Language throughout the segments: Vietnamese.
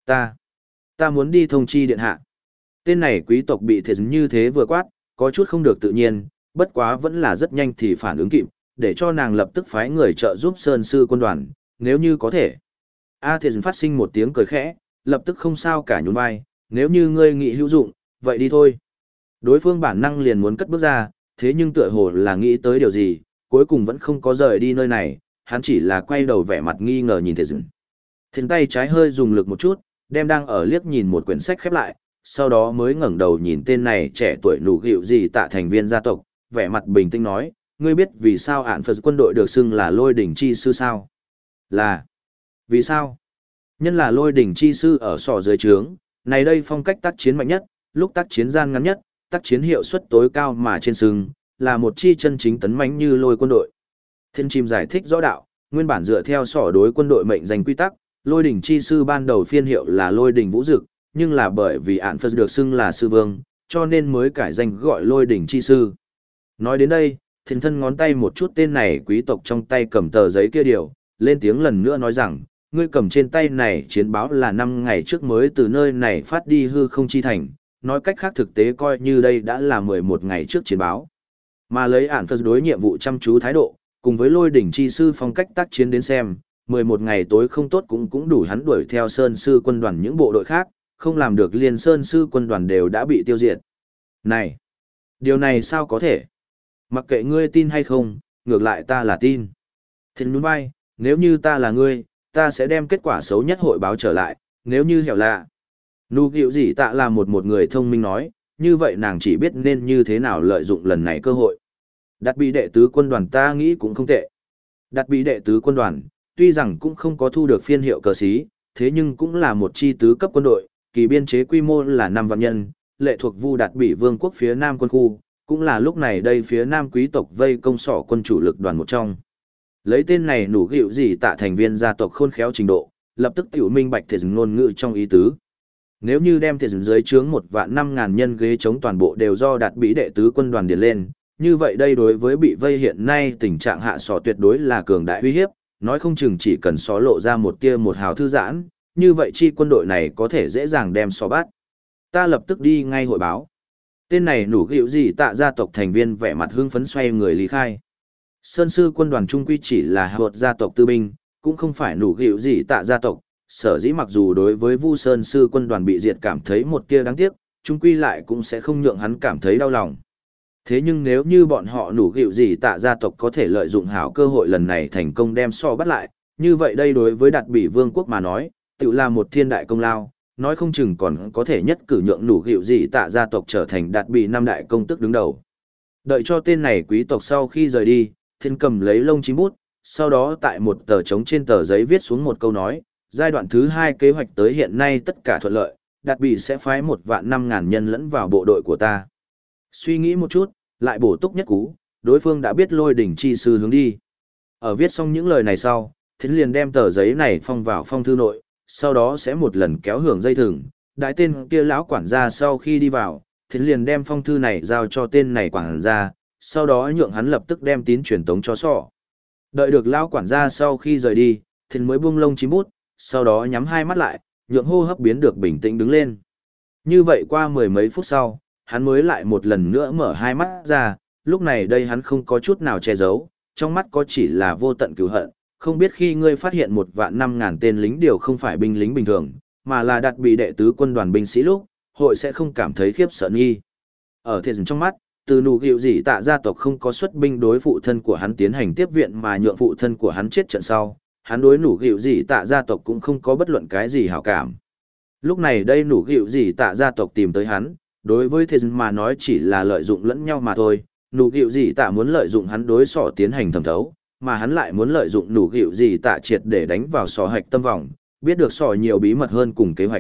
Ta, ta muốn đi thông chi điện hạ. Tên này quý tộc bị thiệt như thế vừa quát, có chút không được tự nhiên, bất quá vẫn là rất nhanh thì phản ứng kịp, để cho nàng lập tức phái người trợ giúp Sơn Sư quân đoàn, nếu như có thể. A thiệt phát sinh một tiếng cười khẽ, lập tức không sao cả nhún vai, nếu như ngươi nghĩ hữu dụng, vậy đi thôi. Đối phương bản năng liền muốn cất bước ra, thế nhưng tựa hồ là nghĩ tới điều gì, cuối cùng vẫn không có rời đi nơi này, hắn chỉ là quay đầu vẻ mặt nghi ngờ nhìn thiệt dừng. Thiền tay trái hơi dùng lực một chút, đem đang ở liếc nhìn một quyển sách khép lại, sau đó mới ngẩng đầu nhìn tên này trẻ tuổi nụ gịu gì tạ thành viên gia tộc, vẻ mặt bình tĩnh nói, ngươi biết vì sao ản Phật quân đội được xưng là lôi đỉnh chi sư sao? Là, vì sao? Nhân là lôi đỉnh chi sư ở sọ dưới trướng, này đây phong cách tác chiến mạnh nhất, lúc tác chiến gian ngắn nhất, tác chiến hiệu suất tối cao mà trên sừng, là một chi chân chính tấn mãnh như lôi quân đội. Thiên chim giải thích rõ đạo, nguyên bản dựa theo sọ đối quân đội mệnh danh quy tắc, lôi đỉnh chi sư ban đầu phiên hiệu là lôi đỉnh vũ dực, nhưng là bởi vì ản Phật được xưng là sư vương, cho nên mới cải danh gọi lôi đỉnh chi sư. Nói đến đây, thiên thân ngón tay một chút tên này quý tộc trong tay cầm tờ giấy kia điều, lên tiếng lần nữa nói rằng, ngươi cầm trên tay này chiến báo là 5 ngày trước mới từ nơi này phát đi hư không chi thành, nói cách khác thực tế coi như đây đã là 11 ngày trước chiến báo. Mà lấy ản Phật đối nhiệm vụ chăm chú thái độ, cùng với lôi đỉnh chi sư phong cách tác chiến đến xem, 11 ngày tối không tốt cũng đủ hắn đuổi theo Sơn Sư quân đoàn những bộ đội khác, không làm được liền Sơn Sư quân đoàn đều đã bị tiêu diệt. Này! Điều này sao có thể? Mặc kệ ngươi tin hay không, ngược lại ta là tin. Thiên nhún vai, nếu như ta là ngươi, ta sẽ đem kết quả xấu nhất hội báo trở lại, nếu như hẻo lạ. Nụ gịu gì tạ là một người thông minh nói, như vậy nàng chỉ biết nên như thế nào lợi dụng lần này cơ hội. Đặt bị đệ tứ quân đoàn ta nghĩ cũng không tệ. Đặt bị đệ tứ quân đoàn, tuy rằng cũng không có thu được phiên hiệu cờ xí, thế nhưng cũng là một chi tứ cấp quân đội, kỳ biên chế quy mô là 5 vạn nhân, lệ thuộc Vu Đạt Bị Vương quốc phía Nam quân khu, cũng là lúc này đây phía Nam quý tộc vây công sỏ quân chủ lực đoàn một trong. Lấy tên này nủ gịu gì tạ thành viên gia tộc khôn khéo trình độ, lập tức tiểu minh bạch thể dừng ngôn ngữ trong ý tứ. Nếu như đem thể dừng dưới trướng 1.500.000 nhân ghế chống toàn bộ đều do Đạt Bị đệ tứ quân đoàn điền lên, như vậy đây đối với bị vây hiện nay tình trạng hạ sỏ tuyệt đối là cường đại uy hiếp, nói không chừng chỉ cần xó lộ ra một tia một hào thư giãn, như vậy chi quân đội này có thể dễ dàng đem xó bắt. Ta lập tức đi ngay hội báo. Tên này nủ gịu gì tạ gia tộc thành viên vẻ mặt hưng phấn xoay người lý khai. Sơn Sư quân đoàn trung quy chỉ là hợp gia tộc tư binh, cũng không phải nủ gịu gì tạ gia tộc, sở dĩ mặc dù đối với Vu Sơn Sư quân đoàn bị diệt cảm thấy một tia đáng tiếc, trung quy lại cũng sẽ không nhượng hắn cảm thấy đau lòng. Thế nhưng nếu như bọn họ nủ gịu gì tạ gia tộc có thể lợi dụng hảo cơ hội lần này thành công đem so bắt lại, như vậy đây đối với Đạt Bỉ Vương quốc mà nói, tự là một thiên đại công lao, nói không chừng còn có thể nhất cử nhượng nủ gịu gì tạ gia tộc trở thành Đạt Bỉ năm đại công tước đứng đầu. Đợi cho tên này quý tộc sau khi rời đi, thiên cầm lấy lông chím bút, sau đó tại một tờ trống trên tờ giấy viết xuống một câu nói, giai đoạn thứ 2 kế hoạch tới hiện nay tất cả thuận lợi, Đạt Bỉ sẽ phái 1.500.000 nhân lẫn vào bộ đội của ta. Suy nghĩ một chút, lại bổ túc nhất cú, đối phương đã biết lôi đỉnh chi sư hướng đi. Ở viết xong những lời này sau, Thiến liền đem tờ giấy này phong vào phong thư nội, sau đó sẽ một lần kéo hưởng dây thừng, đại tên kia lão quản gia sau khi đi vào, Thiến liền đem phong thư này giao cho tên này quản gia, sau đó nhượng hắn lập tức đem tín truyền tống cho sọ. Đợi được lão quản gia sau khi rời đi, Thiến mới buông lông chím bút, sau đó nhắm hai mắt lại, nhượng hô hấp biến được bình tĩnh đứng lên. Như vậy qua mười mấy phút sau, hắn mới lại một lần nữa mở hai mắt ra, lúc này đây hắn không có chút nào che giấu, trong mắt có chỉ là vô tận cứu hận, không biết khi ngươi phát hiện 1.500.000 tên lính điều không phải binh lính bình thường, mà là Đạt Bỉ đệ tứ quân đoàn binh sĩ lúc, hội sẽ không cảm thấy khiếp sợ nghi. Ở thiền trong mắt, từ nụ gịu gì tạ gia tộc không có xuất binh đối phụ thân của hắn tiến hành tiếp viện mà nhượng phụ thân của hắn chết trận sau, hắn đối nụ gịu gì tạ gia tộc cũng không có bất luận cái gì hảo cảm. Lúc này đây nụ gịu gì tạ gia tộc tìm tới hắn, đối với thế mà nói chỉ là lợi dụng lẫn nhau mà thôi, nụ gịu gì tạ muốn lợi dụng hắn đối sỏ tiến hành thẩm thấu, mà hắn lại muốn lợi dụng nụ gịu gì tạ triệt để đánh vào sỏ hạch tâm vòng, biết được sỏ nhiều bí mật hơn cùng kế hoạch.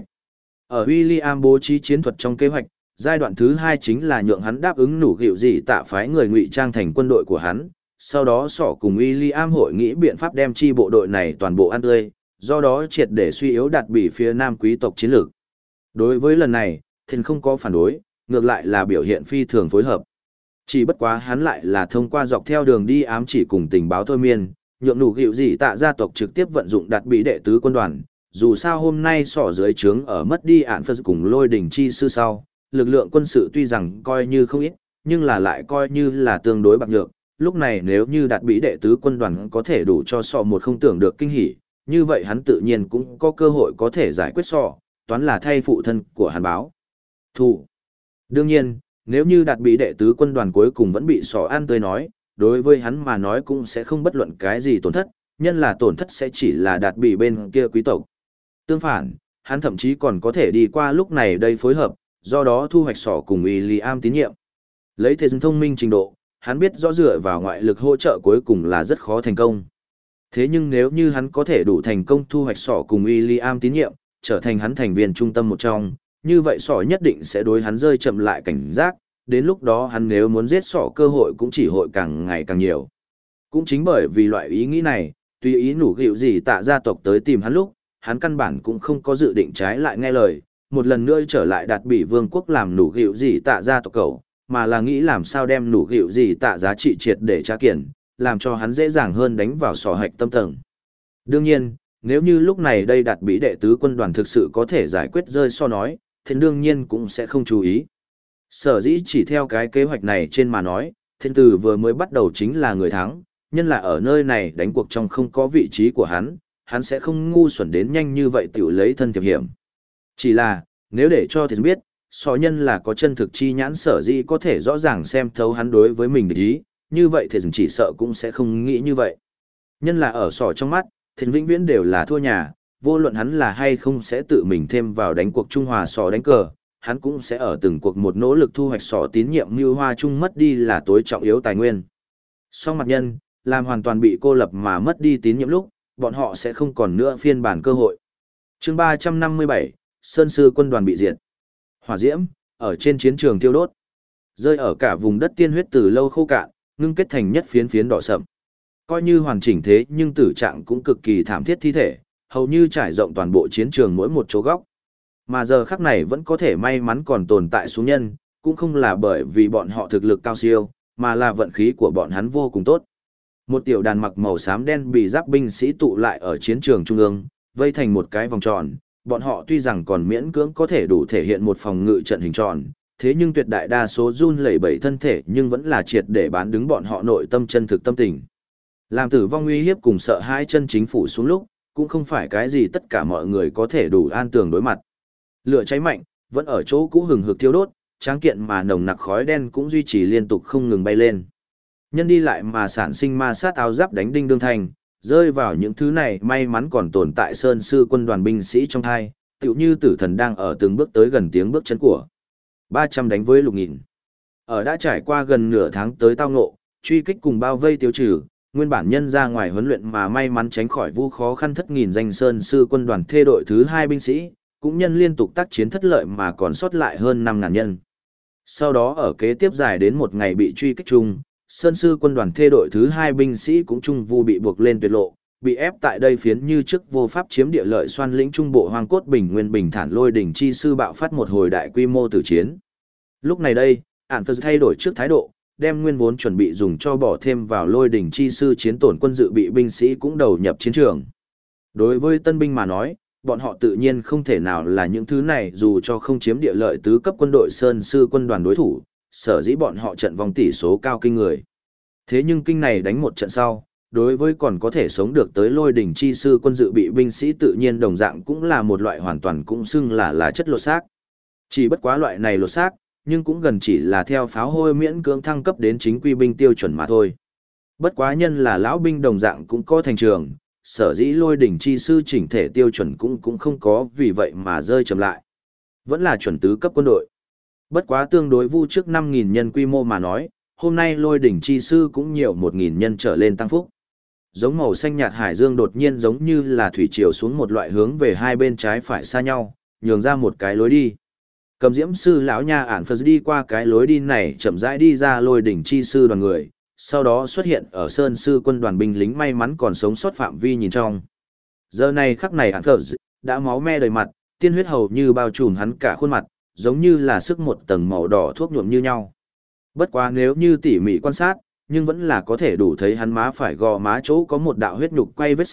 Ở William bố trí chiến thuật trong kế hoạch, giai đoạn thứ 2 chính là nhượng hắn đáp ứng nụ gịu gì tạ phái người ngụy trang thành quân đội của hắn, sau đó sỏ cùng William hội nghĩ biện pháp đem chi bộ đội này toàn bộ ăn tươi, do đó triệt để suy yếu Đạt Bỉ phía Nam quý tộc chiến lược. Đối với lần này, Thiên không có phản đối, ngược lại là biểu hiện phi thường phối hợp. Chỉ bất quá hắn lại là thông qua dọc theo đường đi ám chỉ cùng tình báo thôi miên, nhượng nụ gịu gì tạ gia tộc trực tiếp vận dụng Đạt Bỉ đệ tứ quân đoàn, dù sao hôm nay sỏ dưới trướng ở mất đi ạn phật cùng lôi đỉnh chi sư sau, lực lượng quân sự tuy rằng coi như không ít, nhưng là lại coi như là tương đối bạc nhược. Lúc này nếu như đạt bị đệ tứ quân đoàn có thể đủ cho sọ một không tưởng được kinh hỉ, như vậy hắn tự nhiên cũng có cơ hội có thể giải quyết sọ, toán là thay phụ thân của hắn báo thù. Đương nhiên, nếu như đạt bị đệ tứ quân đoàn cuối cùng vẫn bị sọ ăn tươi nói, đối với hắn mà nói cũng sẽ không bất luận cái gì tổn thất, nhân là tổn thất sẽ chỉ là đạt bị bên kia quý tộc. Tương phản, hắn thậm chí còn có thể đi qua lúc này đây phối hợp, do đó thu hoạch sọ cùng William tín nhiệm. Lấy thế dân thông minh trình độ, hắn biết rõ dựa vào ngoại lực hỗ trợ cuối cùng là rất khó thành công. Thế nhưng nếu như hắn có thể đủ thành công thu hoạch sọ cùng William tín nhiệm, trở thành hắn thành viên trung tâm một trong, như vậy sọ nhất định sẽ đối hắn rơi chậm lại cảnh giác, đến lúc đó hắn nếu muốn giết sọ cơ hội cũng chỉ hội càng ngày càng nhiều. Cũng chính bởi vì loại ý nghĩ này, tùy ý nủ gịu gì tạ gia tộc tới tìm hắn lúc, hắn căn bản cũng không có dự định trái lại nghe lời, một lần nữa trở lại đạt bị vương quốc làm nủ gịu gì tạ gia tộc cậu, mà là nghĩ làm sao đem nủ gịu gì tạ giá trị triệt để tra kiển, làm cho hắn dễ dàng hơn đánh vào sò hạch tâm tầng. Đương nhiên, nếu như lúc này đây đạt bị đệ tứ quân đoàn thực sự có thể giải quyết rơi so nói, thì đương nhiên cũng sẽ không chú ý. Sở dĩ chỉ theo cái kế hoạch này trên mà nói, thiên tử vừa mới bắt đầu chính là người thắng, nhân là ở nơi này đánh cuộc trong không có vị trí của hắn sẽ không ngu xuẩn đến nhanh như vậy tiểu lấy thân thiệp hiểm. Chỉ là, nếu để cho thiên biết, sò nhân là có chân thực chi nhãn sở dĩ có thể rõ ràng xem thấu hắn đối với mình địch ý, như vậy thì chỉ sợ cũng sẽ không nghĩ như vậy. Nhân là ở sò trong mắt, thì vĩnh viễn đều là thua nhà, vô luận hắn là hay không sẽ tự mình thêm vào đánh cuộc Trung Hòa sò đánh cờ, hắn cũng sẽ ở từng cuộc một nỗ lực thu hoạch sò tín nhiệm như hoa chung mất đi là tối trọng yếu tài nguyên. Song mặt nhân, làm hoàn toàn bị cô lập mà mất đi tín nhiệm lúc, bọn họ sẽ không còn nữa phiên bản cơ hội. Chương 357, Sơn Sư quân đoàn bị diệt. Hỏa diễm, ở trên chiến trường thiêu đốt. Rơi ở cả vùng đất tiên huyết từ lâu khô cạn, ngưng kết thành nhất phiến phiến đỏ sậm. Coi như hoàn chỉnh thế nhưng tử trạng cũng cực kỳ thảm thiết thi thể, hầu như trải rộng toàn bộ chiến trường mỗi một chỗ góc. Mà giờ khắc này vẫn có thể may mắn còn tồn tại xuống nhân, cũng không là bởi vì bọn họ thực lực cao siêu, mà là vận khí của bọn hắn vô cùng tốt. Một tiểu đàn mặc màu xám đen bị giáp binh sĩ tụ lại ở chiến trường trung ương, vây thành một cái vòng tròn. Bọn họ tuy rằng còn miễn cưỡng có thể đủ thể hiện một phòng ngự trận hình tròn, thế nhưng tuyệt đại đa số run lẩy bẩy thân thể nhưng vẫn là triệt để bán đứng bọn họ nội tâm chân thực tâm tình. Làm tử vong uy hiếp cùng sợ hãi chân chính phủ xuống lúc, cũng không phải cái gì tất cả mọi người có thể đủ an tường đối mặt. Lửa cháy mạnh, vẫn ở chỗ cũ hừng hực thiêu đốt, tráng kiện mà nồng nặc khói đen cũng duy trì liên tục không ngừng bay lên. Nhân đi lại mà sản sinh ma sát áo giáp đánh đinh đương thành, rơi vào những thứ này may mắn còn tồn tại sơn sư quân đoàn binh sĩ trong hai, tựu như tử thần đang ở từng bước tới gần tiếng bước chân của 300 đánh với lục nghìn. Ở đã trải qua gần nửa tháng tới tao ngộ, truy kích cùng bao vây tiêu trừ, nguyên bản nhân ra ngoài huấn luyện mà may mắn tránh khỏi vu khó khăn thất nghìn danh sơn sư quân đoàn thê đội thứ 2 binh sĩ, cũng nhân liên tục tác chiến thất lợi mà còn sót lại hơn 5.000 nhân. Sau đó ở kế tiếp dài đến một ngày bị truy kích chung, sơn sư quân đoàn thê đội thứ 2 binh sĩ cũng chung vu bị buộc lên tuyệt lộ, bị ép tại đây phiến như trước vô pháp chiếm địa lợi xoan lĩnh trung bộ hoang cốt bình nguyên bình thản lôi đỉnh chi sư bạo phát một hồi đại quy mô tử chiến. Lúc này đây, ản phật thay đổi trước thái độ, đem nguyên vốn chuẩn bị dùng cho bỏ thêm vào lôi đỉnh chi sư chiến tổn quân dự bị binh sĩ cũng đầu nhập chiến trường. Đối với tân binh mà nói, bọn họ tự nhiên không thể nào là những thứ này dù cho không chiếm địa lợi tứ cấp quân đội sơn sư quân đoàn đối thủ, sở dĩ bọn họ trận vòng tỷ số cao kinh người. Thế nhưng kinh này đánh một trận sau, đối với còn có thể sống được tới lôi đỉnh chi sư quân dự bị binh sĩ tự nhiên đồng dạng cũng là một loại hoàn toàn cũng xưng là chất lột xác. Chỉ bất quá loại này lột xác, nhưng cũng gần chỉ là theo pháo hôi miễn cưỡng thăng cấp đến chính quy binh tiêu chuẩn mà thôi. Bất quá nhân là lão binh đồng dạng cũng có thành trường, sở dĩ lôi đỉnh chi sư chỉnh thể tiêu chuẩn cũng không có vì vậy mà rơi chậm lại. Vẫn là chuẩn tứ cấp quân đội. Bất quá tương đối vu trước 5.000 nhân quy mô mà nói, hôm nay lôi đỉnh chi sư cũng nhiều 1.000 nhân trở lên tăng phúc. Giống màu xanh nhạt hải dương đột nhiên giống như là thủy triều xuống một loại hướng về hai bên trái phải xa nhau, nhường ra một cái lối đi. Cầm diễm sư lão nha ản phật đi qua cái lối đi này chậm rãi đi ra lôi đỉnh chi sư đoàn người, sau đó xuất hiện ở sơn sư quân đoàn binh lính may mắn còn sống sót phạm vi nhìn trong. Giờ này khắc này ản phật đã máu me đầy mặt, tiên huyết hầu như bao trùm hắn cả khuôn mặt, giống như là sức một tầng màu đỏ thuốc nhuộm như nhau. Bất quá nếu như tỉ mỉ quan sát, nhưng vẫn là có thể đủ thấy hắn má phải gò má chỗ có một đạo huyết nhục quay vết sẹo,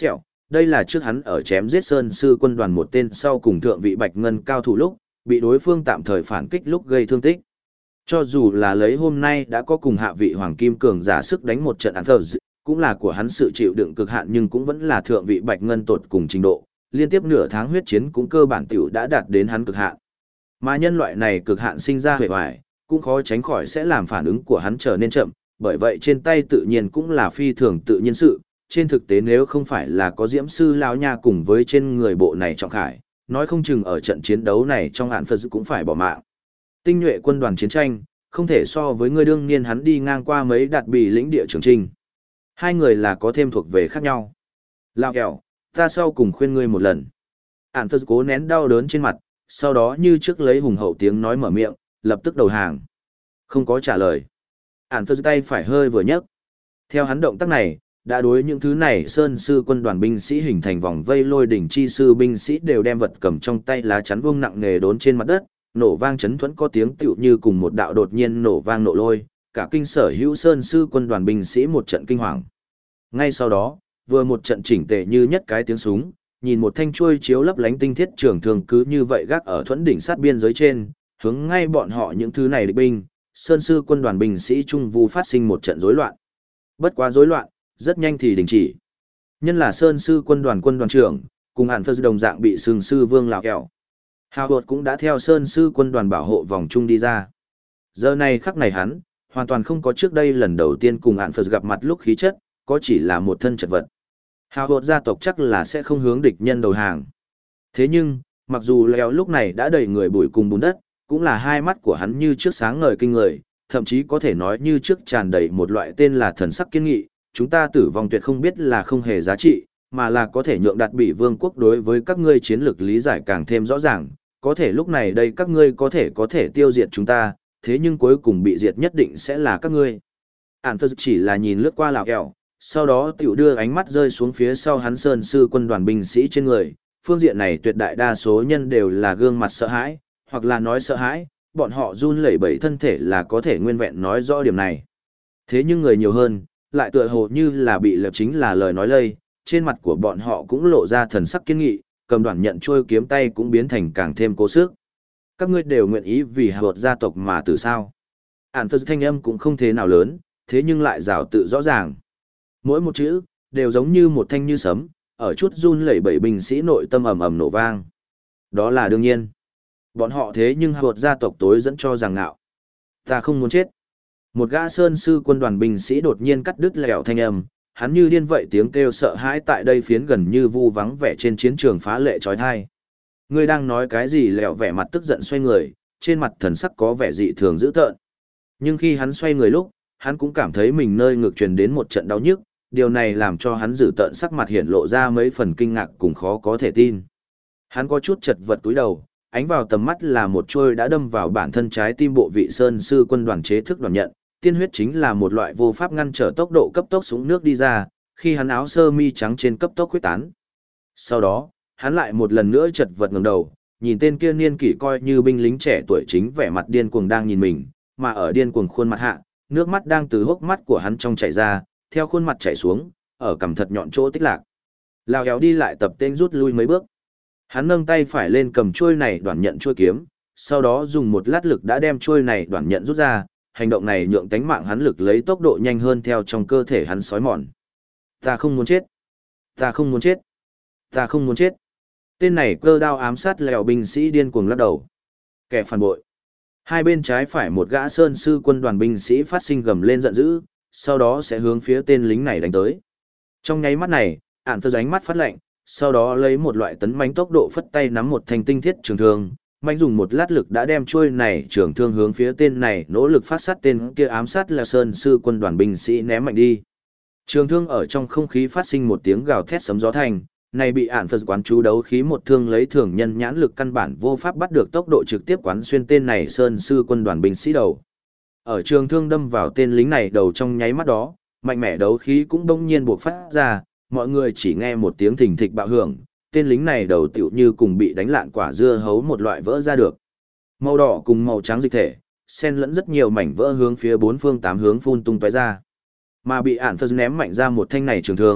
đây là trước hắn ở chém giết Sơn Sư quân đoàn một tên sau cùng thượng vị Bạch Ngân cao thủ lúc, bị đối phương tạm thời phản kích lúc gây thương tích. Cho dù là lấy hôm nay đã có cùng hạ vị Hoàng Kim Cường giả sức đánh một trận Anthers, cũng là của hắn sự chịu đựng cực hạn nhưng cũng vẫn là thượng vị Bạch Ngân tột cùng trình độ, liên tiếp nửa tháng huyết chiến cũng cơ bản tiểu đã đạt đến hắn cực hạn. Mà nhân loại này cực hạn sinh ra huệ hoài, cũng khó tránh khỏi sẽ làm phản ứng của hắn trở nên chậm, bởi vậy trên tay tự nhiên cũng là phi thường tự nhiên sự, trên thực tế nếu không phải là có Diễm Sư lão nha cùng với trên người bộ này trọng khải, nói không chừng ở trận chiến đấu này trong hạn Phật cũng phải bỏ mạng. Tinh nhuệ quân đoàn chiến tranh, không thể so với người đương niên hắn đi ngang qua mấy đạt bì lĩnh địa trường trinh. Hai người là có thêm thuộc về khác nhau. Lao kẹo, ta sau cùng khuyên ngươi một lần. Hạn Phật cố nén đau đớn trên mặt, sau đó như trước lấy hùng hậu tiếng nói mở miệng, lập tức đầu hàng. Không có trả lời. Hạn Phật tay phải hơi vừa nhấc. Theo hắn động tác này, đã đối những thứ này Sơn Sư quân đoàn binh sĩ hình thành vòng vây lôi đỉnh chi sư binh sĩ đều đem vật cầm trong tay lá chắn vuông nặng nề đốn trên mặt đất, nổ vang chấn thuẫn có tiếng tựu như cùng một đạo đột nhiên nổ vang nổ lôi, cả kinh sở hữu Sơn Sư quân đoàn binh sĩ một trận kinh hoàng. Ngay sau đó, vừa một trận chỉnh tề như nhất cái tiếng súng, nhìn một thanh chuôi chiếu lấp lánh tinh thiết trường thường cứ như vậy gác ở thuẫn đỉnh sát biên giới trên, hướng ngay bọn họ những thứ này địch binh, Sơn Sư quân đoàn binh sĩ trung vu phát sinh một trận rối loạn. Bất quá rối loạn, rất nhanh thì đình chỉ. Nhân là Sơn Sư quân đoàn trưởng, cùng Hàn Phật đồng dạng bị Sừng Sư Vương Lào kẹo. Hào Hột cũng đã theo Sơn Sư quân đoàn bảo hộ vòng chung đi ra. Giờ này khắc này hắn, hoàn toàn không có trước đây lần đầu tiên cùng Hàn Phật gặp mặt lúc khí chất, có chỉ là một thân chật vật. Hào Hột gia tộc chắc là sẽ không hướng địch nhân đầu hàng. Thế nhưng, mặc dù Lèo lúc này đã đầy người bụi cùng bùn đất, cũng là hai mắt của hắn như trước sáng ngời kinh người, thậm chí có thể nói như trước tràn đầy một loại tên là thần sắc kiên nghị. Chúng ta tử vong tuyệt không biết là không hề giá trị, mà là có thể nhượng đạt bị vương quốc đối với các ngươi chiến lược lý giải càng thêm rõ ràng, có thể lúc này đây các ngươi có thể tiêu diệt chúng ta, thế nhưng cuối cùng bị diệt nhất định sẽ là các ngươi. Ản Phật chỉ là nhìn lướt qua Lào kẹo, sau đó tiểu đưa ánh mắt rơi xuống phía sau hắn Sơn Sư quân đoàn binh sĩ trên người, phương diện này tuyệt đại đa số nhân đều là gương mặt sợ hãi, hoặc là nói sợ hãi, bọn họ run lẩy bẩy thân thể là có thể nguyên vẹn nói rõ điểm này. Thế nhưng người nhiều hơn, lại tựa hồ như là bị lệch chính là lời nói lây, trên mặt của bọn họ cũng lộ ra thần sắc kiên nghị, cầm đoạn nhận trôi kiếm tay cũng biến thành càng thêm cố sức. Các ngươi đều nguyện ý vì Hạ Bột gia tộc mà tử sao? Ản Phật thanh âm cũng không thế nào lớn, thế nhưng lại rào tự rõ ràng. Mỗi một chữ, đều giống như một thanh như sấm, ở chút run lẩy bẩy binh sĩ nội tâm ầm ầm nổ vang. Đó là đương nhiên. Bọn họ thế nhưng Hạ Bột gia tộc tối dẫn cho rằng nạo. Ta không muốn chết. Một gã Sơn Sư quân đoàn binh sĩ đột nhiên cắt đứt lẹo thanh âm, hắn như điên vậy tiếng kêu sợ hãi tại đây phiến gần như vu vắng vẻ trên chiến trường phá lệ trói thai. Ngươi đang nói cái gì? Lẹo vẻ mặt tức giận xoay người, trên mặt thần sắc có vẻ dị thường dữ tợn. Nhưng khi hắn xoay người lúc, hắn cũng cảm thấy mình nơi ngực truyền đến một trận đau nhức, điều này làm cho hắn dữ tợn sắc mặt hiện lộ ra mấy phần kinh ngạc cùng khó có thể tin. Hắn có chút chật vật túi đầu, ánh vào tầm mắt là một trôi đã đâm vào bản thân trái tim bộ vị Sơn Sư quân đoàn chế thức đoàn nhận. Tiên huyết chính là một loại vô pháp ngăn trở tốc độ cấp tốc súng nước đi ra, khi hắn áo sơ mi trắng trên cấp tốc huyết tán. Sau đó, hắn lại một lần nữa chật vật ngẩng đầu, nhìn tên kia niên kỷ coi như binh lính trẻ tuổi chính vẻ mặt điên cuồng đang nhìn mình, mà ở điên cuồng khuôn mặt hạ, nước mắt đang từ hốc mắt của hắn trong chảy ra, theo khuôn mặt chảy xuống, ở cằm thật nhọn chỗ tích lạc. Lào kéo đi lại tập tên rút lui mấy bước. Hắn nâng tay phải lên cầm chuôi này đoạn nhận chuôi kiếm, sau đó dùng một lát lực đã đem chuôi này đoạn nhận rút ra. Hành động này nhượng tánh mạng hắn lực lấy tốc độ nhanh hơn theo trong cơ thể hắn sói mòn. Ta không muốn chết. Ta không muốn chết. Ta không muốn chết. Tên này cơ đao ám sát lèo binh sĩ điên cuồng lắc đầu. Kẻ phản bội. Hai bên trái phải một gã Sơn Sư quân đoàn binh sĩ phát sinh gầm lên giận dữ, sau đó sẽ hướng phía tên lính này đánh tới. Trong nháy mắt này, Ản Phật ánh mắt phát lạnh, sau đó lấy một loại tấn mãnh tốc độ phất tay nắm một thanh tinh thiết trường thương. Mạnh dùng một lát lực đã đem chuôi này trường thương hướng phía tên này nỗ lực phát sát tên kia ám sát là Sơn Sư quân đoàn binh sĩ ném mạnh đi. Trường thương ở trong không khí phát sinh một tiếng gào thét sấm gió thành, này bị Ản Phật quán chú đấu khí một thương lấy thường nhân nhãn lực căn bản vô pháp bắt được tốc độ trực tiếp quán xuyên tên này Sơn Sư quân đoàn binh sĩ đầu. Ở trường thương đâm vào tên lính này đầu trong nháy mắt đó, mạnh mẽ đấu khí cũng bỗng nhiên buộc phát ra, mọi người chỉ nghe một tiếng thình thịch bạo hưởng. Tên lính này đầu tựu như cùng bị đánh lạn quả dưa hấu một loại vỡ ra được. Màu đỏ cùng màu trắng dịch thể, xen lẫn rất nhiều mảnh vỡ hướng phía bốn phương tám hướng phun tung tóe ra. Mà bị Ản Phật ném mạnh ra một thanh này trường thương,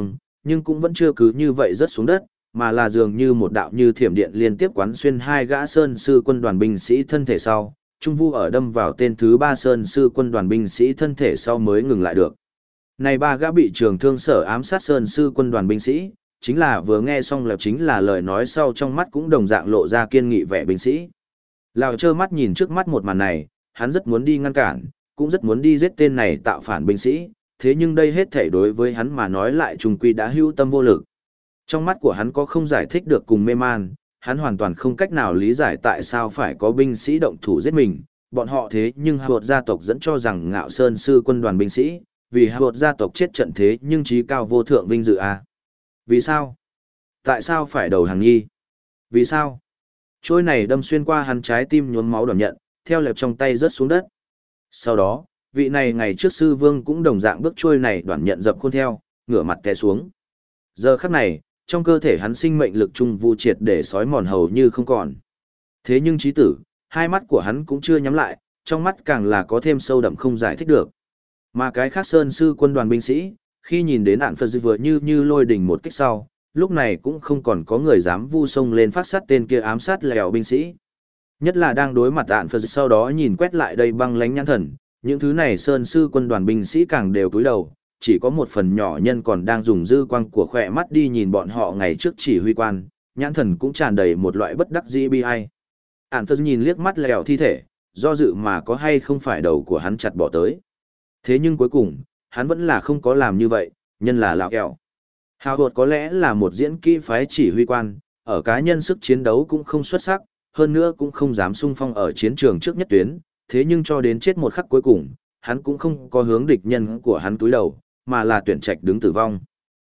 nhưng cũng vẫn chưa cứ như vậy rớt xuống đất, mà là dường như một đạo như thiểm điện liên tiếp quán xuyên hai gã sơn sư quân đoàn binh sĩ thân thể sau, Trung Vu ở đâm vào tên thứ ba sơn sư quân đoàn binh sĩ thân thể sau mới ngừng lại được. Này ba gã bị trường thương sở ám sát sơn sư quân đoàn binh sĩ, chính là vừa nghe xong là chính là lời nói sau trong mắt cũng đồng dạng lộ ra kiên nghị vẻ binh sĩ. Lão trơ mắt nhìn trước mắt một màn này, hắn rất muốn đi ngăn cản, cũng rất muốn đi giết tên này tạo phản binh sĩ, thế nhưng đây hết thảy đối với hắn mà nói lại trùng quy đã hữu tâm vô lực. Trong mắt của hắn có không giải thích được cùng mê man, hắn hoàn toàn không cách nào lý giải tại sao phải có binh sĩ động thủ giết mình, bọn họ thế nhưng Hạ Bột gia tộc dẫn cho rằng Ngạo Sơn sư quân đoàn binh sĩ, vì Hạ Bột gia tộc chết trận thế nhưng trí cao vô thượng vinh dự à. Vì sao? Tại sao phải đầu hàng nhi? Vì sao? Trôi này đâm xuyên qua hắn trái tim nhuốm máu đảm nhận, theo lẹp trong tay rớt xuống đất. Sau đó, vị này ngày trước sư vương cũng đồng dạng bước trôi này đoạn nhận dập khuôn theo, ngửa mặt té xuống. Giờ khắc này, trong cơ thể hắn sinh mệnh lực trung vu triệt để sói mòn hầu như không còn. Thế nhưng trí tử, hai mắt của hắn cũng chưa nhắm lại, trong mắt càng là có thêm sâu đậm không giải thích được. Mà cái khác sơn sư quân đoàn binh sĩ, khi nhìn đến ạn Phật vừa như lôi đỉnh một kích sau, lúc này cũng không còn có người dám vu sông lên phát sát tên kia ám sát lèo binh sĩ. Nhất là đang đối mặt ạn Phật sau đó nhìn quét lại đây băng lánh nhãn thần, những thứ này sơn sư quân đoàn binh sĩ càng đều cúi đầu, chỉ có một phần nhỏ nhân còn đang dùng dư quang của khỏe mắt đi nhìn bọn họ ngày trước chỉ huy quan, nhãn thần cũng tràn đầy một loại bất đắc dĩ bi ai. Ản Phật nhìn liếc mắt lèo thi thể, do dự mà có hay không phải đầu của hắn chặt bỏ tới. Thế nhưng cuối cùng, hắn vẫn là không có làm như vậy, nhân là lão kẹo. Hào Đột có lẽ là một diễn kỹ phái chỉ huy quan, ở cá nhân sức chiến đấu cũng không xuất sắc, hơn nữa cũng không dám xung phong ở chiến trường trước nhất tuyến, thế nhưng cho đến chết một khắc cuối cùng, hắn cũng không có hướng địch nhân của hắn túi đầu, mà là tuyển trạch đứng tử vong.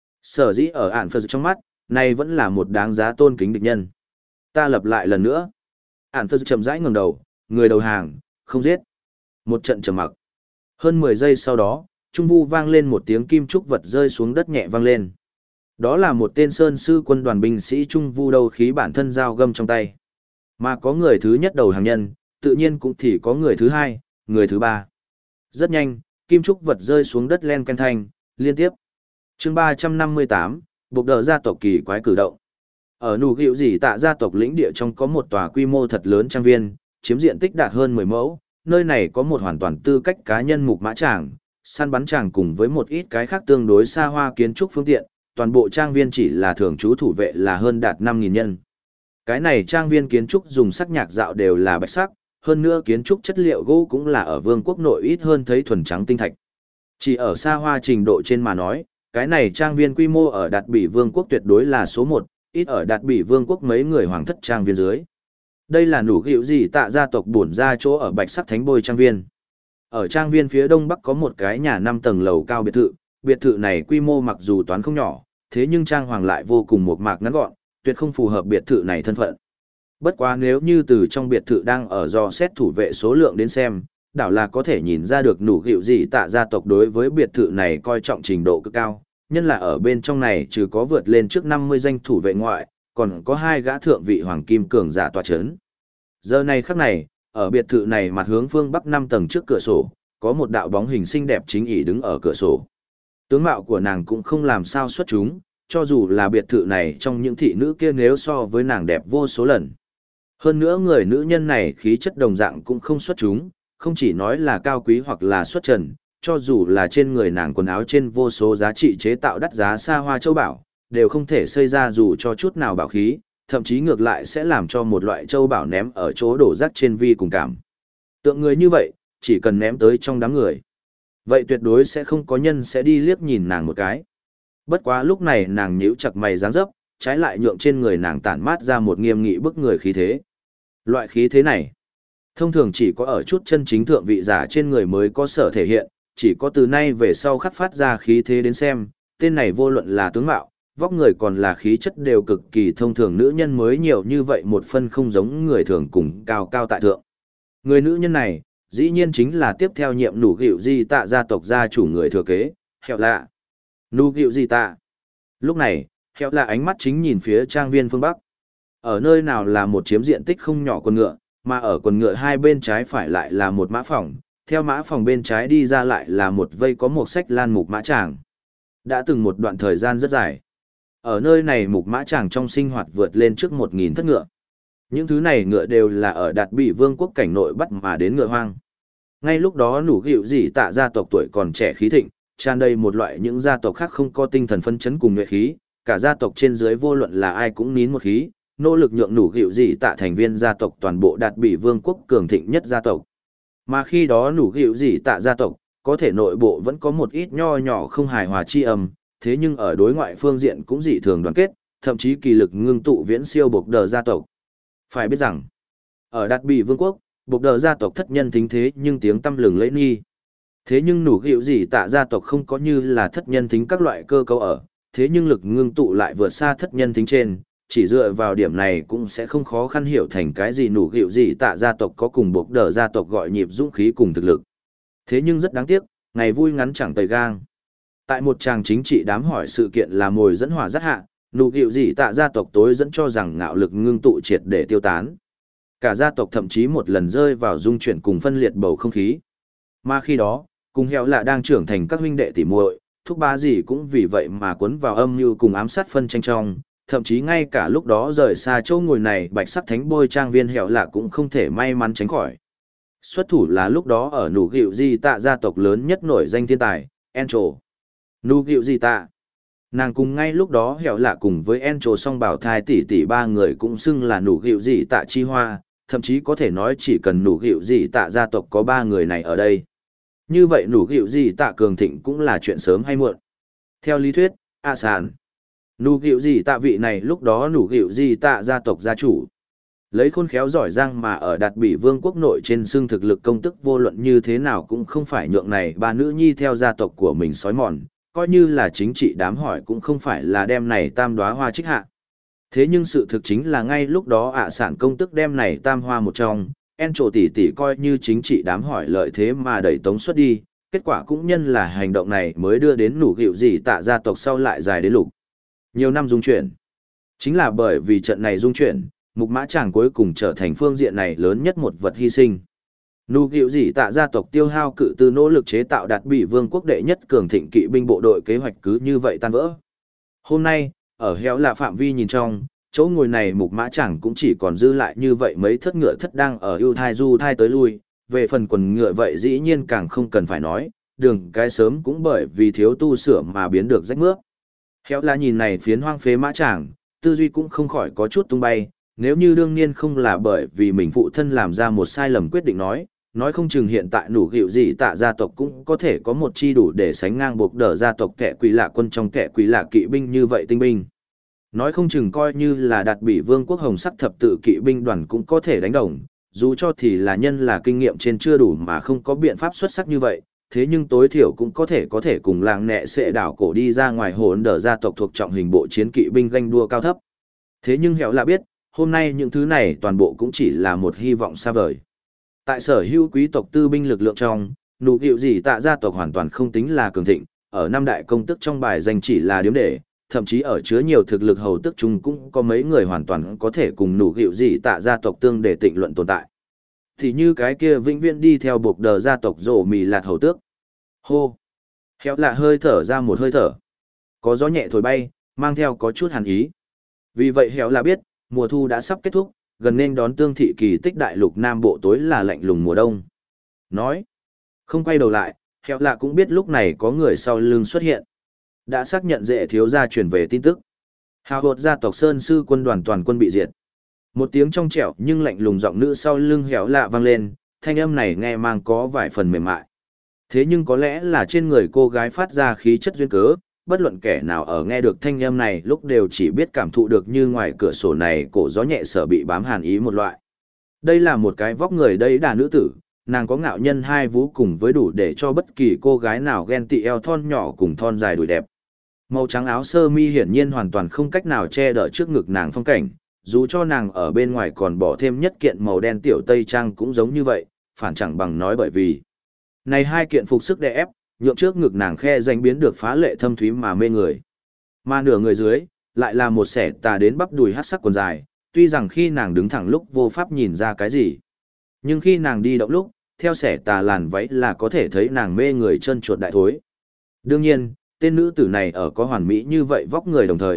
Sở dĩ ở Ản Phật trong mắt, này vẫn là một đáng giá tôn kính địch nhân. Ta lặp lại lần nữa. Ản Phật chậm rãi ngẩng đầu, người đầu hàng, không giết. Một trận trầm mặc. Hơn 10 giây sau đó, trung vu vang lên một tiếng kim trúc vật rơi xuống đất nhẹ vang lên. Đó là một tên sơn sư quân đoàn binh sĩ trung vu đầu khí bản thân dao găm trong tay. Mà có người thứ nhất đầu hàng nhân, tự nhiên cũng thì có người thứ hai, người thứ ba. Rất nhanh, kim trúc vật rơi xuống đất len ken thanh, liên tiếp. Chương 358, Bộc đờ gia tộc kỳ quái cử động. Ở nụ gịu gì tạ gia tộc lĩnh địa trong có một tòa quy mô thật lớn trang viên, chiếm diện tích đạt hơn 10 mẫu, nơi này có một hoàn toàn tư cách cá nhân mục mã tràng, săn bắn tràng cùng với một ít cái khác tương đối xa hoa kiến trúc phương tiện, toàn bộ trang viên chỉ là thường trú thủ vệ là hơn đạt 5.000 nhân. Cái này trang viên kiến trúc dùng sắc nhạc dạo đều là bạch sắc, hơn nữa kiến trúc chất liệu gỗ cũng là ở vương quốc nội ít hơn thấy thuần trắng tinh thạch. Chỉ ở xa hoa trình độ trên mà nói, cái này trang viên quy mô ở Đạt Bỉ vương quốc tuyệt đối là số 1, ít ở Đạt Bỉ vương quốc mấy người hoàng thất trang viên dưới. Đây là nủ gịu gì tạ gia tộc bổn ra chỗ ở bạch sắc thánh bôi trang viên. Ở trang viên phía đông bắc có một cái nhà 5 tầng lầu cao biệt thự này quy mô mặc dù toán không nhỏ, thế nhưng trang hoàng lại vô cùng mộc mạc ngắn gọn, tuyệt không phù hợp biệt thự này thân phận. Bất quá nếu như từ trong biệt thự đang ở do xét thủ vệ số lượng đến xem, đảo là có thể nhìn ra được nủ gịu gì tạ gia tộc đối với biệt thự này coi trọng trình độ cực cao, nhân là ở bên trong này trừ có vượt lên trước 50 danh thủ vệ ngoại, còn có 2 gã thượng vị hoàng kim cường giả tọa chấn. Giờ này khắc này, ở biệt thự này mặt hướng phương bắc 5 tầng trước cửa sổ, có một đạo bóng hình xinh đẹp chính ỷ đứng ở cửa sổ. Tướng mạo của nàng cũng không làm sao xuất chúng, cho dù là biệt thự này trong những thị nữ kia nếu so với nàng đẹp vô số lần. Hơn nữa người nữ nhân này khí chất đồng dạng cũng không xuất chúng, không chỉ nói là cao quý hoặc là xuất trần, cho dù là trên người nàng quần áo trên vô số giá trị chế tạo đắt giá xa hoa châu bảo, đều không thể xây ra dù cho chút nào bảo khí, thậm chí ngược lại sẽ làm cho một loại châu bảo ném ở chỗ đổ rác trên vi cùng cảm. Tượng người như vậy, chỉ cần ném tới trong đám người. Vậy tuyệt đối sẽ không có nhân sẽ đi liếc nhìn nàng một cái. Bất quá lúc này nàng nhíu chặt mày dáng dấp, trái lại nhượng trên người nàng tản mát ra một nghiêm nghị bức người khí thế. Loại khí thế này, thông thường chỉ có ở chút chân chính thượng vị giả trên người mới có sở thể hiện, chỉ có từ nay về sau khắc phát ra khí thế đến xem, tên này vô luận là tướng mạo, vóc người còn là khí chất đều cực kỳ thông thường nữ nhân mới nhiều như vậy một phân không giống người thường cùng cao cao tại thượng. Người nữ nhân này, dĩ nhiên chính là tiếp theo nhiệm nủ gịu di tạ gia tộc gia chủ người thừa kế, Hẹo Lạ. Nủ gịu di tạ. Lúc này, Hẹo Lạ ánh mắt chính nhìn phía trang viên phương Bắc. Ở nơi nào là một chiếm diện tích không nhỏ con ngựa, mà ở quần ngựa hai bên trái phải lại là một mã phòng, theo mã phòng bên trái đi ra lại là một vây có một sách lan mục mã tràng. Đã từng một đoạn thời gian rất dài, Ở nơi này mục mã chàng trong sinh hoạt vượt lên trước 1.000 thất ngựa. Những thứ này ngựa đều là ở Đạt Bị Vương quốc cảnh nội bắt mà đến ngựa hoang. Ngay lúc đó nủ gịu gì tạ gia tộc tuổi còn trẻ khí thịnh, tràn đầy một loại những gia tộc khác không có tinh thần phân chấn cùng nhuệ khí, cả gia tộc trên dưới vô luận là ai cũng nín một khí, nỗ lực nhượng nủ gịu gì tạ thành viên gia tộc toàn bộ Đạt Bị Vương quốc cường thịnh nhất gia tộc. Mà khi đó nủ gịu gì tạ gia tộc, có thể nội bộ vẫn có một ít nho nhỏ không hài hòa chi âm, thế nhưng ở đối ngoại phương diện cũng dị thường đoàn kết, thậm chí kỳ lực ngưng tụ viễn siêu Bộc Đờ gia tộc. Phải biết rằng, ở Đạt Bị Vương quốc, Bộc Đờ gia tộc thất nhân thính thế nhưng tiếng tăm lừng lẫy nghi. Thế nhưng nủ gịu gì tạ gia tộc không có như là thất nhân thính các loại cơ cấu ở, thế nhưng lực ngưng tụ lại vượt xa thất nhân thính trên, chỉ dựa vào điểm này cũng sẽ không khó khăn hiểu thành cái gì nủ gịu gì tạ gia tộc có cùng Bộc Đờ gia tộc gọi nhịp dũng khí cùng thực lực. Thế nhưng rất đáng tiếc, ngày vui ngắn chẳng tời gang. Tại một tràng chính trị đám hỏi sự kiện là mồi dẫn hỏa rất hạ, nụ gịu gì tạ gia tộc tối dẫn cho rằng ngạo lực ngưng tụ triệt để tiêu tán. Cả gia tộc thậm chí một lần rơi vào dung chuyển cùng phân liệt bầu không khí. Mà khi đó, cùng hẹo lạ đang trưởng thành các huynh đệ tỉ muội, thúc bá gì cũng vì vậy mà cuốn vào âm mưu cùng ám sát phân tranh trong, thậm chí ngay cả lúc đó rời xa chỗ ngồi này bạch sắc thánh bôi trang viên hẹo lạ cũng không thể may mắn tránh khỏi. Xuất thủ là lúc đó ở nụ gịu di tạ gia tộc lớn nhất nổi danh thiên tài, Encho. Nụ gịu di tạ. Nàng cùng ngay lúc đó hẹo lạ cùng với Encho song bảo thai tỷ tỷ ba người cũng xưng là nụ gịu di tạ chi hoa, thậm chí có thể nói chỉ cần nụ gịu di tạ gia tộc có ba người này ở đây. Như vậy nụ gịu di tạ cường thịnh cũng là chuyện sớm hay muộn. Theo lý thuyết, sàn. Nụ gịu di tạ vị này lúc đó nụ gịu di tạ gia tộc gia chủ. Lấy khôn khéo giỏi giang mà ở Đạt Bị Vương quốc nội trên xương thực lực công tức vô luận như thế nào cũng không phải nhượng này ba nữ nhi theo gia tộc của mình sói mòn, coi như là chính trị đám hỏi cũng không phải là đem này tam đóa hoa trích hạ. Thế nhưng sự thực chính là ngay lúc đó sản công tức đem này tam hoa một trong, Encho tỷ tỷ coi như chính trị đám hỏi lợi thế mà đẩy tống xuất đi, kết quả cũng nhân là hành động này mới đưa đến nủ gịu gì tạ gia tộc sau lại dài đến lục. Nhiều năm dung chuyển. Chính là bởi vì trận này dung chuyển, mục mã chàng cuối cùng trở thành phương diện này lớn nhất một vật hy sinh. Nụ gịu gì tạ gia tộc tiêu hao cự tư nỗ lực chế tạo Đạt Bị Vương quốc đệ nhất cường thịnh kỵ binh bộ đội kế hoạch cứ như vậy tan vỡ. Hôm nay, ở héo là phạm vi nhìn trong, chỗ ngồi này mục mã chàng cũng chỉ còn dư lại như vậy mấy thất ngựa thất đang ở ưu thai du thai tới lui, về phần quần ngựa vậy dĩ nhiên càng không cần phải nói, đường cái sớm cũng bởi vì thiếu tu sửa mà biến được rách mướp. Héo là nhìn này phiến hoang phế mã chàng, tư duy cũng không khỏi có chút tung bay. Nếu như đương nhiên không là bởi vì mình phụ thân làm ra một sai lầm quyết định nói không chừng hiện tại nủ gịu gì tạ gia tộc cũng có thể có một chi đủ để sánh ngang Bộc Đờ gia tộc kẻ quỷ lạ quân trong kẻ quỷ lạ kỵ binh như vậy tinh binh. Nói không chừng coi như là Đạt Bị Vương quốc hồng sắc thập tự kỵ binh đoàn cũng có thể đánh đồng, dù cho thì là nhân là kinh nghiệm trên chưa đủ mà không có biện pháp xuất sắc như vậy, thế nhưng tối thiểu cũng có thể cùng làng nẹ sẽ đảo cổ đi ra ngoài hồn Đờ gia tộc thuộc trọng hình bộ chiến kỵ binh ganh đua cao thấp. Thế nhưng hẹo là biết, hôm nay những thứ này toàn bộ cũng chỉ là một hy vọng xa vời. Tại sở hữu quý tộc tư binh lực lượng trong, nụ gịu gì tạ gia tộc hoàn toàn không tính là cường thịnh, ở năm đại công tức trong bài danh chỉ là điếm để, thậm chí ở chứa nhiều thực lực hầu tức chung cũng có mấy người hoàn toàn có thể cùng nụ gịu gì tạ gia tộc tương để tịnh luận tồn tại. Thì như cái kia vĩnh viễn đi theo Bộc Đờ gia tộc rổ mì lạt hầu tước. Hô! Héo lạ hơi thở ra một hơi thở. Có gió nhẹ thổi bay, mang theo có chút hàn ý. Vì vậy héo lạ biết, mùa thu đã sắp kết thúc, gần nên đón tương thị kỳ tích đại lục Nam Bộ tối là lạnh lùng mùa đông. Nói, không quay đầu lại, héo lạ cũng biết lúc này có người sau lưng xuất hiện. Đã xác nhận dễ thiếu gia truyền về tin tức. Hào hột gia tộc Sơn Sư quân đoàn toàn quân bị diệt. Một tiếng trong trẻo nhưng lạnh lùng giọng nữ sau lưng héo lạ vang lên, thanh âm này nghe mang có vài phần mềm mại. Thế nhưng có lẽ là trên người cô gái phát ra khí chất duyên cớ, bất luận kẻ nào ở nghe được thanh âm này lúc đều chỉ biết cảm thụ được như ngoài cửa sổ này cổ gió nhẹ sở bị bám hàn ý một loại. Đây là một cái vóc người đầy đà nữ tử, nàng có ngạo nhân hai vú cùng với đủ để cho bất kỳ cô gái nào ghen tị eo thon nhỏ cùng thon dài đùi đẹp. Màu trắng áo sơ mi hiển nhiên hoàn toàn không cách nào che đỡ trước ngực nàng phong cảnh, dù cho nàng ở bên ngoài còn bỏ thêm nhất kiện màu đen tiểu tây trang cũng giống như vậy, phản chẳng bằng nói bởi vì này hai kiện phục sức đè ép, nhượng trước ngực nàng khe danh biến được phá lệ thâm thúy mà mê người. Mà nửa người dưới, lại là một xẻ tà đến bắp đùi hắc sắc quần dài, tuy rằng khi nàng đứng thẳng lúc vô pháp nhìn ra cái gì. Nhưng khi nàng đi động lúc, theo xẻ tà làn váy là có thể thấy nàng mê người chân chuột đại thối. Đương nhiên, tên nữ tử này ở có hoàn mỹ như vậy vóc người đồng thời,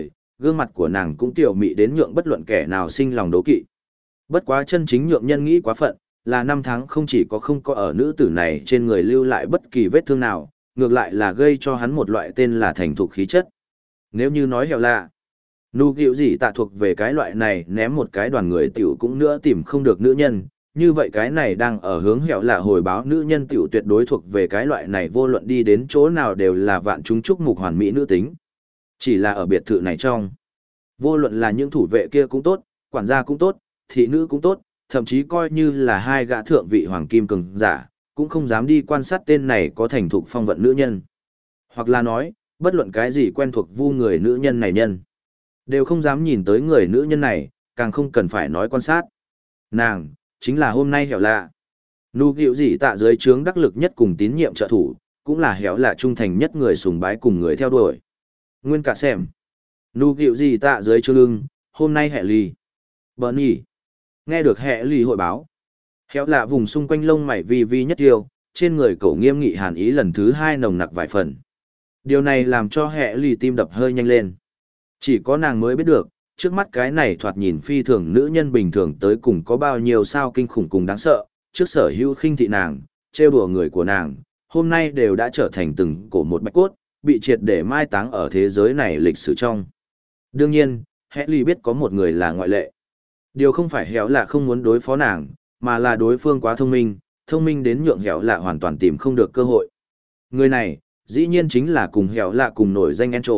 gương mặt của nàng cũng tiểu mị đến nhượng bất luận kẻ nào sinh lòng đố kỵ. Bất quá chân chính nhượng nhân nghĩ quá phận, là năm tháng không có ở nữ tử này trên người lưu lại bất kỳ vết thương nào, ngược lại là gây cho hắn một loại tên là thành thục khí chất. Nếu như nói hẻo lạ, nụ gịu gì tạ thuộc về cái loại này ném một cái đoàn người tiểu cũng nữa tìm không được nữ nhân, như vậy cái này đang ở hướng hẻo lạ hồi báo nữ nhân tiểu tuyệt đối thuộc về cái loại này vô luận đi đến chỗ nào đều là vạn chúng chúc mục hoàn mỹ nữ tính. Chỉ là ở biệt thự này trong, vô luận là những thủ vệ kia cũng tốt, quản gia cũng tốt, thị nữ cũng tốt, thậm chí coi như là hai gã thượng vị hoàng kim cường giả, cũng không dám đi quan sát tên này có thành thục phong vận nữ nhân. Hoặc là nói, bất luận cái gì quen thuộc vu người nữ nhân này nhân, đều không dám nhìn tới người nữ nhân này, càng không cần phải nói quan sát. Nàng, chính là hôm nay hẻo lạ. Nụ gịu gì tạ dưới trướng đắc lực nhất cùng tín nhiệm trợ thủ, cũng là hẻo lạ trung thành nhất người sùng bái cùng người theo đuổi. Nguyên cả xem. Nụ gịu gì tạ dưới trướng lưng, hôm nay hẹ lì. Bờn nhỉ. Nghe được hẹ lì hội báo. Hẻo lạ vùng xung quanh lông mày vi vi nhất tiêu, trên người cậu nghiêm nghị hàn ý lần thứ hai nồng nặc vài phần. Điều này làm cho hẹ lì tim đập hơi nhanh lên. Chỉ có nàng mới biết được, trước mắt cái này thoạt nhìn phi thường nữ nhân bình thường tới cùng có bao nhiêu sao kinh khủng cùng đáng sợ, trước sở hữu khinh thị nàng, trêu đùa người của nàng, hôm nay đều đã trở thành từng cổ một bạch cốt, bị triệt để mai táng ở thế giới này lịch sử trong. Đương nhiên, hẹ lì biết có một người là ngoại lệ. Điều không phải hẻo lạ không muốn đối phó nàng, mà là đối phương quá thông minh đến nhượng hẻo lạ hoàn toàn tìm không được cơ hội. Người này, dĩ nhiên chính là cùng hẻo lạ cùng nổi danh Encho.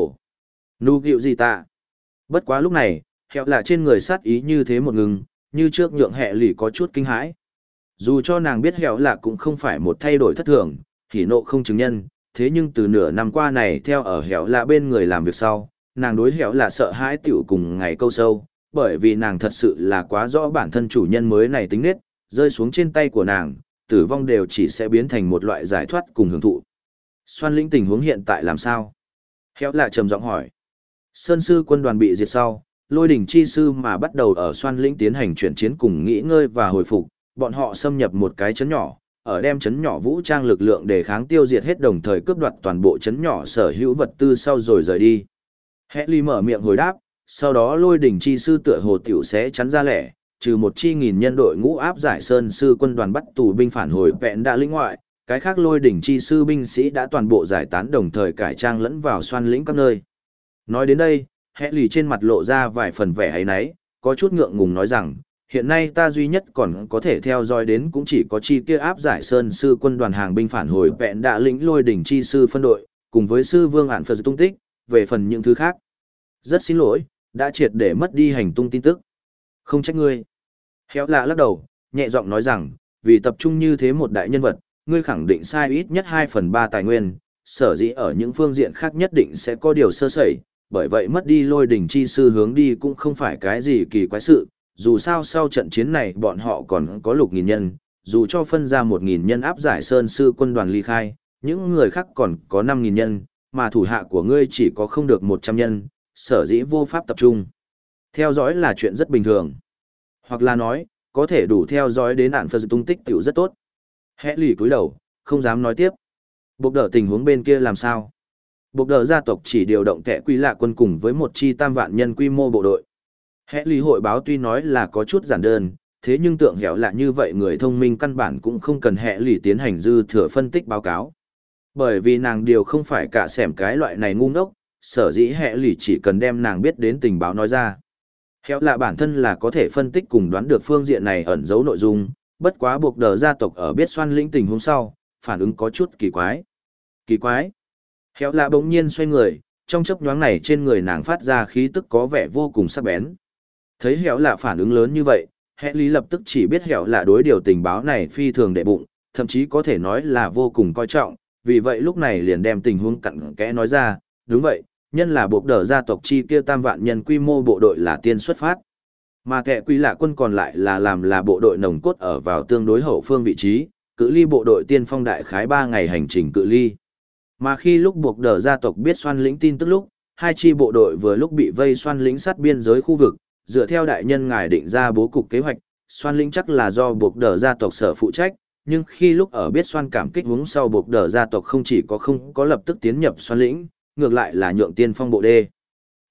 Nụ gịu gì tạ. Bất quá lúc này, hẻo lạ trên người sát ý như thế một ngừng, như trước nhượng hẹ lì có chút kinh hãi. Dù cho nàng biết hẻo lạ cũng không phải một thay đổi thất thường, hỉ nộ không chứng nhân, thế nhưng từ nửa năm qua này theo ở hẻo lạ bên người làm việc sau, nàng đối hẻo lạ sợ hãi tiểu cùng ngày câu sâu, bởi vì nàng thật sự là quá rõ bản thân chủ nhân mới này tính nết, rơi xuống trên tay của nàng, tử vong đều chỉ sẽ biến thành một loại giải thoát cùng hưởng thụ. Xoan lĩnh tình huống hiện tại làm sao? Hẻo lạ trầm giọng hỏi. Sơn sư quân đoàn bị diệt sau, lôi đỉnh chi sư mà bắt đầu ở xoan lĩnh tiến hành chuyển chiến cùng nghỉ ngơi và hồi phục, bọn họ xâm nhập một cái trấn nhỏ, ở đem trấn nhỏ vũ trang lực lượng để kháng tiêu diệt hết đồng thời cướp đoạt toàn bộ trấn nhỏ sở hữu vật tư sau rồi rời đi. Hẹ ly mở miệng hồi đáp, sau đó lôi đỉnh chi sư tựa hồ tiểu sẽ chắn ra lẻ, trừ một chi nghìn nhân đội ngũ áp giải sơn sư quân đoàn bắt tù binh phản hồi vẹn đã lĩnh ngoại, cái khác lôi đỉnh chi sư binh sĩ đã toàn bộ giải tán đồng thời cải trang lẫn vào xoan lĩnh các nơi. Nói đến đây, hẹ lì trên mặt lộ ra vài phần vẻ ấy nấy, có chút ngượng ngùng nói rằng, hiện nay ta duy nhất còn có thể theo dõi đến cũng chỉ có chi kia áp giải sơn sư quân đoàn hàng binh phản hồi vẹn đã lĩnh lôi đỉnh chi sư phân đội, cùng với sư vương ản phật tung tích, về phần những thứ khác. Rất xin lỗi, đã triệt để mất đi hành tung tin tức. Không trách ngươi. Héo lạ lắc đầu, nhẹ giọng nói rằng, vì tập trung như thế một đại nhân vật, ngươi khẳng định sai ít nhất 2/3 tài nguyên, sở dĩ ở những phương diện khác nhất định sẽ có điều sơ sẩy, bởi vậy mất đi lôi đỉnh chi sư hướng đi cũng không phải cái gì kỳ quái sự, dù sao sau trận chiến này bọn họ còn có 6.000 nhân, dù cho phân ra 1.000 nhân áp giải sơn sư quân đoàn ly khai, những người khác còn có 5.000 nhân, mà thủ hạ của ngươi chỉ có không được 100 nhân, sở dĩ vô pháp tập trung. Theo dõi là chuyện rất bình thường. Hoặc là nói, có thể đủ theo dõi đến ản phật tung tích tiểu rất tốt. Hẽ lì cúi đầu, không dám nói tiếp. Buộc đỡ tình huống bên kia làm sao? Buộc đỡ gia tộc chỉ điều động kẻ quy lạ quân cùng với một chi tam vạn nhân quy mô bộ đội. Hẽ lì hội báo tuy nói là có chút giản đơn, thế nhưng tượng hẻo lạ như vậy người thông minh căn bản cũng không cần hẽ lì tiến hành dư thừa phân tích báo cáo. Bởi vì nàng điều không phải cả xẻm cái loại này ngu ngốc, sở dĩ hẽ lì chỉ cần đem nàng biết đến tình báo nói ra. Hẻo lạ bản thân là có thể phân tích cùng đoán được phương diện này ẩn giấu nội dung, bất quá buộc đỡ gia tộc ở biết xoan lĩnh tình hôm sau, phản ứng có chút kỳ quái. Kỳ quái? Hẻo lạ bỗng nhiên xoay người, trong chớp nhoáng này trên người nàng phát ra khí tức có vẻ vô cùng sắc bén. Thấy hẻo lạ phản ứng lớn như vậy, hẽ lý lập tức chỉ biết hẻo lạ đối điều tình báo này phi thường đệ bụng, thậm chí có thể nói là vô cùng coi trọng, vì vậy lúc này liền đem tình huống cặn kẽ nói ra, đúng vậy, nhân là buộc đỡ gia tộc chi kia tam vạn nhân quy mô bộ đội là tiên xuất phát. Mà kẻ quy lạ quân còn lại là làm là bộ đội nồng cốt ở vào tương đối hậu phương vị trí, cự ly bộ đội tiên phong đại khái 3 ngày hành trình cự ly. Mà khi lúc buộc đỡ gia tộc biết xoan lĩnh tin tức lúc, hai chi bộ đội vừa lúc bị vây xoan lĩnh sát biên giới khu vực, dựa theo đại nhân ngài định ra bố cục kế hoạch, xoan lĩnh chắc là do buộc đỡ gia tộc sở phụ trách, nhưng khi lúc ở biết xoan cảm kích hướng sau buộc đỡ gia tộc không chỉ có không có lập tức tiến nhập xoan lĩnh, ngược lại là nhượng tiên phong bộ đê.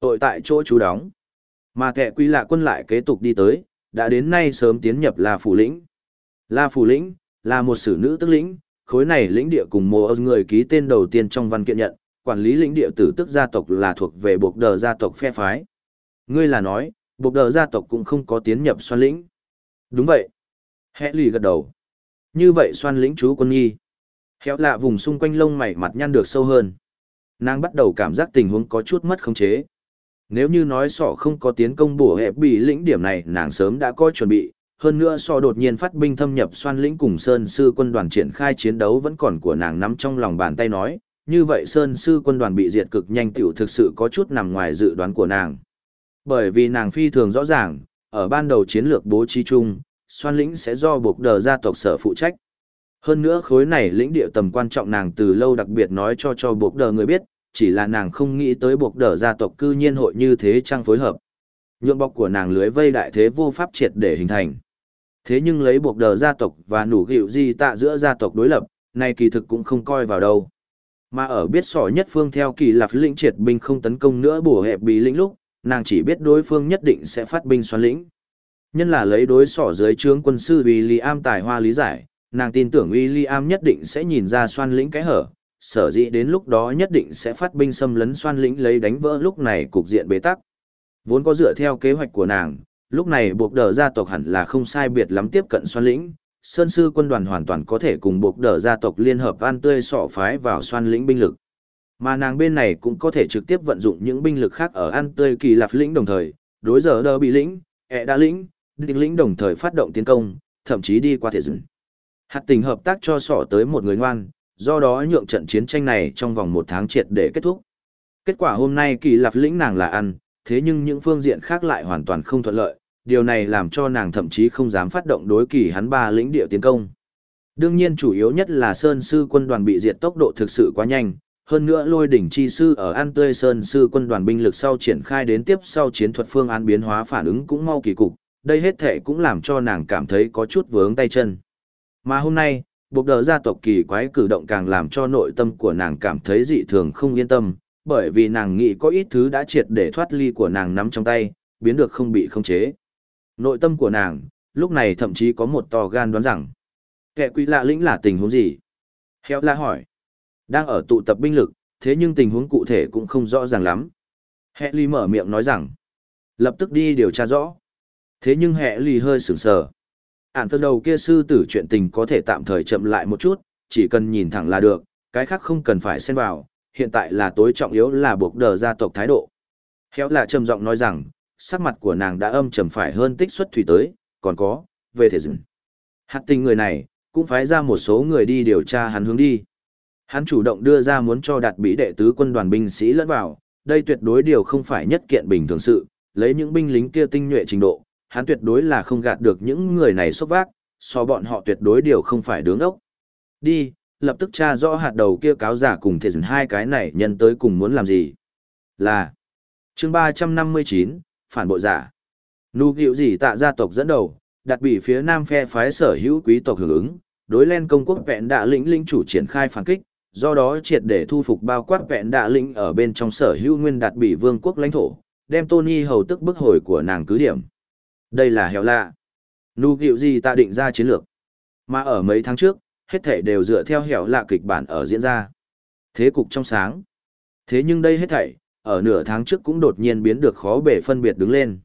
Tội tại chỗ trú đóng. Mà kẻ quy lạ quân lại kế tục đi tới, đã đến nay sớm tiến nhập La Phủ lĩnh. La Phủ lĩnh là một sử nữ tức lĩnh, khối này lĩnh địa cùng mô người ký tên đầu tiên trong văn kiện nhận, quản lý lĩnh địa tử tức gia tộc là thuộc về Buộc Đờ gia tộc phe phái. Ngươi là nói, Buộc Đờ gia tộc cũng không có tiến nhập Xoan lĩnh. Đúng vậy. Hẽ lì gật đầu. Như vậy Xoan lĩnh chú quân nhi. Khéo lạ vùng xung quanh lông mày mặt nhăn được sâu hơn. Nàng bắt đầu cảm giác tình huống có chút mất khống chế. Nếu như nói sọ không có tiến công bổ hẹp bị lĩnh điểm này nàng sớm đã có chuẩn bị, hơn nữa sọ đột nhiên phát binh thâm nhập Xoan lĩnh cùng Sơn Sư quân đoàn triển khai chiến đấu vẫn còn của nàng nắm trong lòng bàn tay nói, như vậy Sơn Sư quân đoàn bị diệt cực nhanh tiểu thực sự có chút nằm ngoài dự đoán của nàng. Bởi vì nàng phi thường rõ ràng, ở ban đầu chiến lược bố trí chung, Xoan lĩnh sẽ do Buộc Đờ gia tộc sở phụ trách. Hơn nữa khối này lĩnh địa tầm quan trọng nàng từ lâu đặc biệt nói cho Buộc Đờ người biết, chỉ là nàng không nghĩ tới Buộc Đờ gia tộc cư nhiên hội như thế trang phối hợp. Nhượng bọc của nàng lưới vây đại thế vô pháp triệt để hình thành. Thế nhưng lấy Buộc Đờ gia tộc và nủ gịu di tạ giữa gia tộc đối lập, này kỳ thực cũng không coi vào đâu. Mà ở biết sỏ nhất phương theo kỳ lạp lĩnh triệt binh không tấn công nữa bổ hẹp bí lĩnh lúc, nàng chỉ biết đối phương nhất định sẽ phát binh Xoan lĩnh. Nhân là lấy đối sỏ dưới trướng quân sư William tài hoa lý giải, nàng tin tưởng William nhất định sẽ nhìn ra Xoan lĩnh cái hở, sở dĩ đến lúc đó nhất định sẽ phát binh xâm lấn Xoan lĩnh lấy đánh vỡ lúc này cục diện bế tắc. Vốn có dựa theo kế hoạch của nàng, lúc này Buộc Đờ gia tộc hẳn là không sai biệt lắm tiếp cận Xoan lĩnh, Sơn Sư quân đoàn hoàn toàn có thể cùng Buộc Đờ gia tộc liên hợp an tươi sọ phái vào Xoan lĩnh binh lực. Mà nàng bên này cũng có thể trực tiếp vận dụng những binh lực khác ở an tươi kỳ lạp lĩnh đồng thời, đối giờ đờ bị lĩnh, đa lĩnh, địch lĩnh đồng thời phát động tiến công, thậm chí đi qua thể dựng. Hạt tình hợp tác cho sọ tới một người ngoan, do đó nhượng trận chiến tranh này trong vòng 1 tháng triệt để kết thúc. Kết quả hôm nay kỳ lạp lĩnh nàng là ăn, thế nhưng những phương diện khác lại hoàn toàn không thuận lợi, điều này làm cho nàng thậm chí không dám phát động đối kỳ hắn 3 lĩnh địa tiến công. Đương nhiên chủ yếu nhất là Sơn Sư quân đoàn bị diệt tốc độ thực sự quá nhanh, hơn nữa Lôi đỉnh chi sư ở An Tươi Sơn Sư quân đoàn binh lực sau triển khai đến tiếp sau chiến thuật phương án biến hóa phản ứng cũng mau kỳ cục, đây hết thể cũng làm cho nàng cảm thấy có chút vướng tay chân. Mà hôm nay, Buộc Đờ gia tộc kỳ quái cử động càng làm cho nội tâm của nàng cảm thấy dị thường không yên tâm, bởi vì nàng nghĩ có ít thứ đã triệt để thoát ly của nàng nắm trong tay, biến được không bị khống chế. Nội tâm của nàng, lúc này thậm chí có một to gan đoán rằng, kẻ quỷ lạ lĩnh là tình huống gì? Héo la hỏi. Đang ở tụ tập binh lực, thế nhưng tình huống cụ thể cũng không rõ ràng lắm. Hệ ly mở miệng nói rằng, lập tức đi điều tra rõ. Thế nhưng hệ ly hơi sửng sờ. Ản phần đầu kia sư tử chuyện tình có thể tạm thời chậm lại một chút, chỉ cần nhìn thẳng là được, cái khác không cần phải xen vào, hiện tại là tối trọng yếu là Buộc Đờ gia tộc thái độ. Héo là trầm giọng nói rằng, sắc mặt của nàng đã âm trầm phải hơn tích xuất thủy tới, còn có, về thể dừng. Hạt tình người này, cũng phái ra một số người đi điều tra hắn hướng đi. Hắn chủ động đưa ra muốn cho đạt bí đệ tứ quân đoàn binh sĩ lẫn vào, đây tuyệt đối điều không phải nhất kiện bình thường sự, lấy những binh lính kia tinh nhuệ trình độ, hắn tuyệt đối là không gạt được những người này xốc vác, so bọn họ tuyệt đối điều không phải đứng ốc. Đi, lập tức tra rõ hạt đầu kia cáo giả cùng thể dừng hai cái này nhân tới cùng muốn làm gì. Là chương 359, phản bội giả. Nụ gịu gì tạ gia tộc dẫn đầu, đặt bị phía nam phe phái sở hữu quý tộc hưởng ứng, đối lên công quốc vẹn đạ lĩnh lĩnh chủ triển khai phản kích, do đó triệt để thu phục bao quát vẹn đạ lĩnh ở bên trong sở hữu nguyên đạt bị vương quốc lãnh thổ, đem Tony hầu tức bức hồi của nàng cứ điểm. Đây là hẻo lạ. Nụ gịu gì tạ định ra chiến lược. Mà ở mấy tháng trước, hết thảy đều dựa theo hẻo lạ kịch bản ở diễn ra. Thế cục trong sáng. Thế nhưng đây hết thảy, ở nửa tháng trước cũng đột nhiên biến được khó bể phân biệt đứng lên.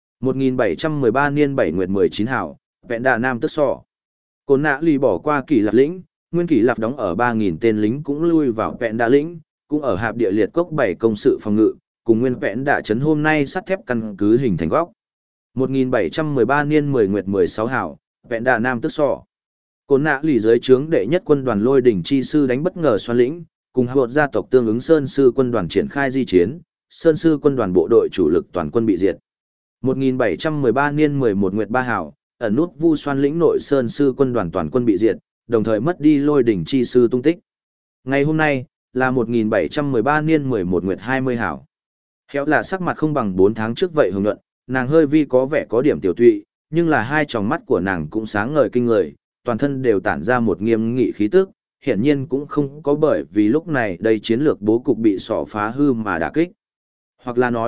1713 niên 7 nguyệt 19 hảo, vẹn đà nam tức sọ. Côn nã lì bỏ qua kỳ lạp lĩnh, nguyên kỳ lạp đóng ở 3.000 tên lính cũng lui vào vẹn đà lĩnh, cũng ở hạp địa liệt cốc 7 công sự phòng ngự, cùng nguyên vẹn đà chấn hôm nay sắt thép căn cứ hình thành góc. 1713 niên 10 nguyệt 16 hảo, vẹn đà nam tức sọ. Côn nã lì dưới trướng đệ nhất quân đoàn Lôi đỉnh chi sư đánh bất ngờ Xoan lĩnh, cùng hợp gia tộc tương ứng Sơn Sư quân đoàn triển khai di chiến, Sơn Sư quân đoàn bộ đội chủ lực toàn quân bị diệt. 1713 niên 11 nguyệt 3 hảo, ẩn nút Vu Xoan lĩnh nội Sơn Sư quân đoàn toàn quân bị diệt, đồng thời mất đi Lôi đỉnh chi sư tung tích. Ngày hôm nay, là 1713 niên 11 nguyệt 20 hảo. Khéo là sắc mặt không bằng 4 tháng trước vậy hồng nhuận, nàng hơi vi có vẻ có điểm tiểu tụy, nhưng là hai tròng mắt của nàng cũng sáng ngời kinh người, toàn thân đều tản ra một nghiêm nghị khí tức, hiển nhiên cũng không có bởi vì lúc này đây chiến lược bố cục bị sọ phá hư mà đả kích. Hoặc là nói,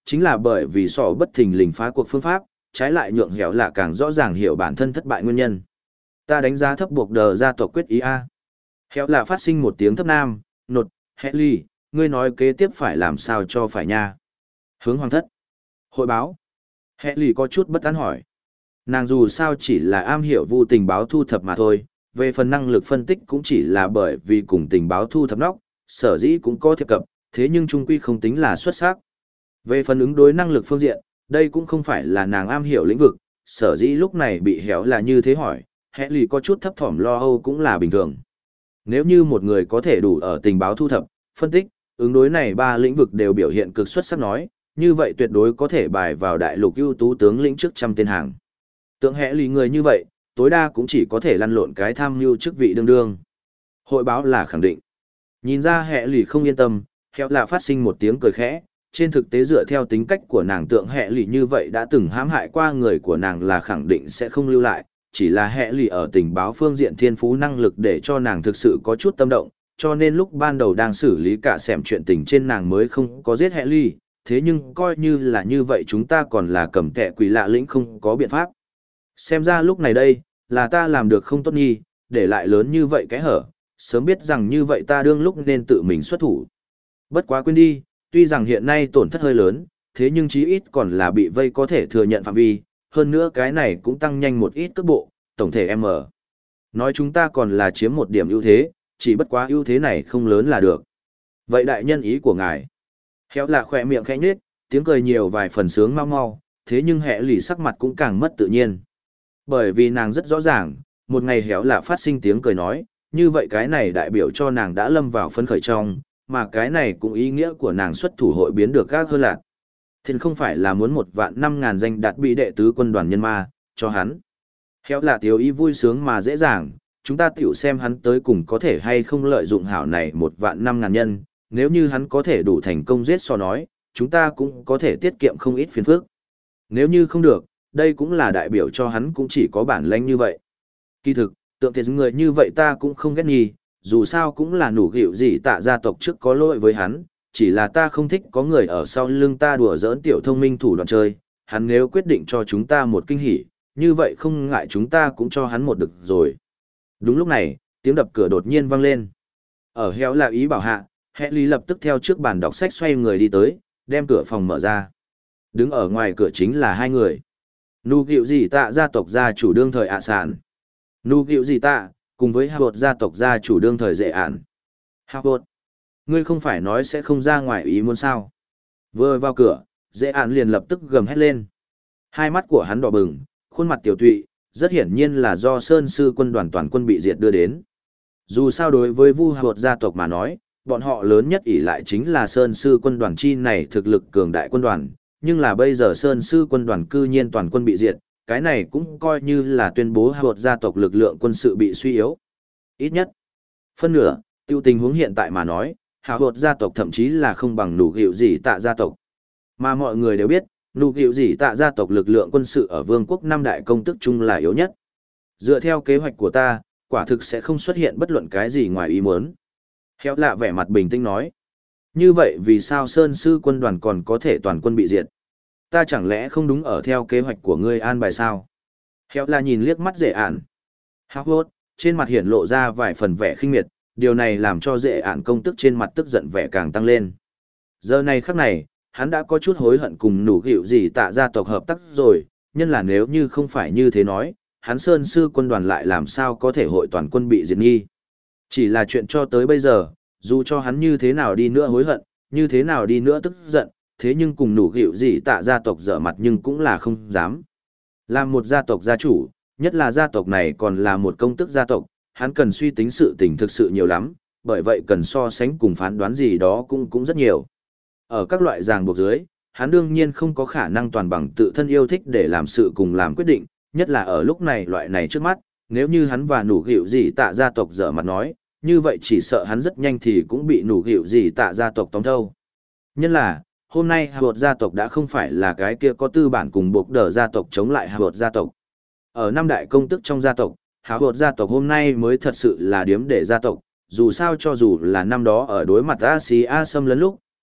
chính là bởi vì sọ bất thình lình phá cuộc phương pháp, trái lại nhượng hẻo là càng rõ ràng hiểu bản thân thất bại nguyên nhân. Ta đánh giá thấp buộc đờ gia tộc quyết ý a. Hẻo là phát sinh một tiếng thấp nam, nột, Henry, ngươi nói kế tiếp phải làm sao cho phải nha. Hướng hoàng thất. Hội báo. Henry có chút bất an hỏi. Nàng dù sao chỉ là am hiểu vu tình báo thu thập mà thôi, về phần năng lực phân tích cũng chỉ là bởi vì cùng tình báo thu thập nóc, sở dĩ cũng có thiệp cập, thế nhưng trung quy không tính là xuất sắc. Về phần ứng đối năng lực phương diện, đây cũng không phải là nàng am hiểu lĩnh vực, sở dĩ lúc này bị héo là như thế hỏi, Henry có chút thấp thỏm lo âu cũng là bình thường. Nếu như một người có thể đủ ở tình báo thu thập, phân tích, ứng đối này ba lĩnh vực đều biểu hiện cực xuất sắc nói, như vậy tuyệt đối có thể bài vào đại lục ưu tú tướng lĩnh trước trăm tên hàng. Tượng Henry người như vậy, tối đa cũng chỉ có thể lăn lộn cái tham mưu chức vị đương đương. Hội báo là khẳng định. Nhìn ra Henry không yên tâm, héo là phát sinh một tiếng cười khẽ, trên thực tế dựa theo tính cách của nàng tượng Henry như vậy đã từng hãm hại qua người của nàng là khẳng định sẽ không lưu lại, chỉ là Henry ở tình báo phương diện thiên phú năng lực để cho nàng thực sự có chút tâm động, cho nên lúc ban đầu đang xử lý cả xẻm chuyện tình trên nàng mới không có giết Henry, thế nhưng coi như vậy chúng ta còn là cầm kẻ quỷ lạ lĩnh không có biện pháp. Xem ra lúc này đây, là ta làm được không tốt nhi, để lại lớn như vậy cái hở, sớm biết rằng như vậy ta đương lúc nên tự mình xuất thủ. Bất quá quên đi, tuy rằng hiện nay tổn thất hơi lớn, thế nhưng chí ít còn là bị vây có thể thừa nhận phạm vi, hơn nữa cái này cũng tăng nhanh một ít cước bộ, tổng thể M. Nói chúng ta còn là chiếm một điểm ưu thế, chỉ bất quá ưu thế này không lớn là được. Vậy đại nhân ý của ngài? Khéo là khỏe miệng khẽ nhếch, tiếng cười nhiều vài phần sướng mau mau, thế nhưng hẹ lì sắc mặt cũng càng mất tự nhiên. Bởi vì nàng rất rõ ràng, một ngày héo là phát sinh tiếng cười nói, như vậy cái này đại biểu cho nàng đã lâm vào phấn khởi trong, mà cái này cũng ý nghĩa của nàng xuất thủ hội biến được gác hơn lạc. Thì không phải là muốn 1.500.000 danh đạt bị đệ tứ quân đoàn nhân ma, cho hắn. Héo là tiểu ý vui sướng mà dễ dàng, chúng ta tiểu xem hắn tới cùng có thể hay không lợi dụng hảo này 1.500.000 nhân, nếu như hắn có thể đủ thành công giết so nói, chúng ta cũng có thể tiết kiệm không ít phiền phức. Nếu như không được, đây cũng là đại biểu cho hắn cũng chỉ có bản lãnh như vậy. Kỳ thực, tượng thể người như vậy ta cũng không ghét nghi, dù sao cũng là nủ gịu gì tạ gia tộc trước có lỗi với hắn, chỉ là ta không thích có người ở sau lưng ta đùa giỡn tiểu thông minh thủ đoạn chơi, hắn nếu quyết định cho chúng ta một kinh hỉ, như vậy không ngại chúng ta cũng cho hắn một được rồi. Đúng lúc này, tiếng đập cửa đột nhiên vang lên. Ở héo là ý bảo hạ, Henry lập tức theo trước bàn đọc sách xoay người đi tới, đem cửa phòng mở ra. Đứng ở ngoài cửa chính là hai người. Nụ gịu gì tạ gia tộc gia chủ đương thời ạ sản. Nụ gịu gì tạ, cùng với Howard gia tộc gia chủ đương thời dễ ản. Howard, ngươi không phải nói sẽ không ra ngoài ý muốn sao. Vừa vào cửa, dễ ản liền lập tức gầm hét lên. Hai mắt của hắn đỏ bừng, khuôn mặt tiểu tụy, rất hiển nhiên là do Sơn Sư quân đoàn toàn quân bị diệt đưa đến. Dù sao đối với Vu Howard gia tộc mà nói, bọn họ lớn nhất ỷ lại chính là Sơn Sư quân đoàn chi này thực lực cường đại quân đoàn, nhưng là bây giờ Sơn Sư quân đoàn cư nhiên toàn quân bị diệt, cái này cũng coi như là tuyên bố Howard gia tộc lực lượng quân sự bị suy yếu. Ít nhất, phân nửa, tiêu tình huống hiện tại mà nói, Howard gia tộc thậm chí là không bằng nụ gịu gì tạ gia tộc. Mà mọi người đều biết, nụ gịu gì tạ gia tộc lực lượng quân sự ở vương quốc năm đại công tức chung là yếu nhất. Dựa theo kế hoạch của ta, quả thực sẽ không xuất hiện bất luận cái gì ngoài ý muốn. Khéo lạ vẻ mặt bình tĩnh nói. Như vậy vì sao Sơn Sư quân đoàn còn có thể toàn quân bị diệt? Ta chẳng lẽ không đúng ở theo kế hoạch của ngươi an bài sao? Khéo lạ nhìn liếc mắt dễ ản. Howard, trên mặt hiển lộ ra vài phần vẻ khinh miệt, điều này làm cho dễ ản công tức trên mặt tức giận vẻ càng tăng lên. Giờ này khắc này, hắn đã có chút hối hận cùng nủ gịu gì tạ gia tộc hợp tác rồi, nhân là nếu như không phải như thế nói, hắn Sơn Sư quân đoàn lại làm sao có thể hội toàn quân bị diệt nghi. Chỉ là chuyện cho tới bây giờ, dù cho hắn như thế nào đi nữa hối hận, như thế nào đi nữa tức giận, thế nhưng cùng nủ gịu gì tạ gia tộc dở mặt nhưng cũng là không dám. Làm một gia tộc gia chủ, nhất là gia tộc này còn là một công tức gia tộc, hắn cần suy tính sự tình thực sự nhiều lắm, bởi vậy cần so sánh cùng phán đoán gì đó cũng rất nhiều. Ở các loại ràng buộc dưới, hắn đương nhiên không có khả năng toàn bằng tự thân yêu thích để làm sự cùng làm quyết định, nhất là ở lúc này loại này trước mắt, nếu như hắn và nủ gịu gì tạ gia tộc dở mặt nói, như vậy chỉ sợ hắn rất nhanh thì cũng bị nủ gịu gì tạ gia tộc tóm thâu. Nhân là, hôm nay Howard gia tộc đã không phải là cái kia có tư bản cùng buộc đờ gia tộc chống lại Howard gia tộc. Ở năm đại công tức trong gia tộc, Howard gia tộc hôm nay mới thật sự là điếm để gia tộc, dù sao cho dù là năm đó ở đối mặt Asia xâm lấn lúc,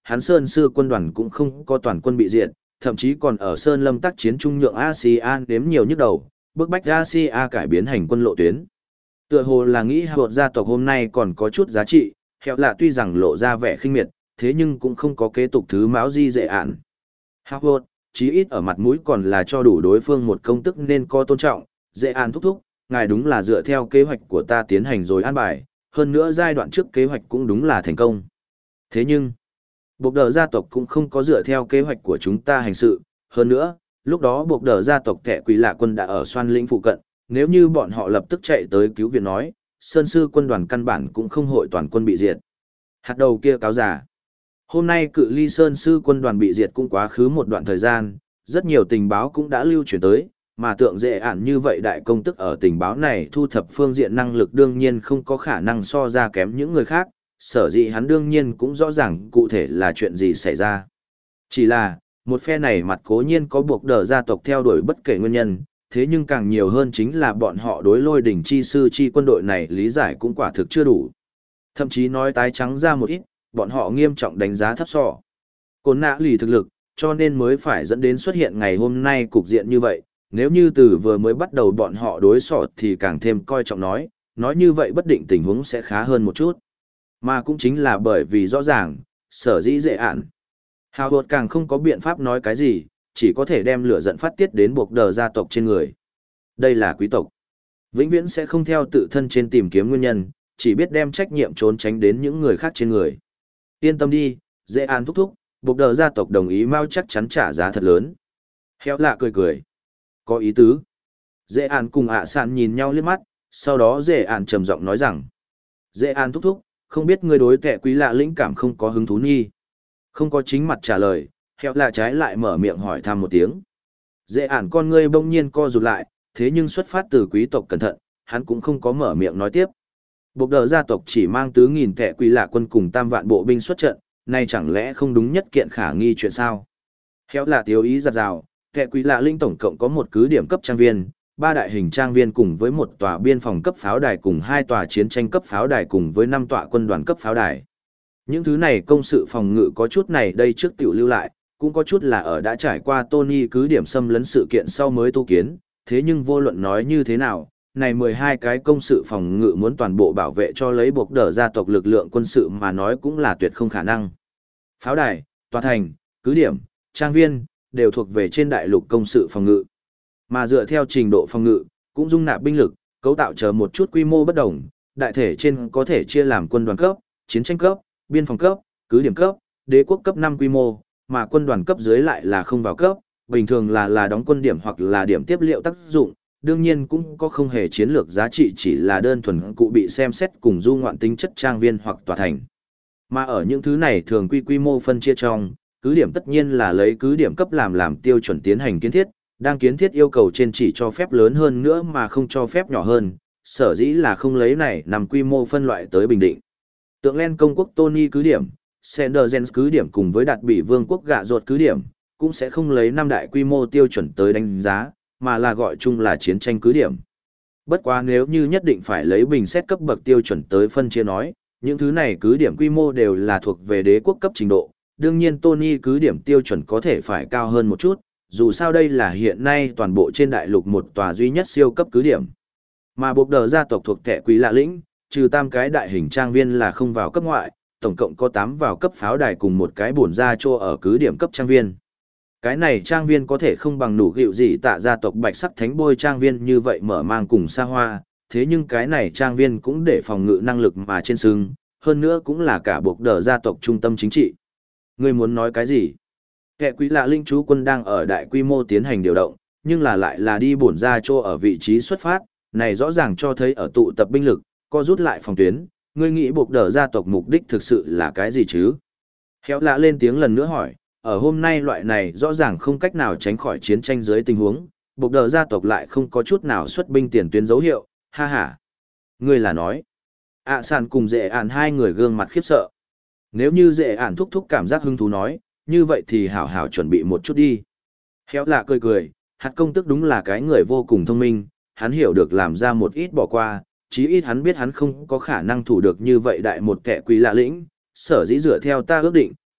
hắn Sơn Sư quân đoàn cũng không có toàn quân bị diệt, thậm chí còn ở Sơn Lâm tác chiến trung nhượng ASEAN đếm nhiều nhức đầu, bức bách ASEAN cải biến hành quân lộ tuyến. Tựa hồ là nghĩ Howard gia tộc hôm nay còn có chút giá trị, Hẹo Lạ tuy rằng lộ ra vẻ khinh miệt, thế nhưng cũng không có kế tục thứ Mão Di dễ ản. Howard, chí ít ở mặt mũi còn là cho đủ đối phương một công tức nên có tôn trọng, dễ ản thúc thúc, ngài đúng là dựa theo kế hoạch của ta tiến hành rồi an bài, hơn nữa giai đoạn trước kế hoạch cũng đúng là thành công. Thế nhưng, buộc đờ gia tộc cũng không có dựa theo kế hoạch của chúng ta hành sự, hơn nữa, lúc đó buộc đờ gia tộc kẻ quỷ lạ quân đã ở xoan lĩnh phụ cận, nếu như bọn họ lập tức chạy tới cứu viện nói, Sơn Sư quân đoàn căn bản cũng không hội toàn quân bị diệt. Hạt đầu kia cáo giả. Hôm nay cự ly Sơn Sư quân đoàn bị diệt cũng quá khứ một đoạn thời gian, rất nhiều tình báo cũng đã lưu truyền tới, mà tượng dễ ản như vậy đại công tức ở tình báo này thu thập phương diện năng lực đương nhiên không có khả năng so ra kém những người khác, sở dĩ hắn đương nhiên cũng rõ ràng cụ thể là chuyện gì xảy ra. Chỉ là, một phe này mặt cố nhiên có buộc đờ gia tộc theo đuổi bất kể nguyên nhân, thế nhưng càng nhiều hơn chính là bọn họ đối lôi đỉnh chi sư chi quân đội này lý giải cũng quả thực chưa đủ. Thậm chí nói tái trắng ra một ít, bọn họ nghiêm trọng đánh giá thấp so. Côn nã lì thực lực, cho nên mới phải dẫn đến xuất hiện ngày hôm nay cục diện như vậy, nếu như từ vừa mới bắt đầu bọn họ đối sọ thì càng thêm coi trọng nói như vậy bất định tình huống sẽ khá hơn một chút. Mà cũng chính là bởi vì rõ ràng, sở dĩ dễ ản. Hào hột càng không có biện pháp nói cái gì, chỉ có thể đem lửa giận phát tiết đến buộc đờ gia tộc trên người. Đây là quý tộc. Vĩnh viễn sẽ không theo tự thân trên tìm kiếm nguyên nhân, chỉ biết đem trách nhiệm trốn tránh đến những người khác trên người. Yên tâm đi, dễ ản thúc thúc, buộc đờ gia tộc đồng ý mau chắc chắn trả giá thật lớn. Héo lạ cười cười. Có ý tứ. Dễ ản cùng ạ sạn nhìn nhau liếc mắt, sau đó dễ ản trầm giọng nói rằng. Dễ ản thúc thúc, không biết ngươi đối kẻ quý lạ lĩnh cảm không có hứng thú nghi. Không có chính mặt trả lời, Héo lạ trái lại mở miệng hỏi thăm một tiếng. Dễ ản con ngươi bỗng nhiên co rụt lại, thế nhưng xuất phát từ quý tộc cẩn thận, hắn cũng không có mở miệng nói tiếp. Buộc đờ gia tộc chỉ mang 4.000 kẻ quý lạ quân cùng 3 vạn bộ binh xuất trận, này chẳng lẽ không đúng nhất kiện khả nghi chuyện sao? Héo lạ thiếu ý giật rào, kẻ quý lạ lĩnh tổng cộng có một cứ điểm cấp trang viên, 3 đại hình trang viên cùng với một tòa biên phòng cấp pháo đài cùng 2 tòa chiến tranh cấp pháo đài cùng với 5 tòa quân đoàn cấp pháo đài. Những thứ này công sự phòng ngự có chút này đây trước tiểu lưu lại, cũng có chút là ở đã trải qua Tony cứ điểm xâm lấn sự kiện sau mới tu kiến, thế nhưng vô luận nói như thế nào, này 12 cái công sự phòng ngự muốn toàn bộ bảo vệ cho lấy buộc đờ gia tộc lực lượng quân sự mà nói cũng là tuyệt không khả năng. Pháo đài, tòa thành, cứ điểm, trang viên, đều thuộc về trên đại lục công sự phòng ngự. Mà dựa theo trình độ phòng ngự, cũng dung nạp binh lực, cấu tạo chờ một chút quy mô bất đồng, đại thể trên có thể chia làm quân đoàn cấp, chiến tranh cấp, biên phòng cấp, cứ điểm cấp, đế quốc cấp 5 quy mô, mà quân đoàn cấp dưới lại là không vào cấp, bình thường là đóng quân điểm hoặc là điểm tiếp liệu tác dụng, đương nhiên cũng có không hề chiến lược giá trị chỉ là đơn thuần cụ bị xem xét cùng du ngoạn tính chất trang viên hoặc tòa thành. Mà ở những thứ này thường quy mô phân chia trong, cứ điểm tất nhiên là lấy cứ điểm cấp làm tiêu chuẩn tiến hành kiến thiết, đang kiến thiết yêu cầu trên chỉ cho phép lớn hơn nữa mà không cho phép nhỏ hơn, sở dĩ là không lấy này nằm quy mô phân loại tới bình định. Tượng Len công quốc Tony cứ điểm, Sendergens cứ điểm cùng với đạt bị vương quốc gạ ruột cứ điểm, cũng sẽ không lấy 5 đại quy mô tiêu chuẩn tới đánh giá, mà là gọi chung là chiến tranh cứ điểm. Bất quá nếu như nhất định phải lấy bình xét cấp bậc tiêu chuẩn tới phân chia nói, những thứ này cứ điểm quy mô đều là thuộc về đế quốc cấp trình độ, đương nhiên Tony cứ điểm tiêu chuẩn có thể phải cao hơn một chút, dù sao đây là hiện nay toàn bộ trên đại lục một tòa duy nhất siêu cấp cứ điểm. Mà buộc đờ gia tộc thuộc kẻ quý lạ lĩnh, trừ 3 cái đại hình trang viên là không vào cấp ngoại, tổng cộng có 8 vào cấp pháo đài cùng một cái bổn gia trô ở cứ điểm cấp trang viên. Cái này trang viên có thể không bằng nủ gịu gì tạ gia tộc bạch sắc thánh bôi trang viên như vậy mở mang cùng xa hoa, thế nhưng cái này trang viên cũng để phòng ngự năng lực mà trên sưng, hơn nữa cũng là cả buộc đờ gia tộc trung tâm chính trị. Ngươi muốn nói cái gì? Kẻ quý lạ linh chú quân đang ở đại quy mô tiến hành điều động, nhưng lại là đi bổn ra chỗ ở vị trí xuất phát, này rõ ràng cho thấy ở tụ tập binh lực, co rút lại phòng tuyến, ngươi nghĩ buộc đờ gia tộc mục đích thực sự là cái gì chứ? Héo lạ lên tiếng lần nữa hỏi, ở hôm nay loại này rõ ràng không cách nào tránh khỏi chiến tranh dưới tình huống, buộc đờ gia tộc lại không có chút nào xuất binh tiền tuyến dấu hiệu, ha ha. Ngươi là nói, ạ sàn cùng dễ ản hai người gương mặt khiếp sợ. Nếu như dễ ản thúc thúc cảm giác hứng thú nói, như vậy thì hảo hảo chuẩn bị một chút đi. Héo lạ cười cười, hạt công tức đúng là cái người vô cùng thông minh, hắn hiểu được làm ra một ít bỏ qua, chí ít hắn biết hắn không có khả năng thủ được như vậy đại một kẻ quý lạ lĩnh, sở dĩ dựa theo ta ước định,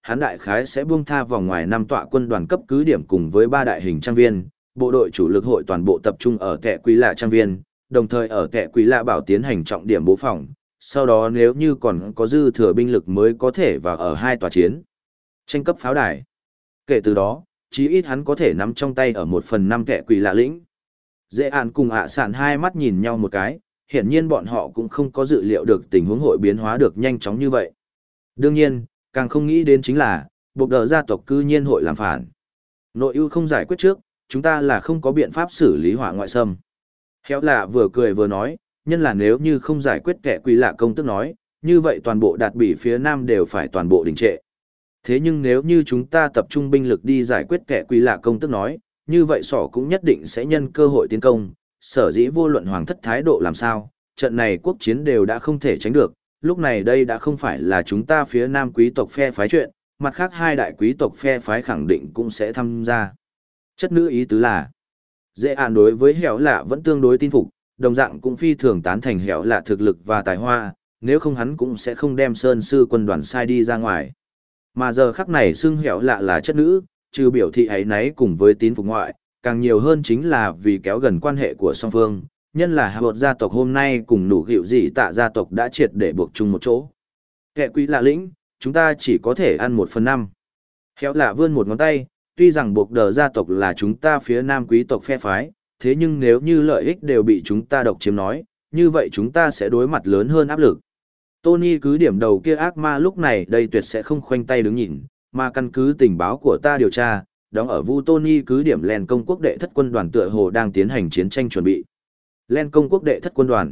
hắn đại khái sẽ buông tha vòng ngoài 5 tọa quân đoàn cấp cứ điểm cùng với 3 đại hình trang viên, bộ đội chủ lực hội toàn bộ tập trung ở Kẻ Quỷ Lạ trang viên, đồng thời ở Kẻ Quỷ Lạ bảo tiến hành trọng điểm bố phòng, sau đó nếu như còn có dư thừa binh lực mới có thể vào ở 2 tòa chiến tranh cấp pháo đài. Kể từ đó, chí ít hắn có thể nắm trong tay ở 1/5 Kẻ Quỷ Lạ lĩnh. Dễ An cùng ạ sạn hai mắt nhìn nhau một cái, hiển nhiên bọn họ cũng không có dự liệu được tình huống hội biến hóa được nhanh chóng như vậy. Đương nhiên, càng không nghĩ đến chính là, buộc đờ gia tộc cư nhiên hội làm phản. Nội ưu không giải quyết trước, chúng ta là không có biện pháp xử lý hỏa ngoại xâm. Khéo lạ vừa cười vừa nói, nhân là nếu như không giải quyết Kẻ Quỷ Lạ công tức nói, như vậy toàn bộ đạt bỉ phía nam đều phải toàn bộ đình trệ. Thế nhưng nếu như chúng ta tập trung binh lực đi giải quyết Kẻ Quỷ Lạ công tức nói, như vậy sỏ cũng nhất định sẽ nhân cơ hội tiến công, sở dĩ vô luận hoàng thất thái độ làm sao, trận này quốc chiến đều đã không thể tránh được, lúc này đây đã không phải là chúng ta phía nam quý tộc phe phái chuyện, mặt khác 2 đại quý tộc phe phái khẳng định cũng sẽ tham gia. Chất nữ ý tứ là, dễ An đối với Hẻo Lạ vẫn tương đối tin phục, đồng dạng cũng phi thường tán thành Hẻo Lạ thực lực và tài hoa, nếu không hắn cũng sẽ không đem Sơn Sư quân đoàn sai đi ra ngoài. Mà giờ khắc này xưng Hẻo Lạ là chất nữ, trừ biểu thị ấy nấy cùng với tín phục ngoại, càng nhiều hơn chính là vì kéo gần quan hệ của song phương, nhân là Hạ gia tộc hôm nay cùng nụ gịu gì tạ gia tộc đã triệt để buộc chung một chỗ. Kẻ Quỷ Lạ lĩnh, chúng ta chỉ có thể ăn 1/5. Khéo Lạ vươn một ngón tay, tuy rằng buộc đờ gia tộc là chúng ta phía nam quý tộc phe phái, thế nhưng nếu như lợi ích đều bị chúng ta độc chiếm nói, như vậy chúng ta sẽ đối mặt lớn hơn áp lực. Tony cứ điểm đầu kia ác ma lúc này đây tuyệt sẽ không khoanh tay đứng nhìn, mà căn cứ tình báo của ta điều tra, đóng ở Vu Tony cứ điểm Len công quốc đệ thất quân đoàn tựa hồ đang tiến hành chiến tranh chuẩn bị. Len công quốc đệ thất quân đoàn.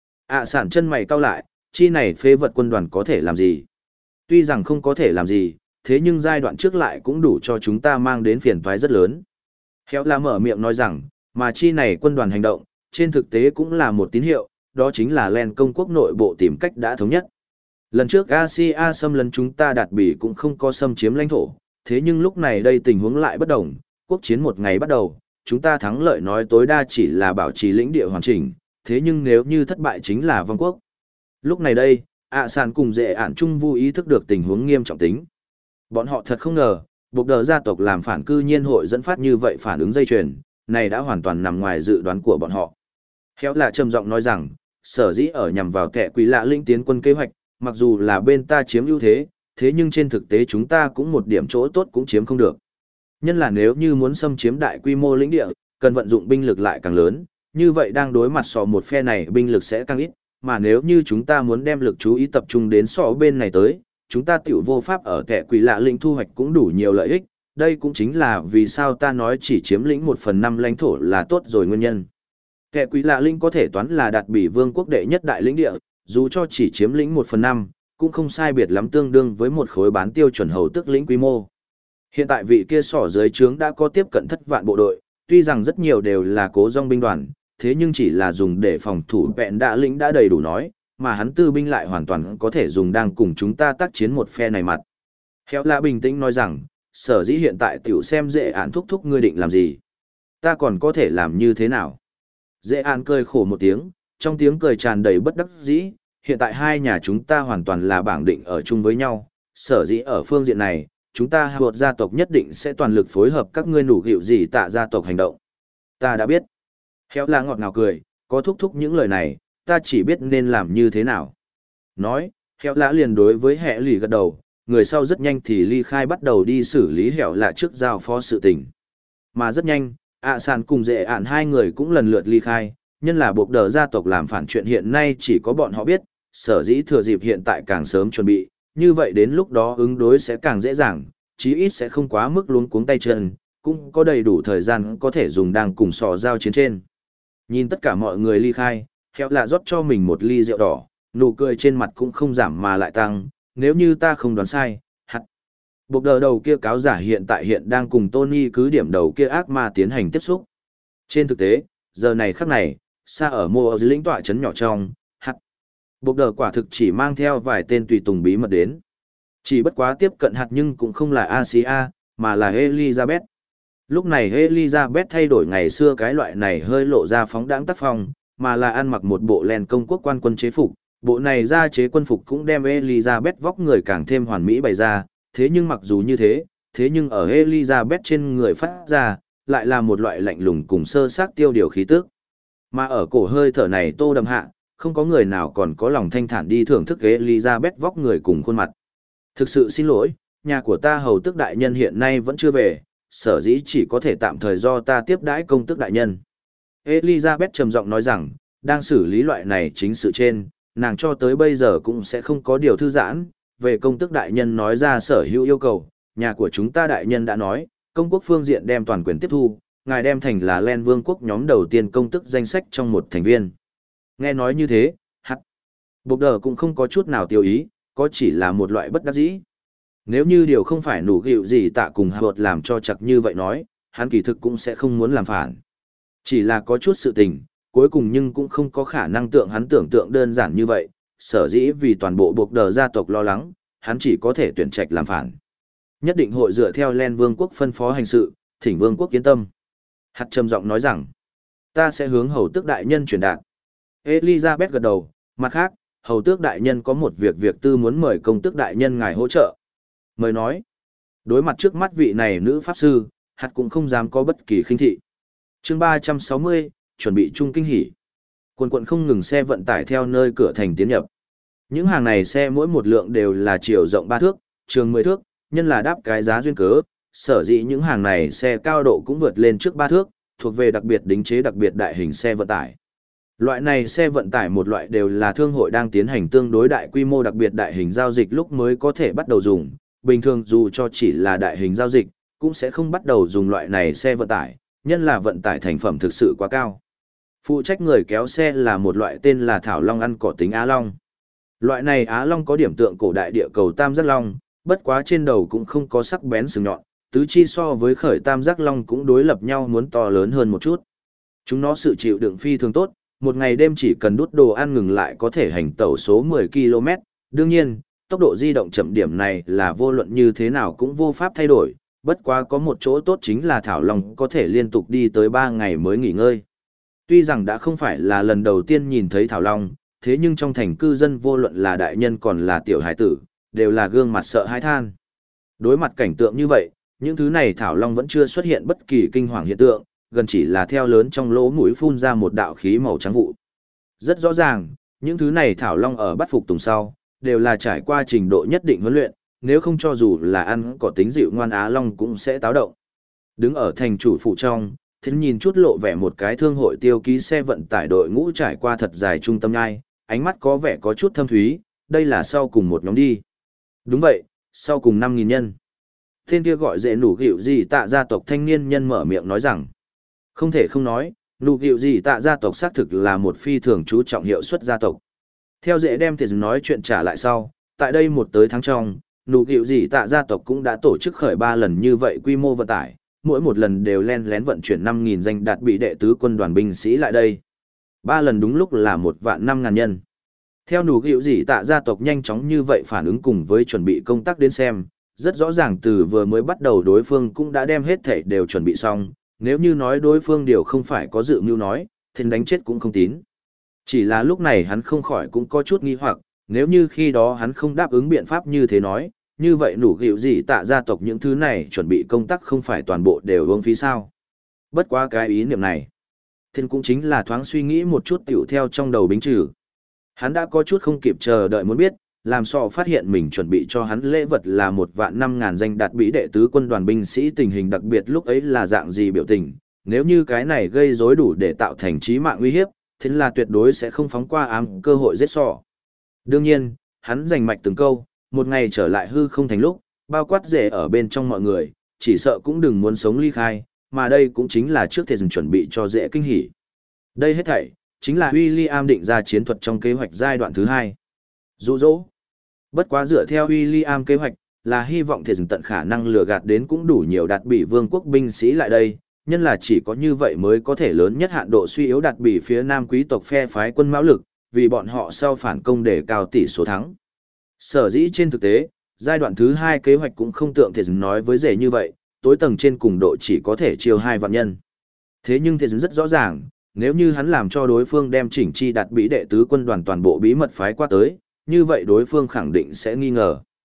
Sản chân mày cau lại, chi này phế vật quân đoàn có thể làm gì? Tuy rằng không có thể làm gì, thế nhưng giai đoạn trước lại cũng đủ cho chúng ta mang đến phiền toái rất lớn. Khéo là mở miệng nói rằng, mà chi này quân đoàn hành động, trên thực tế cũng là một tín hiệu, đó chính là Len công quốc nội bộ tìm cách đã thống nhất. Lần trước Asia xâm lấn chúng ta đạt bỉ cũng không có xâm chiếm lãnh thổ, thế nhưng lúc này đây tình huống lại bất đồng, quốc chiến một ngày bắt đầu, chúng ta thắng lợi nói tối đa chỉ là bảo trì lĩnh địa hoàn chỉnh, thế nhưng nếu như thất bại chính là vong quốc. Lúc này đây, Sàn cùng Dễ Ản chung vô ý thức được tình huống nghiêm trọng tính. Bọn họ thật không ngờ, buộc đờ gia tộc làm phản cư nhiên hội dẫn phát như vậy phản ứng dây chuyền, này đã hoàn toàn nằm ngoài dự đoán của bọn họ. Khéo là trầm giọng nói rằng, sở dĩ ở nhằm vào Kẻ Quỷ Lạ lĩnh tiến quân kế hoạch, mặc dù là bên ta chiếm ưu thế, thế nhưng trên thực tế chúng ta cũng một điểm chỗ tốt cũng chiếm không được. Nhân là nếu như muốn xâm chiếm đại quy mô lĩnh địa, cần vận dụng binh lực lại càng lớn, như vậy đang đối mặt sò một phe này binh lực sẽ càng ít, mà nếu như chúng ta muốn đem lực chú ý tập trung đến sò bên này tới, chúng ta tiểu vô pháp ở Kẻ Quỷ Lạ lĩnh thu hoạch cũng đủ nhiều lợi ích, đây cũng chính là vì sao ta nói chỉ chiếm lĩnh 1/5 lãnh thổ là tốt rồi nguyên nhân. Kẻ Quỷ Lạ lĩnh có thể toán là đạt bỉ vương quốc đệ nhất đại lĩnh địa, dù cho chỉ chiếm lĩnh 1/5, cũng không sai biệt lắm tương đương với một khối bán tiêu chuẩn hầu tức lĩnh quy mô. Hiện tại vị kia sỏ dưới trướng đã có tiếp cận 7 vạn bộ đội, tuy rằng rất nhiều đều là cố dòng binh đoàn, thế nhưng chỉ là dùng để phòng thủ vẹn đạ lĩnh đã đầy đủ nói, mà hắn tư binh lại hoàn toàn có thể dùng đang cùng chúng ta tác chiến một phe này mặt. Héo Lạ bình tĩnh nói rằng, sở dĩ hiện tại tiểu xem Dễ Ản thúc thúc ngươi định làm gì. Ta còn có thể làm như thế nào? Dễ Ản cười khổ một tiếng, trong tiếng cười tràn đầy bất đắc dĩ, hiện tại hai nhà chúng ta hoàn toàn là bảng định ở chung với nhau, sở dĩ ở phương diện này, chúng ta Hạ gia tộc nhất định sẽ toàn lực phối hợp các ngươi nủ gịu gì tạ gia tộc hành động. Ta đã biết. Khéo là ngọt ngào cười, có thúc thúc những lời này, ta chỉ biết nên làm như thế nào. Nói, Khéo lã liền đối với Hẹ lì gật đầu, người sau rất nhanh thì ly khai bắt đầu đi xử lý Hẻo lạ trước giao phó sự tình. Mà rất nhanh, Sàn cùng Dễ Ản hai người cũng lần lượt ly khai, nhân là buộc đờ gia tộc làm phản chuyện hiện nay chỉ có bọn họ biết, sở dĩ thừa dịp hiện tại càng sớm chuẩn bị, như vậy đến lúc đó ứng đối sẽ càng dễ dàng, chí ít sẽ không quá mức luống cuống tay chân, cũng có đầy đủ thời gian có thể dùng đang cùng sò giao chiến trên. Nhìn tất cả mọi người ly khai, Khéo lạ rót cho mình một ly rượu đỏ, nụ cười trên mặt cũng không giảm mà lại tăng, nếu như ta không đoán sai, buộc đờ đầu kia cáo giả hiện tại hiện đang cùng Tony cứ điểm đầu kia ác ma tiến hành tiếp xúc. Trên thực tế, giờ này khắc này, xa ở mô dưới lĩnh tọa trấn nhỏ trong, buộc đờ quả thực chỉ mang theo vài tên tùy tùng bí mật đến. Chỉ bất quá tiếp cận nhưng cũng không là Asia, mà là Elizabeth. Lúc này Elizabeth thay đổi ngày xưa cái loại này hơi lộ ra phóng đãng tác phong, mà là ăn mặc một bộ len công quốc quan quân chế phục. Bộ này ra chế quân phục cũng đem Elizabeth vóc người càng thêm hoàn mỹ bày ra, thế nhưng mặc dù như thế, thế nhưng ở Elizabeth trên người phát ra, lại là một loại lạnh lùng cùng sơ xác tiêu điều khí tức. Mà ở cổ hơi thở này tô đậm hạ, không có người nào còn có lòng thanh thản đi thưởng thức Elizabeth vóc người cùng khuôn mặt. Thực sự xin lỗi, nhà của ta hầu tước đại nhân hiện nay vẫn chưa về, sở dĩ chỉ có thể tạm thời do ta tiếp đãi công tước đại nhân. Elizabeth trầm giọng nói rằng, đang xử lý loại này chính sự trên, nàng cho tới bây giờ cũng sẽ không có điều thư giãn, về công tước đại nhân nói ra sở hữu yêu cầu, nhà của chúng ta đại nhân đã nói, công quốc phương diện đem toàn quyền tiếp thu, ngài đem thành là Len Vương quốc nhóm đầu tiên công tước danh sách trong một thành viên. Nghe nói như thế, Bộc đờ cũng không có chút nào tiêu ý, có chỉ là một loại bất đắc dĩ. Nếu như điều không phải nụ gịu gì tạ cùng hợp làm cho chặt như vậy nói, hắn kỳ thực cũng sẽ không muốn làm phản. Chỉ là có chút sự tình, cuối cùng nhưng cũng không có khả năng hắn tưởng tượng đơn giản như vậy, sở dĩ vì toàn bộ Bộc đờ gia tộc lo lắng, hắn chỉ có thể tuyển trạch làm phản. Nhất định hội dựa theo Len Vương quốc phân phó hành sự, thỉnh Vương quốc yên tâm. Hạt trầm giọng nói rằng, ta sẽ hướng hầu tước đại nhân truyền đạt. Elizabeth gật đầu, mặt khác, hầu tước đại nhân có một việc tư muốn mời công tước đại nhân ngài hỗ trợ. Mời nói, đối mặt trước mắt vị này nữ pháp sư, hạt cũng không dám có bất kỳ khinh thị. Chương 360, chuẩn bị chung kinh hỉ. Quần không ngừng xe vận tải theo nơi cửa thành tiến nhập. Những hàng này xe mỗi một lượng đều là chiều rộng 3 thước, trường 10 thước, nhân là đáp cái giá duyên cớ, sở dĩ những hàng này xe cao độ cũng vượt lên trước 3 thước, thuộc về đặc biệt đính chế đặc biệt đại hình xe vận tải. Loại này xe vận tải một loại đều là thương hội đang tiến hành tương đối đại quy mô đặc biệt đại hình giao dịch lúc mới có thể bắt đầu dùng, bình thường dù cho chỉ là đại hình giao dịch, cũng sẽ không bắt đầu dùng loại này xe vận tải, nhân là vận tải thành phẩm thực sự quá cao. Phụ trách người kéo xe là một loại tên là Thảo Long ăn cỏ tính Á Long. Loại này Á Long có điểm tượng cổ đại địa cầu tam giác long, bất quá trên đầu cũng không có sắc bén sừng nhọn, tứ chi so với khởi tam giác long cũng đối lập nhau muốn to lớn hơn một chút. Chúng nó sự chịu đựng phi thường tốt, một ngày đêm chỉ cần đút đồ ăn ngừng lại có thể hành tẩu số 10 km. Đương nhiên, tốc độ di động chậm điểm này là vô luận như thế nào cũng vô pháp thay đổi, bất quá có một chỗ tốt chính là Thảo Long có thể liên tục đi tới 3 ngày mới nghỉ ngơi. Tuy rằng đã không phải là lần đầu tiên nhìn thấy Thảo Long, thế nhưng trong thành cư dân vô luận là đại nhân còn là tiểu hải tử, đều là gương mặt sợ hãi than. Đối mặt cảnh tượng như vậy, những thứ này Thảo Long vẫn chưa xuất hiện bất kỳ kinh hoàng hiện tượng, gần chỉ là theo lớn trong lỗ mũi phun ra một đạo khí màu trắng vụ. Rất rõ ràng, những thứ này Thảo Long ở bắt phục tùng sau, đều là trải qua trình độ nhất định huấn luyện, nếu không cho dù là ăn có tính dịu ngoan Á Long cũng sẽ táo động. Đứng ở thành chủ phụ trong, thế nhìn chút lộ vẻ một cái thương hội tiêu ký xe vận tải đội ngũ trải qua thật dài trung tâm nhai, ánh mắt có vẻ có chút thâm thúy, đây là sau cùng một nhóm đi. Đúng vậy, sau cùng 5.000 nhân. Tên kia gọi dễ nủ gịu gì tạ gia tộc thanh niên nhân mở miệng nói rằng, không thể không nói, nụ gịu gì tạ gia tộc xác thực là một phi thường chú trọng hiệu suất gia tộc. Theo dễ đem thì nói chuyện trả lại sau, tại đây một tới tháng trong, nụ gịu gì tạ gia tộc cũng đã tổ chức khởi 3 lần như vậy quy mô vận tải, mỗi một lần đều len lén vận chuyển 5.000 danh đạt bị đệ tứ quân đoàn binh sĩ lại đây. 3 lần đúng lúc là 1.500.000 nhân. Theo nụ gịu gì tạ gia tộc nhanh chóng như vậy phản ứng cùng với chuẩn bị công tác đến xem, rất rõ ràng từ vừa mới bắt đầu đối phương cũng đã đem hết thảy đều chuẩn bị xong, nếu như nói đối phương điều không phải có dự mưu nói, thì đánh chết cũng không tín. Chỉ là lúc này hắn không khỏi cũng có chút nghi hoặc, nếu như khi đó hắn không đáp ứng biện pháp như thế nói, như vậy nụ gịu gì tạ gia tộc những thứ này chuẩn bị công tác không phải toàn bộ đều uống phí sao. Bất quá cái ý niệm này, thì cũng chính là thoáng suy nghĩ một chút tiểu theo trong đầu bính trừ. Hắn đã có chút không kịp chờ đợi muốn biết, làm sao phát hiện mình chuẩn bị cho hắn lễ vật là 1.500.000 danh đạt bí đệ tứ quân đoàn binh sĩ tình hình đặc biệt lúc ấy là dạng gì biểu tình, nếu như cái này gây rối đủ để tạo thành chí mạng uy hiếp, thế là tuyệt đối sẽ không phóng qua ám cơ hội giết sọ. Đương nhiên, hắn giành mạch từng câu, một ngày trở lại hư không thành lúc, bao quát rể ở bên trong mọi người, chỉ sợ cũng đừng muốn sống ly khai, mà đây cũng chính là trước thể dừng chuẩn bị cho dễ kinh hỉ. Đây hết thảy, chính là William định ra chiến thuật trong kế hoạch giai đoạn thứ 2. Dụ dỗ. Bất quá dựa theo William kế hoạch, là hy vọng thể dừng tận khả năng lừa gạt đến cũng đủ nhiều đạt bị vương quốc binh sĩ lại đây, nhân là chỉ có như vậy mới có thể lớn nhất hạn độ suy yếu đạt bị phía nam quý tộc phe phái quân mão lực, vì bọn họ sau phản công để cao tỷ số thắng. Sở dĩ trên thực tế, giai đoạn thứ 2 kế hoạch cũng không tượng thể dừng nói với rể như vậy, tối tầng trên cùng độ chỉ có thể chiêu 2 vạn nhân. Thế nhưng thể dừng rất rõ ràng, nếu như hắn làm cho đối phương đem chỉnh chi đạt bí đệ tứ quân đoàn toàn bộ bí mật phái qua tới, như vậy đối phương khẳng định sẽ nghi ngờ.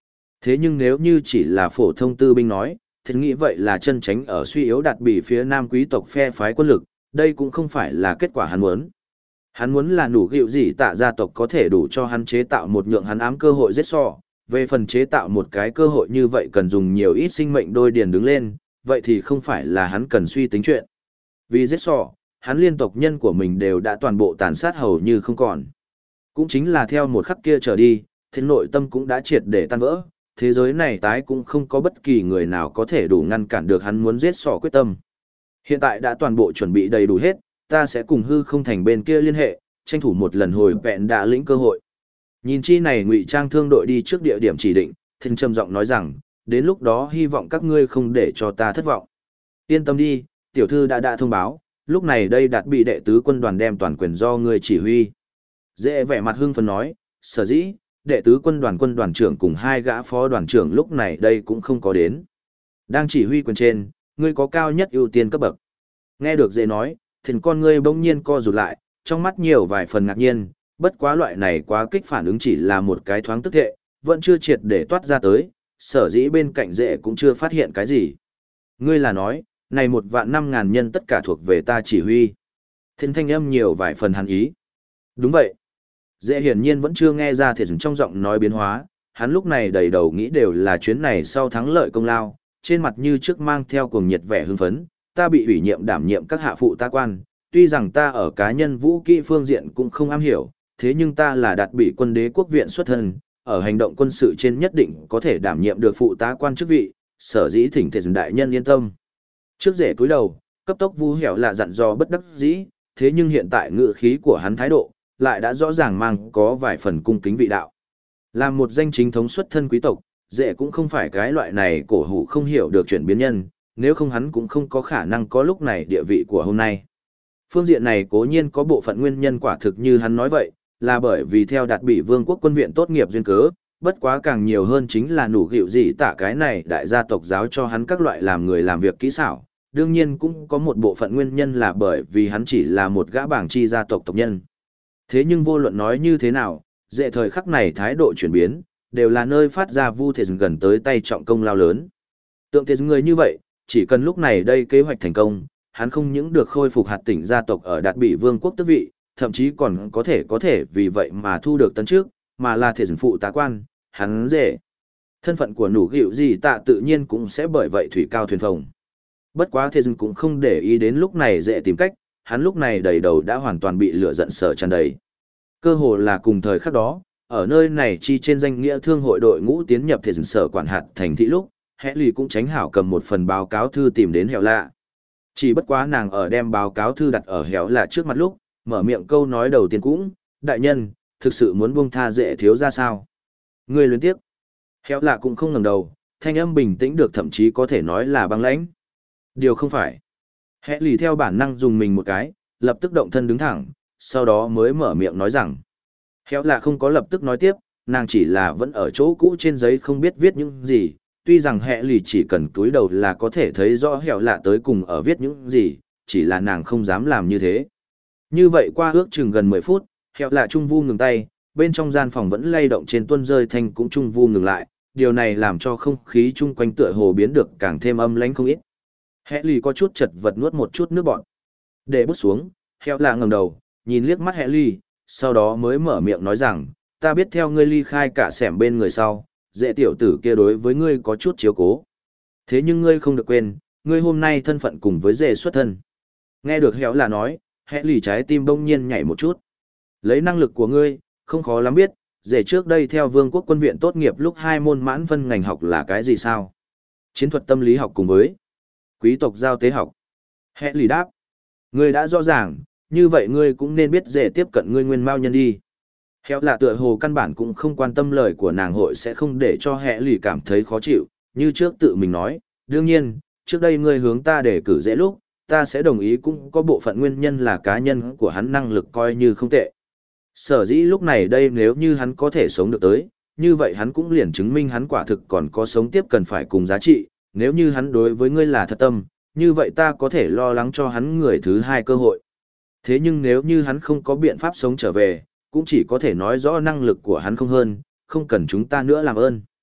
Thế nhưng nếu như chỉ là phổ thông tư binh nói, thì nghĩ vậy là chân tránh ở suy yếu đạt bị phía nam quý tộc phe phái quân lực, đây cũng không phải là kết quả hắn muốn. Hắn muốn là đủ gịu gì tạ gia tộc có thể đủ cho hắn chế tạo một nhượng hắn ám cơ hội giết sọ, về phần chế tạo một cái cơ hội như vậy cần dùng nhiều ít sinh mệnh đôi điền đứng lên, vậy thì không phải là hắn cần suy tính chuyện. Vì giết sọ, hắn liên tộc nhân của mình đều đã toàn bộ tàn sát hầu như không còn. Cũng chính là theo một khắc kia trở đi, thế nội tâm cũng đã triệt để tan vỡ, thế giới này tái cũng không có bất kỳ người nào có thể đủ ngăn cản được hắn muốn giết sọ quyết tâm. Hiện tại đã toàn bộ chuẩn bị đầy đủ hết, ta sẽ cùng hư không thành bên kia liên hệ, tranh thủ một lần hồi vẹn đã lĩnh cơ hội. Nhìn chi này ngụy trang thương đội đi trước địa điểm chỉ định, thiên trầm giọng nói rằng, đến lúc đó hy vọng các ngươi không để cho ta thất vọng. Yên tâm đi, tiểu thư đã thông báo, lúc này đây đạt bị đệ tứ quân đoàn đem toàn quyền do ngươi chỉ huy. Dễ vẻ mặt hưng phấn nói, sở dĩ, đệ tứ quân đoàn trưởng cùng hai gã phó đoàn trưởng lúc này đây cũng không có đến. Đang chỉ huy quyền trên, ngươi có cao nhất ưu tiên cấp bậc. Nghe được dễ nói, thìn con ngươi bỗng nhiên co rụt lại, trong mắt nhiều vài phần ngạc nhiên, bất quá loại này quá kích phản ứng chỉ là một cái thoáng tức thệ, vẫn chưa triệt để toát ra tới, sở dĩ bên cạnh dễ cũng chưa phát hiện cái gì. Ngươi là nói, này 1.500.000 nhân tất cả thuộc về ta chỉ huy. Thìn thanh âm nhiều vài phần hắn ý. Đúng vậy. Dễ hiển nhiên vẫn chưa nghe ra thiệt trong giọng nói biến hóa, hắn lúc này đầy đầu nghĩ đều là chuyến này sau thắng lợi công lao, trên mặt như trước mang theo cuồng nhiệt vẻ hưng phấn, ta bị ủy nhiệm đảm nhiệm các hạ phụ tá quan, tuy rằng ta ở cá nhân vũ kỹ phương diện cũng không am hiểu, thế nhưng ta là đạt bị quân đế quốc viện xuất thân, ở hành động quân sự trên nhất định có thể đảm nhiệm được phụ tá quan chức vị, sở dĩ thỉnh thể đại nhân yên tâm. Trước rể cúi đầu, cấp tốc vu hẻo là dặn dò bất đắc dĩ, thế nhưng hiện tại ngữ khí của hắn thái độ, lại đã rõ ràng mang có vài phần cung kính vị đạo. Làm một danh chính thống xuất thân quý tộc, dễ cũng không phải cái loại này cổ hủ không hiểu được chuyển biến nhân, nếu không hắn cũng không có khả năng có lúc này địa vị của hôm nay. Phương diện này cố nhiên có bộ phận nguyên nhân quả thực như hắn nói vậy, là bởi vì theo đạt bị vương quốc quân viện tốt nghiệp duyên cớ, bất quá càng nhiều hơn chính là nủ gịu gì tả cái này đại gia tộc giáo cho hắn các loại làm người làm việc kỹ xảo. Đương nhiên cũng có một bộ phận nguyên nhân là bởi vì hắn chỉ là một gã bảng chi gia tộc tộc nhân. Thế nhưng vô luận nói như thế nào, dễ thời khắc này thái độ chuyển biến, đều là nơi phát ra vu thể gần tới tay trọng công lao lớn. Tượng thế người như vậy, chỉ cần lúc này đây kế hoạch thành công, hắn không những được khôi phục hạt tỉnh gia tộc ở đạt bị vương quốc tước vị, thậm chí còn có thể vì vậy mà thu được tấn trước, mà là thể dân phụ tá quan, hắn dễ. Thân phận của nủ gịu gì tạ tự nhiên cũng sẽ bởi vậy thủy cao thuyền phồng. Bất quá thể dân cũng không để ý đến lúc này dễ tìm cách, hắn lúc này đầy đầu đã hoàn toàn bị lửa giận sở tràn đầy. Cơ hồ là cùng thời khắc đó, ở nơi này chi trên danh nghĩa thương hội đội ngũ tiến nhập thể dân sở quản hạt thành thị lúc, Hẽ lì cũng tránh hảo cầm một phần báo cáo thư tìm đến hẻo lạ. Chỉ bất quá nàng ở đem báo cáo thư đặt ở hẻo lạ trước mặt lúc, mở miệng câu nói đầu tiên cũng, đại nhân, thực sự muốn buông tha dễ thiếu ra sao? Người luyến tiếc. Hẻo lạ cũng không ngẩng đầu, thanh âm bình tĩnh được thậm chí có thể nói là băng lãnh. Điều không phải. Hẽ lì theo bản năng dùng mình một cái, lập tức động thân đứng thẳng, sau đó mới mở miệng nói rằng. Hẻo lạ không có lập tức nói tiếp, nàng chỉ là vẫn ở chỗ cũ trên giấy không biết viết những gì. Tuy rằng hẹ lì chỉ cần cúi đầu là có thể thấy rõ hẻo lạ tới cùng ở viết những gì, chỉ là nàng không dám làm như thế. Như vậy qua ước chừng gần 10 phút, hẻo lạ trung vu ngừng tay, bên trong gian phòng vẫn lay động trên tuôn rơi thanh cũng trung vu ngừng lại, điều này làm cho không khí chung quanh tựa hồ biến được càng thêm âm lãnh không ít. Hẹ lì có chút chật vật nuốt một chút nước bọt. Để bút xuống, hẻo lạ ngẩng đầu, nhìn liếc mắt hẹ lì, sau đó mới mở miệng nói rằng, ta biết theo ngươi ly khai cả xẻm bên người sau. Dễ tiểu tử kia đối với ngươi có chút chiếu cố. Thế nhưng ngươi không được quên, ngươi hôm nay thân phận cùng với dễ xuất thân. Nghe được héo là nói, hẽ lì trái tim bỗng nhiên nhảy một chút. Lấy năng lực của ngươi, không khó lắm biết, dễ trước đây theo vương quốc quân viện tốt nghiệp lúc 2 môn mãn phân ngành học là cái gì sao? Chiến thuật tâm lý học cùng với quý tộc giao tế học. Hẽ lì đáp. Ngươi đã rõ ràng, như vậy ngươi cũng nên biết dễ tiếp cận ngươi nguyên mao nhân đi. Héo là tựa hồ căn bản cũng không quan tâm lời của nàng hội sẽ không để cho hẹ lì cảm thấy khó chịu, như trước tự mình nói, đương nhiên, trước đây ngươi hướng ta để cử dễ lúc, ta sẽ đồng ý cũng có bộ phận nguyên nhân là cá nhân của hắn năng lực coi như không tệ. Sở dĩ lúc này đây nếu như hắn có thể sống được tới, như vậy hắn cũng liền chứng minh hắn quả thực còn có sống tiếp cần phải cùng giá trị, nếu như hắn đối với ngươi là thật tâm, như vậy ta có thể lo lắng cho hắn người thứ hai cơ hội. Thế nhưng nếu như hắn không có biện pháp sống trở về, cũng chỉ có thể nói rõ năng lực của hắn không hơn, không cần chúng ta nữa làm ơn.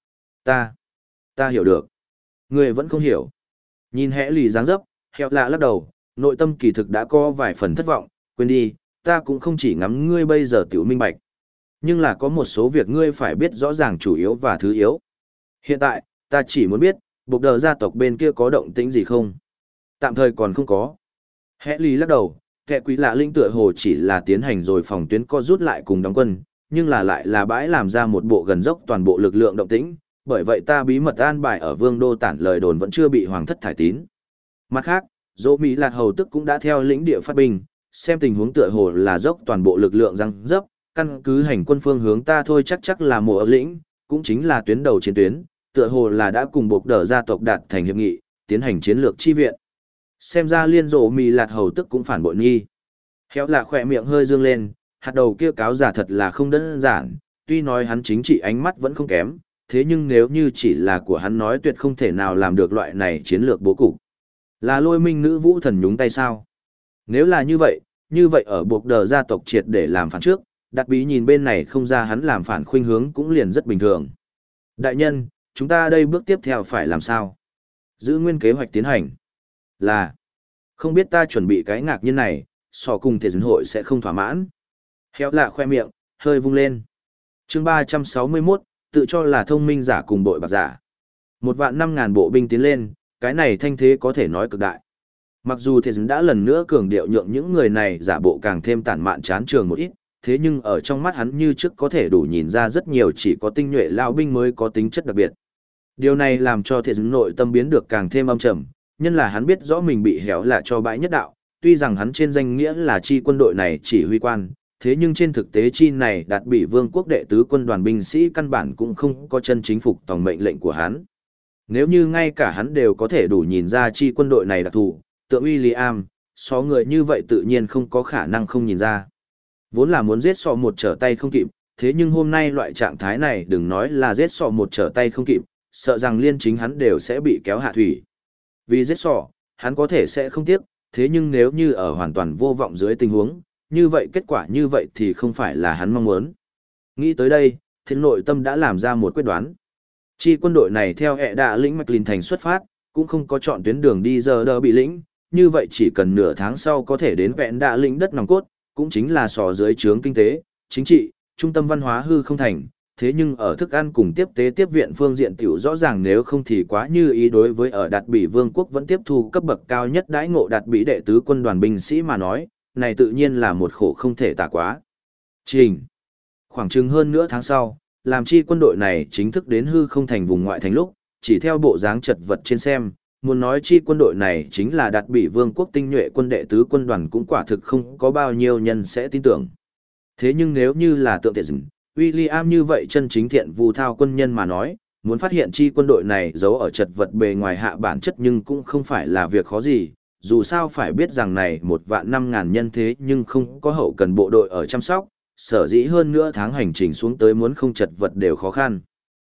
Ta, ta hiểu được. Ngươi vẫn không hiểu. Nhìn hẽ lì dáng dấp, heo lạ lắc đầu, nội tâm kỳ thực đã có vài phần thất vọng, quên đi, ta cũng không chỉ ngắm ngươi bây giờ tiểu minh bạch. Nhưng là có một số việc ngươi phải biết rõ ràng chủ yếu và thứ yếu. Hiện tại, ta chỉ muốn biết, buộc đờ gia tộc bên kia có động tĩnh gì không? Tạm thời còn không có. Hẽ lì lắc đầu, kẻ quý lạ linh tựa hồ chỉ là tiến hành rồi phòng tuyến co rút lại cùng đóng quân, nhưng là lại là bãi làm ra một bộ gần dốc toàn bộ lực lượng động tĩnh, bởi vậy ta bí mật an bài ở vương đô tản lời đồn vẫn chưa bị hoàng thất thải tín. Mặt khác, dỗ Mỹ Lạt hầu tức cũng đã theo lĩnh địa phát binh, xem tình huống tựa hồ là dốc toàn bộ lực lượng răng dấp, căn cứ hành quân phương hướng ta thôi chắc là mùa ở lĩnh, cũng chính là tuyến đầu chiến tuyến, tựa hồ là đã cùng buộc đờ gia tộc đạt thành hiệp nghị, tiến hành chiến lược chi viện. Xem ra liên dỗ Mỹ Lạt hầu tức cũng phản bội nghi. Khéo là khỏe miệng hơi dương lên, hạt đầu kia cáo giả thật là không đơn giản, tuy nói hắn chính trị ánh mắt vẫn không kém, thế nhưng nếu như chỉ là của hắn nói tuyệt không thể nào làm được loại này chiến lược bố cục. Là Lôi Minh nữ vũ thần nhúng tay sao? Nếu là như vậy ở buộc đờ gia tộc triệt để làm phản trước, Đạt Bí nhìn bên này không ra hắn làm phản khuynh hướng cũng liền rất bình thường. Đại nhân, chúng ta đây bước tiếp theo phải làm sao? Giữ nguyên kế hoạch tiến hành. Là, không biết ta chuẩn bị cái ngạc nhiên này, so cùng thể dân hội sẽ không thỏa mãn. Héo lạ khoe miệng, hơi vung lên. Chương 361, tự cho là thông minh giả cùng bội bạc giả. 1.500.000 bộ binh tiến lên, cái này thanh thế có thể nói cực đại. Mặc dù thể dân đã lần nữa cường điệu nhượng những người này giả bộ càng thêm tản mạn chán trường một ít, thế nhưng ở trong mắt hắn như trước có thể đủ nhìn ra rất nhiều chỉ có tinh nhuệ lao binh mới có tính chất đặc biệt. Điều này làm cho thể dân nội tâm biến được càng thêm âm trầm, nhân là hắn biết rõ mình bị héo lạ cho bãi nhất đạo, tuy rằng hắn trên danh nghĩa là chi quân đội này chỉ huy quan, thế nhưng trên thực tế chi này đạt bị vương quốc đệ tứ quân đoàn binh sĩ căn bản cũng không có chân chính phục tòng mệnh lệnh của hắn. Nếu như ngay cả hắn đều có thể đủ nhìn ra chi quân đội này đặc thù, tượng William, so người như vậy tự nhiên không có khả năng không nhìn ra. Vốn là muốn giết sọ một trở tay không kịp, thế nhưng hôm nay loại trạng thái này đừng nói là giết sọ một trở tay không kịp, sợ rằng liên chính hắn đều sẽ bị kéo hạ thủy. Vì giết sọ, hắn có thể sẽ không tiếc, thế nhưng nếu như ở hoàn toàn vô vọng dưới tình huống, như vậy kết quả như vậy thì không phải là hắn mong muốn. Nghĩ tới đây, thiên nội tâm đã làm ra một quyết đoán. Chi quân đội này theo hệ đạ lĩnh Mạch Lìn thành xuất phát, cũng không có chọn tuyến đường đi giờ đỡ bị lĩnh, như vậy chỉ cần nửa tháng sau có thể đến vẹn đạ lĩnh đất nòng cốt, cũng chính là sò dưới trướng kinh tế, chính trị, trung tâm văn hóa hư không thành. Thế nhưng ở thức ăn cùng tiếp tế tiếp viện phương diện tiểu rõ ràng nếu không thì quá như ý đối với ở Đạt Bỉ Vương quốc vẫn tiếp thu cấp bậc cao nhất đãi ngộ Đạt Bỉ đệ tứ quân đoàn binh sĩ mà nói, này tự nhiên là một khổ không thể tả quá. Trình. Khoảng chừng hơn nửa tháng sau, làm chi quân đội này chính thức đến hư không thành vùng ngoại thành lúc, chỉ theo bộ dáng chật vật trên xem, muốn nói chi quân đội này chính là Đạt Bỉ Vương quốc tinh nhuệ quân đệ tứ quân đoàn cũng quả thực không có bao nhiêu nhân sẽ tin tưởng. Thế nhưng nếu như là tượng thể dừng, William như vậy chân chính thiện vu thao quân nhân mà nói, muốn phát hiện chi quân đội này giấu ở chật vật bề ngoài hạ bản chất nhưng cũng không phải là việc khó gì, dù sao phải biết rằng này 1.500.000 nhân thế nhưng không có hậu cần bộ đội ở chăm sóc, sở dĩ hơn nữa tháng hành trình xuống tới muốn không chật vật đều khó khăn.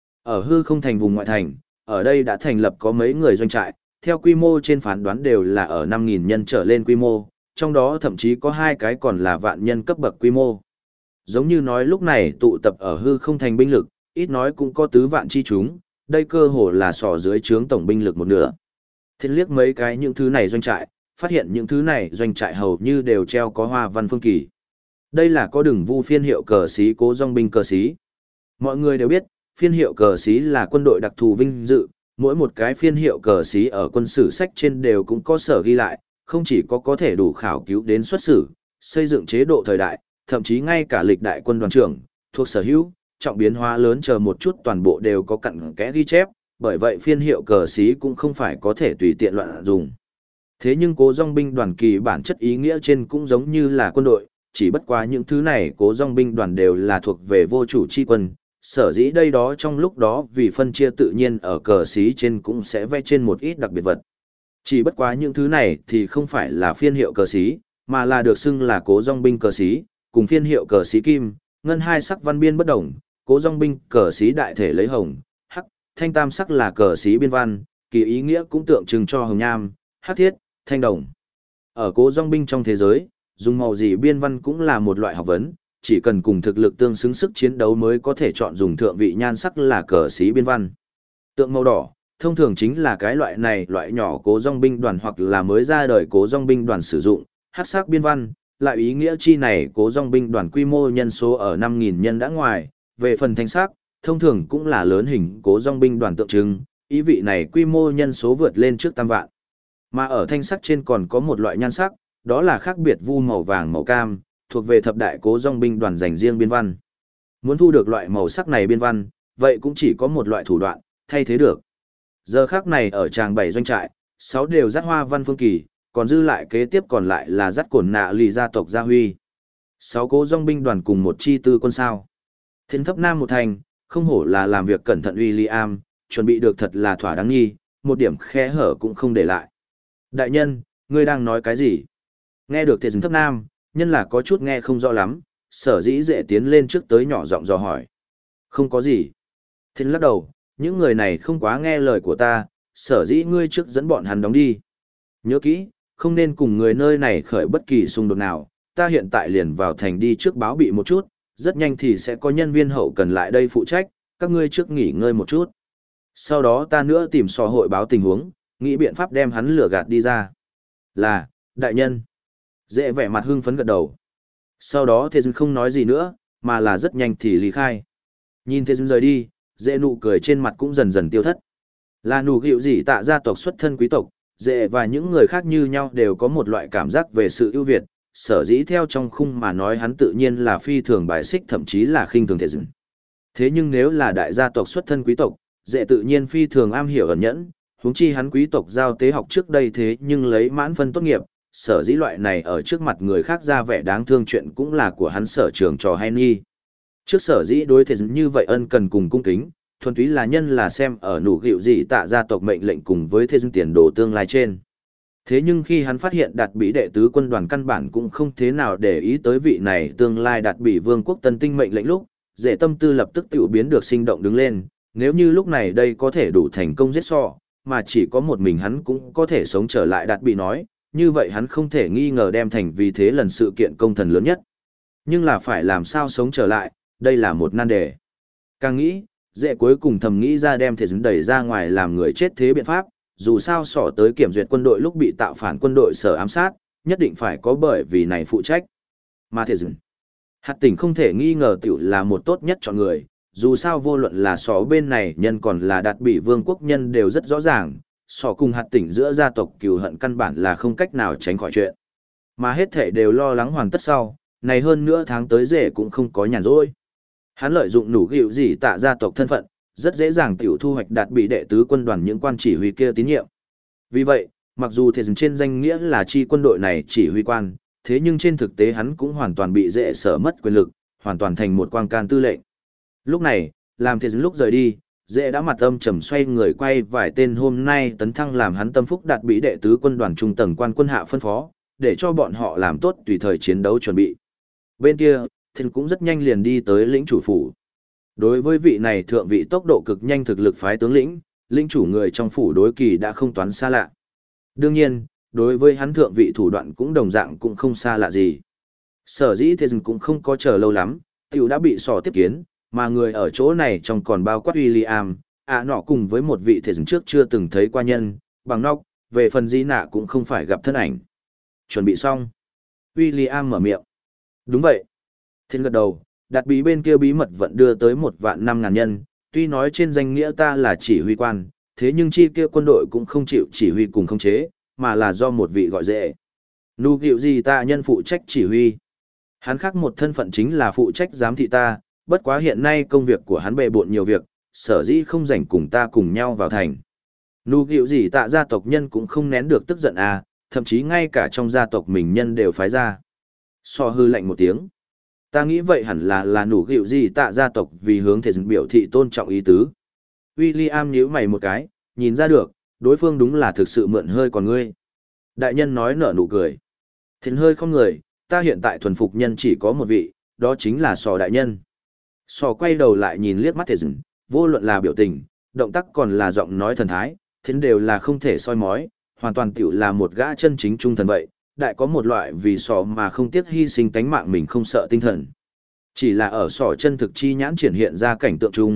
Ở hư không thành vùng ngoại thành, ở đây đã thành lập có mấy người doanh trại, theo quy mô trên phán đoán đều là ở 5.000 nhân trở lên quy mô, trong đó thậm chí có 2 cái còn là vạn nhân cấp bậc quy mô. Giống như nói lúc này tụ tập ở hư không thành binh lực, ít nói cũng có tứ vạn chi chúng, đây cơ hồ là sò dưới trướng tổng binh lực một nửa. Thiên liếc mấy cái những thứ này doanh trại, phát hiện những thứ này doanh trại hầu như đều treo có hoa văn phương kỳ. Đây là có đường vu phiên hiệu cờ xí Cố Dòng binh cờ xí. Mọi người đều biết, phiên hiệu cờ xí là quân đội đặc thù vinh dự, mỗi một cái phiên hiệu cờ xí ở quân sử sách trên đều cũng có sở ghi lại, không chỉ có thể đủ khảo cứu đến xuất sử, xây dựng chế độ thời đại, thậm chí ngay cả lịch đại quân đoàn trưởng, thuộc sở hữu, trọng biến hóa lớn chờ một chút toàn bộ đều có cặn kẽ ghi chép, bởi vậy phiên hiệu cờ xí cũng không phải có thể tùy tiện loạn dùng. Thế nhưng Cố Dòng binh đoàn kỳ bản chất ý nghĩa trên cũng giống như là quân đội, chỉ bất quá những thứ này Cố Dòng binh đoàn đều là thuộc về vô chủ chi quân, sở dĩ đây đó trong lúc đó vì phân chia tự nhiên ở cờ xí trên cũng sẽ vẽ trên một ít đặc biệt vật. Chỉ bất quá những thứ này thì không phải là phiên hiệu cờ xí, mà là được xưng là Cố Dòng binh cờ xí, cùng phiên hiệu cờ xí kim, ngân hai sắc văn biên bất đồng, Cố Dòng binh cờ xí đại thể lấy hồng, hắc, thanh tam sắc là cờ xí biên văn, kỳ ý nghĩa cũng tượng trưng cho hồng nham, hắc thiết, thanh đồng. Ở Cố Dòng binh trong thế giới, dùng màu gì biên văn cũng là một loại học vấn, chỉ cần cùng thực lực tương xứng sức chiến đấu mới có thể chọn dùng thượng vị nhan sắc là cờ xí biên văn. Tượng màu đỏ, thông thường chính là cái loại này loại nhỏ cố dòng binh đoàn hoặc là mới ra đời cố dòng binh đoàn sử dụng, hắc sắc biên văn, lại ý nghĩa chi này cố dòng binh đoàn quy mô nhân số ở 5.000 nhân đã ngoài, về phần thanh sắc, thông thường cũng là lớn hình cố dòng binh đoàn tượng trưng, ý vị này quy mô nhân số vượt lên trước tam vạn. Mà ở thanh sắc trên còn có một loại nhan sắc, đó là khác biệt vu màu vàng màu cam, thuộc về thập đại cố dòng binh đoàn dành riêng biên văn. Muốn thu được loại màu sắc này biên văn, vậy cũng chỉ có một loại thủ đoạn, thay thế được. Giờ khác này ở tràng 7 doanh trại, 6 đều dắt hoa văn phương kỳ, còn dư lại kế tiếp còn lại là dắt cổn nạ lì gia tộc gia huy. 6 cố dòng binh đoàn cùng một chi tư quân sao. Thiên thấp nam một thành, không hổ là làm việc cẩn thận William, chuẩn bị được thật là thỏa đáng nghi, một điểm khe hở cũng không để lại. Đại nhân, ngươi đang nói cái gì? Nghe được thiên thấp nam, nhân là có chút nghe không rõ lắm, sở dĩ dễ tiến lên trước tới nhỏ giọng dò hỏi. Không có gì. Thiên lắc đầu, những người này không quá nghe lời của ta, sở dĩ ngươi trước dẫn bọn hắn đóng đi. Nhớ kỹ, không nên cùng người nơi này khởi bất kỳ xung đột nào, ta hiện tại liền vào thành đi trước báo bị một chút, rất nhanh thì sẽ có nhân viên hậu cần lại đây phụ trách, các ngươi trước nghỉ ngơi một chút. Sau đó ta nữa tìm sò hội báo tình huống, nghĩ biện pháp đem hắn lừa gạt đi ra. Là, đại nhân. Dễ vẻ mặt hưng phấn gật đầu. Sau đó Thế Dương không nói gì nữa, mà là rất nhanh thì ly khai. Nhìn Thế Dương rời đi, dễ nụ cười trên mặt cũng dần dần tiêu thất. Là nụ gịu gì tạ gia tộc xuất thân quý tộc, dễ và những người khác như nhau đều có một loại cảm giác về sự ưu việt, sở dĩ theo trong khung mà nói hắn tự nhiên là phi thường bài xích thậm chí là khinh thường Thế Dương. Thế nhưng nếu là đại gia tộc xuất thân quý tộc, dễ tự nhiên phi thường am hiểu ẩn nhẫn, huống chi hắn quý tộc giao tế học trước đây thế nhưng lấy mãn phân tốt nghiệp, sở dĩ loại này ở trước mặt người khác ra vẻ đáng thương chuyện cũng là của hắn sở trường trò hay nghi. Trước sở dĩ đối Thế Dương như vậy ân cần cùng cung kính, thuần túy là nhân là xem ở nụ gịu gì tạ gia tộc mệnh lệnh cùng với Thế Dương tiền đồ tương lai trên. Thế nhưng khi hắn phát hiện đạt bị đệ tứ quân đoàn căn bản cũng không thế nào để ý tới vị này tương lai đạt bị vương quốc tân tinh mệnh lệnh lúc, dễ tâm tư lập tức tiểu biến được sinh động đứng lên, nếu như lúc này đây có thể đủ thành công giết so, mà chỉ có một mình hắn cũng có thể sống trở lại đạt bị nói, như vậy hắn không thể nghi ngờ đem thành vì thế lần sự kiện công thần lớn nhất. Nhưng là phải làm sao sống trở lại, đây là một nan đề. Càng nghĩ, dễ cuối cùng thầm nghĩ ra đem Thế Dương đẩy ra ngoài làm người chết thế biện pháp, dù sao sỏ tới kiểm duyệt quân đội lúc bị tạo phản quân đội sở ám sát, nhất định phải có bởi vì này phụ trách. Mà Thế Dương, hạt tỉnh không thể nghi ngờ tiểu là một tốt nhất chọn người, dù sao vô luận là sỏ bên này nhân còn là đạt bị vương quốc nhân đều rất rõ ràng, sỏ cùng hạt tỉnh giữa gia tộc cừu hận căn bản là không cách nào tránh khỏi chuyện. Mà hết thể đều lo lắng hoàn tất sau, này hơn nữa tháng tới rể cũng không có nhàn rỗi. Hắn lợi dụng nụ gịu gì tạ gia tộc thân phận, rất dễ dàng tiểu thu hoạch đạt bị đệ tứ quân đoàn những quan chỉ huy kia tín nhiệm. Vì vậy, mặc dù Thế Dương trên danh nghĩa là chi quân đội này chỉ huy quan, thế nhưng trên thực tế hắn cũng hoàn toàn bị dễ sở mất quyền lực, hoàn toàn thành một quang can tư lệnh. Lúc này, làm Thế Dương lúc rời đi, dễ đã mặt âm trầm xoay người quay vài tên hôm nay tấn thăng làm hắn tâm phúc đạt bị đệ tứ quân đoàn trung tầng quan quân hạ phân phó, để cho bọn họ làm tốt tùy thời chiến đấu chuẩn bị. Bên kia, Thế Dương cũng rất nhanh liền đi tới lĩnh chủ phủ. Đối với vị này thượng vị tốc độ cực nhanh thực lực phái tướng lĩnh chủ người trong phủ đối kỳ đã không toán xa lạ. Đương nhiên, đối với hắn thượng vị thủ đoạn cũng đồng dạng cũng không xa lạ gì. Sở dĩ Thế Dương cũng không có chờ lâu lắm, tiểu đã bị sò tiếp kiến, mà người ở chỗ này trong còn bao quát William, nọ cùng với một vị Thế Dương trước chưa từng thấy qua nhân, bằng nóc, về phần Di Nạ cũng không phải gặp thân ảnh. Chuẩn bị xong. William mở miệng. Đúng vậy. Thiên gật đầu, đạt bí bên kia bí mật vẫn đưa tới 1.500.000 nhân, tuy nói trên danh nghĩa ta là chỉ huy quan, thế nhưng chi kia quân đội cũng không chịu chỉ huy cùng khống chế, mà là do một vị gọi dễ. Nụ gịu gì ta nhân phụ trách chỉ huy. Hắn khác một thân phận chính là phụ trách giám thị ta, bất quá hiện nay công việc của hắn bề bộn nhiều việc, sở dĩ không rảnh cùng ta cùng nhau vào thành. Nụ gịu gì tạ gia tộc nhân cũng không nén được tức giận à, thậm chí ngay cả trong gia tộc mình nhân đều phái ra. So hư lạnh một tiếng. Ta nghĩ vậy hẳn là nụ gịu gì tạ gia tộc vì hướng Thế Dương biểu thị tôn trọng ý tứ. William nhíu mày một cái, nhìn ra được, đối phương đúng là thực sự mượn hơi còn ngươi. Đại nhân nói nở nụ cười. Thế hơi không người, ta hiện tại thuần phục nhân chỉ có một vị, đó chính là Sò đại nhân. Sò quay đầu lại nhìn liếc mắt Thế Dương, vô luận là biểu tình, động tác còn là giọng nói thần thái, thế đều là không thể soi mói, hoàn toàn tiểu là một gã chân chính trung thần vậy, đại có một loại vì Sò mà không tiếc hy sinh tánh mạng mình không sợ tinh thần. Chỉ là ở Sò chân thực chi nhãn triển hiện ra cảnh tượng chung,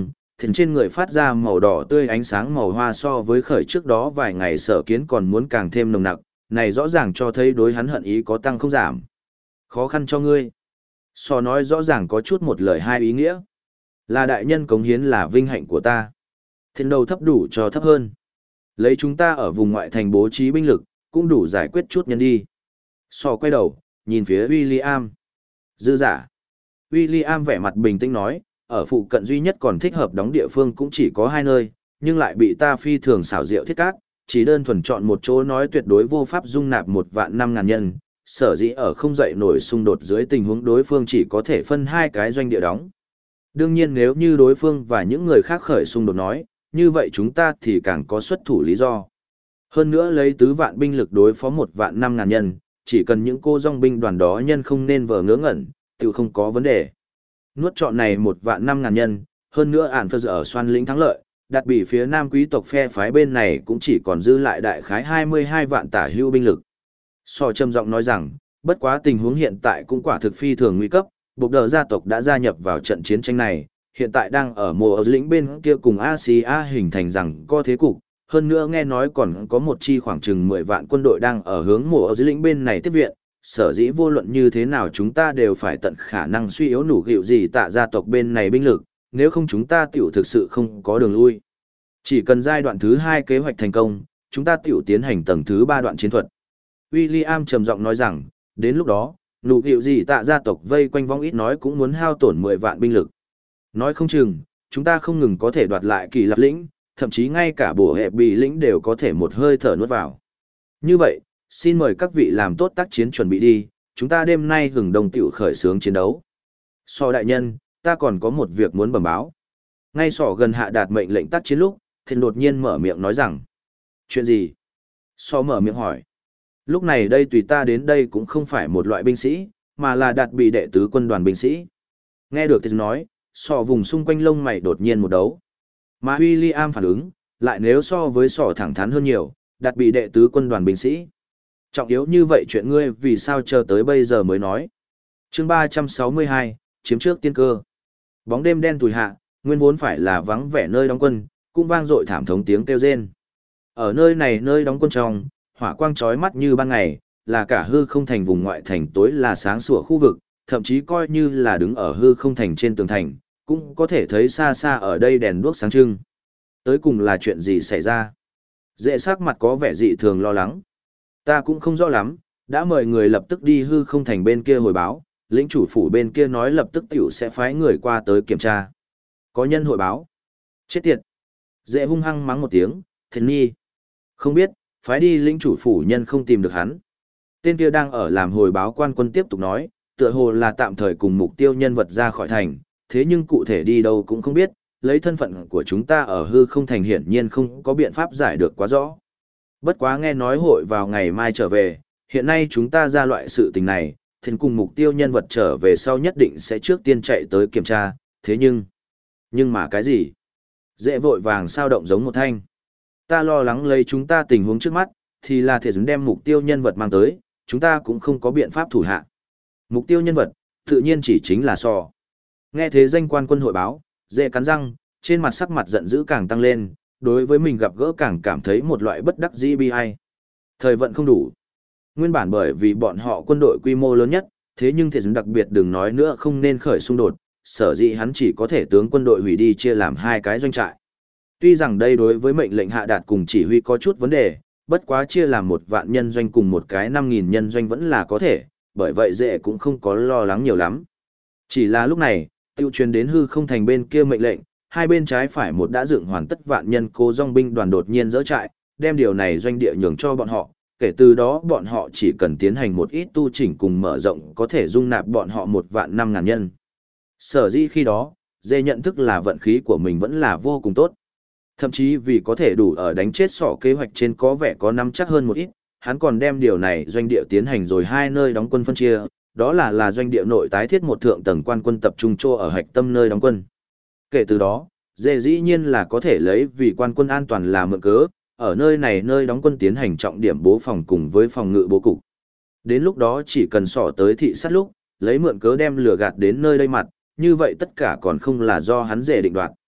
Thịnh trên người phát ra màu đỏ tươi ánh sáng màu hoa so với khởi trước đó vài ngày sở kiến còn muốn càng thêm nồng nặc, này rõ ràng cho thấy đối hắn hận ý có tăng không giảm. Khó khăn cho ngươi. So nói rõ ràng có chút một lời hai ý nghĩa. Là đại nhân cống hiến là vinh hạnh của ta. Thịnh đầu thấp đủ cho thấp hơn. Lấy chúng ta ở vùng ngoại thành bố trí binh lực, cũng đủ giải quyết chút nhân đi. So quay đầu, nhìn phía William. Dư giả. William vẻ mặt bình tĩnh nói, ở phụ cận duy nhất còn thích hợp đóng địa phương cũng chỉ có 2 nơi, nhưng lại bị ta phi thường xảo diệu thiết cát, chỉ đơn thuần chọn một chỗ nói tuyệt đối vô pháp dung nạp 1.500.000 nhân, sở dĩ ở không dậy nổi xung đột dưới tình huống đối phương chỉ có thể phân 2 cái doanh địa đóng. Đương nhiên nếu như đối phương và những người khác khởi xung đột nói, như vậy chúng ta thì càng có xuất thủ lý do. Hơn nữa lấy 4 vạn binh lực đối phó 1.500.000 nhân, chỉ cần những cô dòng binh đoàn đó nhân không nên vờ ngớ ngẩn, tự không có vấn đề. Nuốt trọn này 1.500.000 nhân, hơn nữa ản phơ ở xoan lĩnh thắng lợi, đặt bị phía nam quý tộc phe phái bên này cũng chỉ còn dư lại đại khái 22 vạn tả hưu binh lực. So trầm giọng nói rằng, bất quá tình huống hiện tại cũng quả thực phi thường nguy cấp, buộc đờ gia tộc đã gia nhập vào trận chiến tranh này, hiện tại đang ở mùa ở lĩnh bên kia cùng Asia hình thành rằng có thế cục, hơn nữa nghe nói còn có một chi khoảng chừng 10 vạn quân đội đang ở hướng mùa ở lĩnh bên này tiếp viện, sở dĩ vô luận như thế nào chúng ta đều phải tận khả năng suy yếu nủ gịu gì tạ gia tộc bên này binh lực, nếu không chúng ta tiểu thực sự không có đường lui. Chỉ cần giai đoạn thứ 2 kế hoạch thành công, chúng ta tiểu tiến hành tầng thứ 3 đoạn chiến thuật. William trầm giọng nói rằng, đến lúc đó, nụ gịu gì tạ gia tộc vây quanh vong ít nói cũng muốn hao tổn 10 vạn binh lực. Nói không chừng, chúng ta không ngừng có thể đoạt lại kỳ lập lĩnh, thậm chí ngay cả bổ hẹp bị lĩnh đều có thể một hơi thở nuốt vào. Như vậy, xin mời các vị làm tốt tác chiến chuẩn bị đi, chúng ta đêm nay hừng đông tiểu khởi xướng chiến đấu. So đại nhân, ta còn có một việc muốn bẩm báo. Ngay sỏ gần hạ đạt mệnh lệnh tác chiến lúc, thì đột nhiên mở miệng nói rằng. Chuyện gì? So mở miệng hỏi. Lúc này đây tùy ta đến đây cũng không phải một loại binh sĩ, mà là đạt bị đệ tứ quân đoàn binh sĩ. Nghe được thì nói, sọ vùng xung quanh lông mày đột nhiên một đấu. Mà William phản ứng, lại nếu so với sọ thẳng thắn hơn nhiều, đạt bị đệ tứ quân đoàn binh sĩ. Trọng yếu như vậy chuyện ngươi vì sao chờ tới bây giờ mới nói. Chương 362, chiếm trước tiên cơ. Bóng đêm đen tủi hạ, nguyên vốn phải là vắng vẻ nơi đóng quân, cũng vang dội thảm thống tiếng kêu rên. Ở nơi này nơi đóng quân trong, hỏa quang chói mắt như ban ngày, là cả hư không thành vùng ngoại thành tối là sáng sủa khu vực, thậm chí coi như là đứng ở hư không thành trên tường thành, cũng có thể thấy xa xa ở đây đèn đuốc sáng trưng. Tới cùng là chuyện gì xảy ra? Dễ sắc mặt có vẻ dị thường lo lắng. Ta cũng không rõ lắm, đã mời người lập tức đi hư không thành bên kia hồi báo, lĩnh chủ phủ bên kia nói lập tức tiểu sẽ phái người qua tới kiểm tra. Có nhân hội báo. Chết tiệt. Dễ hung hăng mắng một tiếng, thiền nhi. Không biết, phái đi lĩnh chủ phủ nhân không tìm được hắn. Tên kia đang ở làm hồi báo quan quân tiếp tục nói, tựa hồ là tạm thời cùng mục tiêu nhân vật ra khỏi thành, thế nhưng cụ thể đi đâu cũng không biết, lấy thân phận của chúng ta ở hư không thành hiển nhiên không có biện pháp giải được quá rõ. Bất quá nghe nói hội vào ngày mai trở về, hiện nay chúng ta ra loại sự tình này, thiên cùng mục tiêu nhân vật trở về sau nhất định sẽ trước tiên chạy tới kiểm tra, thế nhưng mà cái gì? Dễ vội vàng sao động giống một thanh. Ta lo lắng lấy chúng ta tình huống trước mắt, thì là thể dừng đem mục tiêu nhân vật mang tới, chúng ta cũng không có biện pháp thủ hạ. Mục tiêu nhân vật, tự nhiên chỉ chính là sò. Nghe thế danh quan quân hội báo, dễ cắn răng, trên mặt sắc mặt giận dữ càng tăng lên, đối với mình gặp gỡ càng cảm thấy một loại bất đắc dĩ bi ai. Thời vận không đủ. Nguyên bản bởi vì bọn họ quân đội quy mô lớn nhất, thế nhưng thể dừng đặc biệt đừng nói nữa không nên khởi xung đột, sở dĩ hắn chỉ có thể tướng quân đội hủy đi chia làm 2 cái doanh trại. Tuy rằng đây đối với mệnh lệnh hạ đạt cùng chỉ huy có chút vấn đề, bất quá chia làm 1 vạn nhân doanh cùng một cái 5.000 nhân doanh vẫn là có thể, bởi vậy dễ cũng không có lo lắng nhiều lắm. Chỉ là lúc này, tiêu truyền đến hư không thành bên kia mệnh lệnh, hai bên trái phải một đã dựng hoàn tất vạn nhân cố dòng binh đoàn đột nhiên dỡ trại, đem điều này doanh địa nhường cho bọn họ, kể từ đó bọn họ chỉ cần tiến hành một ít tu chỉnh cùng mở rộng có thể dung nạp bọn họ 1.500.000 nhân. Sở dĩ khi đó, dễ nhận thức là vận khí của mình vẫn là vô cùng tốt. Thậm chí vì có thể đủ ở đánh chết sỏ kế hoạch trên có vẻ có nắm chắc hơn một ít, hắn còn đem điều này doanh địa tiến hành rồi 2 nơi đóng quân phân chia, đó là doanh địa nội tái thiết một thượng tầng quan quân tập trung cho ở hạch tâm nơi đóng quân. Kể từ đó, dễ dĩ nhiên là có thể lấy vì quan quân an toàn là mượn cớ, ở nơi này nơi đóng quân tiến hành trọng điểm bố phòng cùng với phòng ngự bố cục. Đến lúc đó chỉ cần sỏ tới thị sát lúc, lấy mượn cớ đem lửa gạt đến nơi đây mặt, như vậy tất cả còn không là do hắn dễ định đoạt.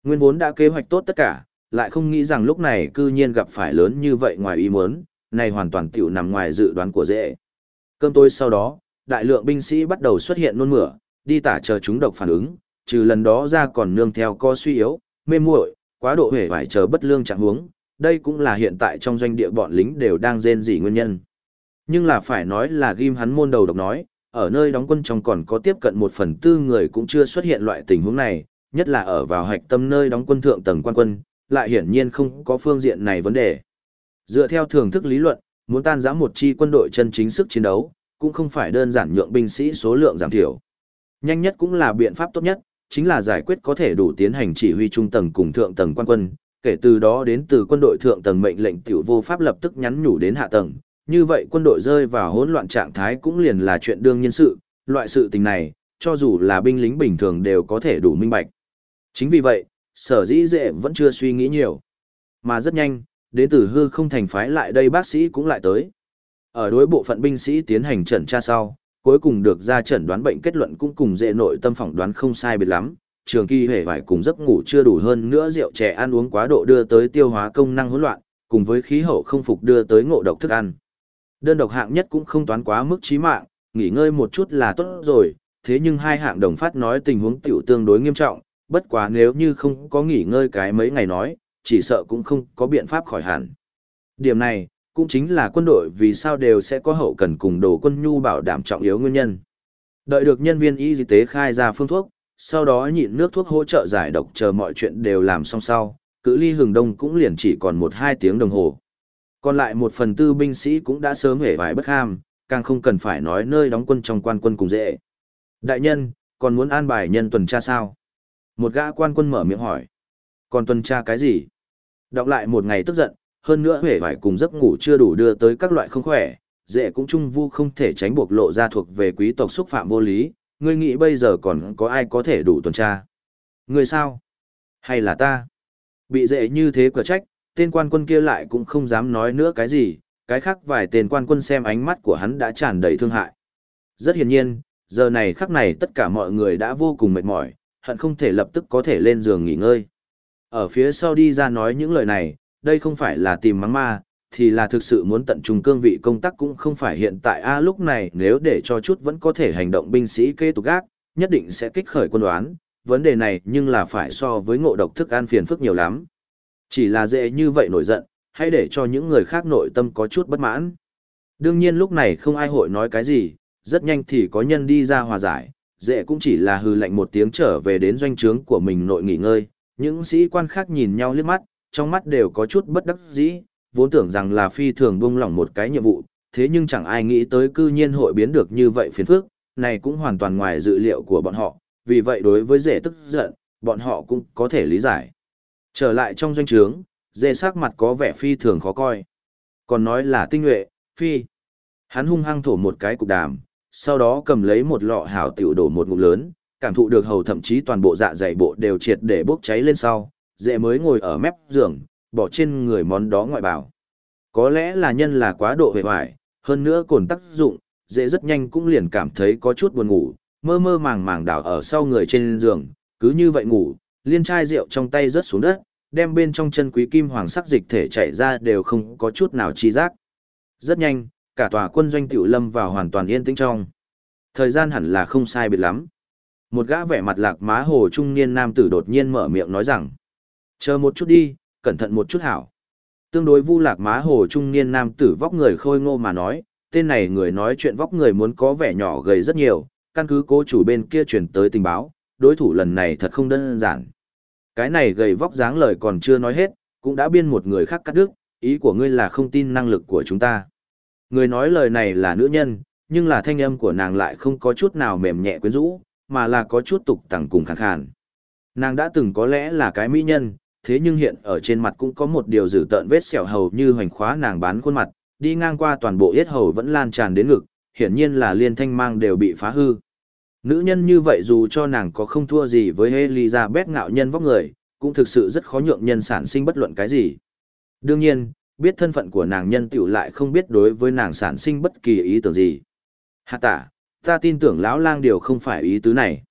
Nguyên vốn đã kế hoạch tốt tất cả, lại không nghĩ rằng lúc này cư nhiên gặp phải lớn như vậy ngoài ý muốn, này hoàn toàn tiểu nằm ngoài dự đoán của dễ. Cơm tối sau đó, đại lượng binh sĩ bắt đầu xuất hiện nôn mửa, đi tả chờ chúng độc phản ứng, trừ lần đó ra còn nương theo co suy yếu, mê muội, quá độ hể vải chờ bất lương trạng huống, đây cũng là hiện tại trong doanh địa bọn lính đều đang rên rỉ nguyên nhân. Nhưng là phải nói là ghim hắn môn đầu độc nói, ở nơi đóng quân trong còn có tiếp cận 1/4 người cũng chưa xuất hiện loại tình huống này, nhất là ở vào hạch tâm nơi đóng quân thượng tầng quan quân, lại hiển nhiên không có phương diện này vấn đề. Dựa theo thường thức lý luận, muốn tan rã một chi quân đội chân chính sức chiến đấu, cũng không phải đơn giản nhượng binh sĩ số lượng giảm thiểu. Nhanh nhất cũng là biện pháp tốt nhất, chính là giải quyết có thể đủ tiến hành chỉ huy trung tầng cùng thượng tầng quan quân, kể từ đó đến từ quân đội thượng tầng mệnh lệnh tiểu vô pháp lập tức nhắn nhủ đến hạ tầng, như vậy quân đội rơi vào hỗn loạn trạng thái cũng liền là chuyện đương nhiên sự, loại sự tình này, cho dù là binh lính bình thường đều có thể đủ minh bạch. Chính vì vậy, sở dĩ dễ vẫn chưa suy nghĩ nhiều. Mà rất nhanh, đến từ hư không thành phái lại đây bác sĩ cũng lại tới. Ở đối bộ phận binh sĩ tiến hành chẩn tra sau, cuối cùng được ra chẩn đoán bệnh kết luận cũng cùng dễ nội tâm phỏng đoán không sai biệt lắm. Trường kỳ hề vải cùng giấc ngủ chưa đủ hơn nữa rượu chè ăn uống quá độ đưa tới tiêu hóa công năng hỗn loạn, cùng với khí hậu không phục đưa tới ngộ độc thức ăn. Đơn độc hạng nhất cũng không toán quá mức chí mạng, nghỉ ngơi một chút là tốt rồi, thế nhưng hai hạng đồng phát nói tình huống tiểu tương đối nghiêm trọng, bất quá nếu như không có nghỉ ngơi cái mấy ngày nói, chỉ sợ cũng không có biện pháp khỏi hẳn. Điểm này, cũng chính là quân đội vì sao đều sẽ có hậu cần cùng đồ quân nhu bảo đảm trọng yếu nguyên nhân. Đợi được nhân viên y tế khai ra phương thuốc, sau đó nhịn nước thuốc hỗ trợ giải độc chờ mọi chuyện đều làm xong sau, cự ly hừng đông cũng liền chỉ còn 1-2 tiếng đồng hồ. Còn lại 1/4 binh sĩ cũng đã sớm hể vải bất ham, càng không cần phải nói nơi đóng quân trong quan quân cùng dễ. Đại nhân, còn muốn an bài nhân tuần tra sao? Một gã quan quân mở miệng hỏi. Còn tuần tra cái gì? Đọc lại một ngày tức giận, hơn nữa hể vải cùng giấc ngủ chưa đủ đưa tới các loại không khỏe, dễ cũng trung vu không thể tránh buộc lộ ra thuộc về quý tộc xúc phạm vô lý, ngươi nghĩ bây giờ còn có ai có thể đủ tuần tra? Ngươi sao? Hay là ta? Bị dễ như thế quả trách, tên quan quân kia lại cũng không dám nói nữa cái gì, cái khác vài tên quan quân xem ánh mắt của hắn đã tràn đầy thương hại. Rất hiển nhiên, giờ này khắc này tất cả mọi người đã vô cùng mệt mỏi, hận không thể lập tức có thể lên giường nghỉ ngơi. Ở phía sau đi ra nói những lời này, đây không phải là tìm mắng ma, thì là thực sự muốn tận trung cương vị công tác cũng không phải hiện tại lúc này nếu để cho chút vẫn có thể hành động binh sĩ kế tục gác, nhất định sẽ kích khởi quân đoán, vấn đề này nhưng là phải so với ngộ độc thức ăn phiền phức nhiều lắm. Chỉ là dễ như vậy nổi giận, hay để cho những người khác nội tâm có chút bất mãn. Đương nhiên lúc này không ai hội nói cái gì, rất nhanh thì có nhân đi ra hòa giải, dễ cũng chỉ là hừ lạnh một tiếng trở về đến doanh trướng của mình nội nghỉ ngơi, những sĩ quan khác nhìn nhau liếc mắt, trong mắt đều có chút bất đắc dĩ, vốn tưởng rằng là phi thường buông lỏng một cái nhiệm vụ, thế nhưng chẳng ai nghĩ tới cư nhiên hội biến được như vậy phiền phức, này cũng hoàn toàn ngoài dự liệu của bọn họ, vì vậy đối với dễ tức giận, bọn họ cũng có thể lý giải. Trở lại trong doanh trướng, dễ sắc mặt có vẻ phi thường khó coi. Còn nói là tinh nhuệ, phi. Hắn hung hăng thổ một cái cục đàm, sau đó cầm lấy một lọ hảo tiểu đổ một ngụm lớn, cảm thụ được hầu thậm chí toàn bộ dạ dày bộ đều triệt để bốc cháy lên sau, dễ mới ngồi ở mép giường, bỏ trên người món đó ngoại bảo. Có lẽ là nhân là quá độ hề hoài, hơn nữa cồn tác dụng, dễ rất nhanh cũng liền cảm thấy có chút buồn ngủ, mơ mơ màng màng đảo ở sau người trên giường, cứ như vậy ngủ, liên chai rượu trong tay rớt xuống đất, đem bên trong chân quý kim hoàng sắc dịch thể chảy ra đều không có chút nào chi giác. Rất nhanh, cả tòa quân doanh tiểu lâm vào hoàn toàn yên tĩnh trong. Thời gian hẳn là không sai biệt lắm. Một gã vẻ mặt lạc má hồ trung niên nam tử đột nhiên mở miệng nói rằng, chờ một chút đi, cẩn thận một chút hảo. Tương đối vu lạc má hồ trung niên nam tử vóc người khôi ngô mà nói, tên này người nói chuyện vóc người muốn có vẻ nhỏ gầy rất nhiều, căn cứ cố chủ bên kia truyền tới tình báo, đối thủ lần này thật không đơn giản. Cái này gầy vóc dáng lời còn chưa nói hết, cũng đã biên một người khác cắt đứt, ý của ngươi là không tin năng lực của chúng ta. Người nói lời này là nữ nhân, nhưng là thanh âm của nàng lại không có chút nào mềm nhẹ quyến rũ, mà là có chút tục tẳng cùng khàn khàn. Nàng đã từng có lẽ là cái mỹ nhân, thế nhưng hiện ở trên mặt cũng có một điều dữ tợn vết sẹo hầu như hoành khóa nàng bán khuôn mặt, đi ngang qua toàn bộ yết hầu vẫn lan tràn đến ngực, hiển nhiên là liên thanh mang đều bị phá hư. Nữ nhân như vậy dù cho nàng có không thua gì với Elizabeth ngạo nhân vóc người, cũng thực sự rất khó nhượng nhân sản sinh bất luận cái gì. Đương nhiên, biết thân phận của nàng nhân tiểu lại không biết đối với nàng sản sinh bất kỳ ý tưởng gì. Hạ tả, ta tin tưởng lão lang điều không phải ý tứ này.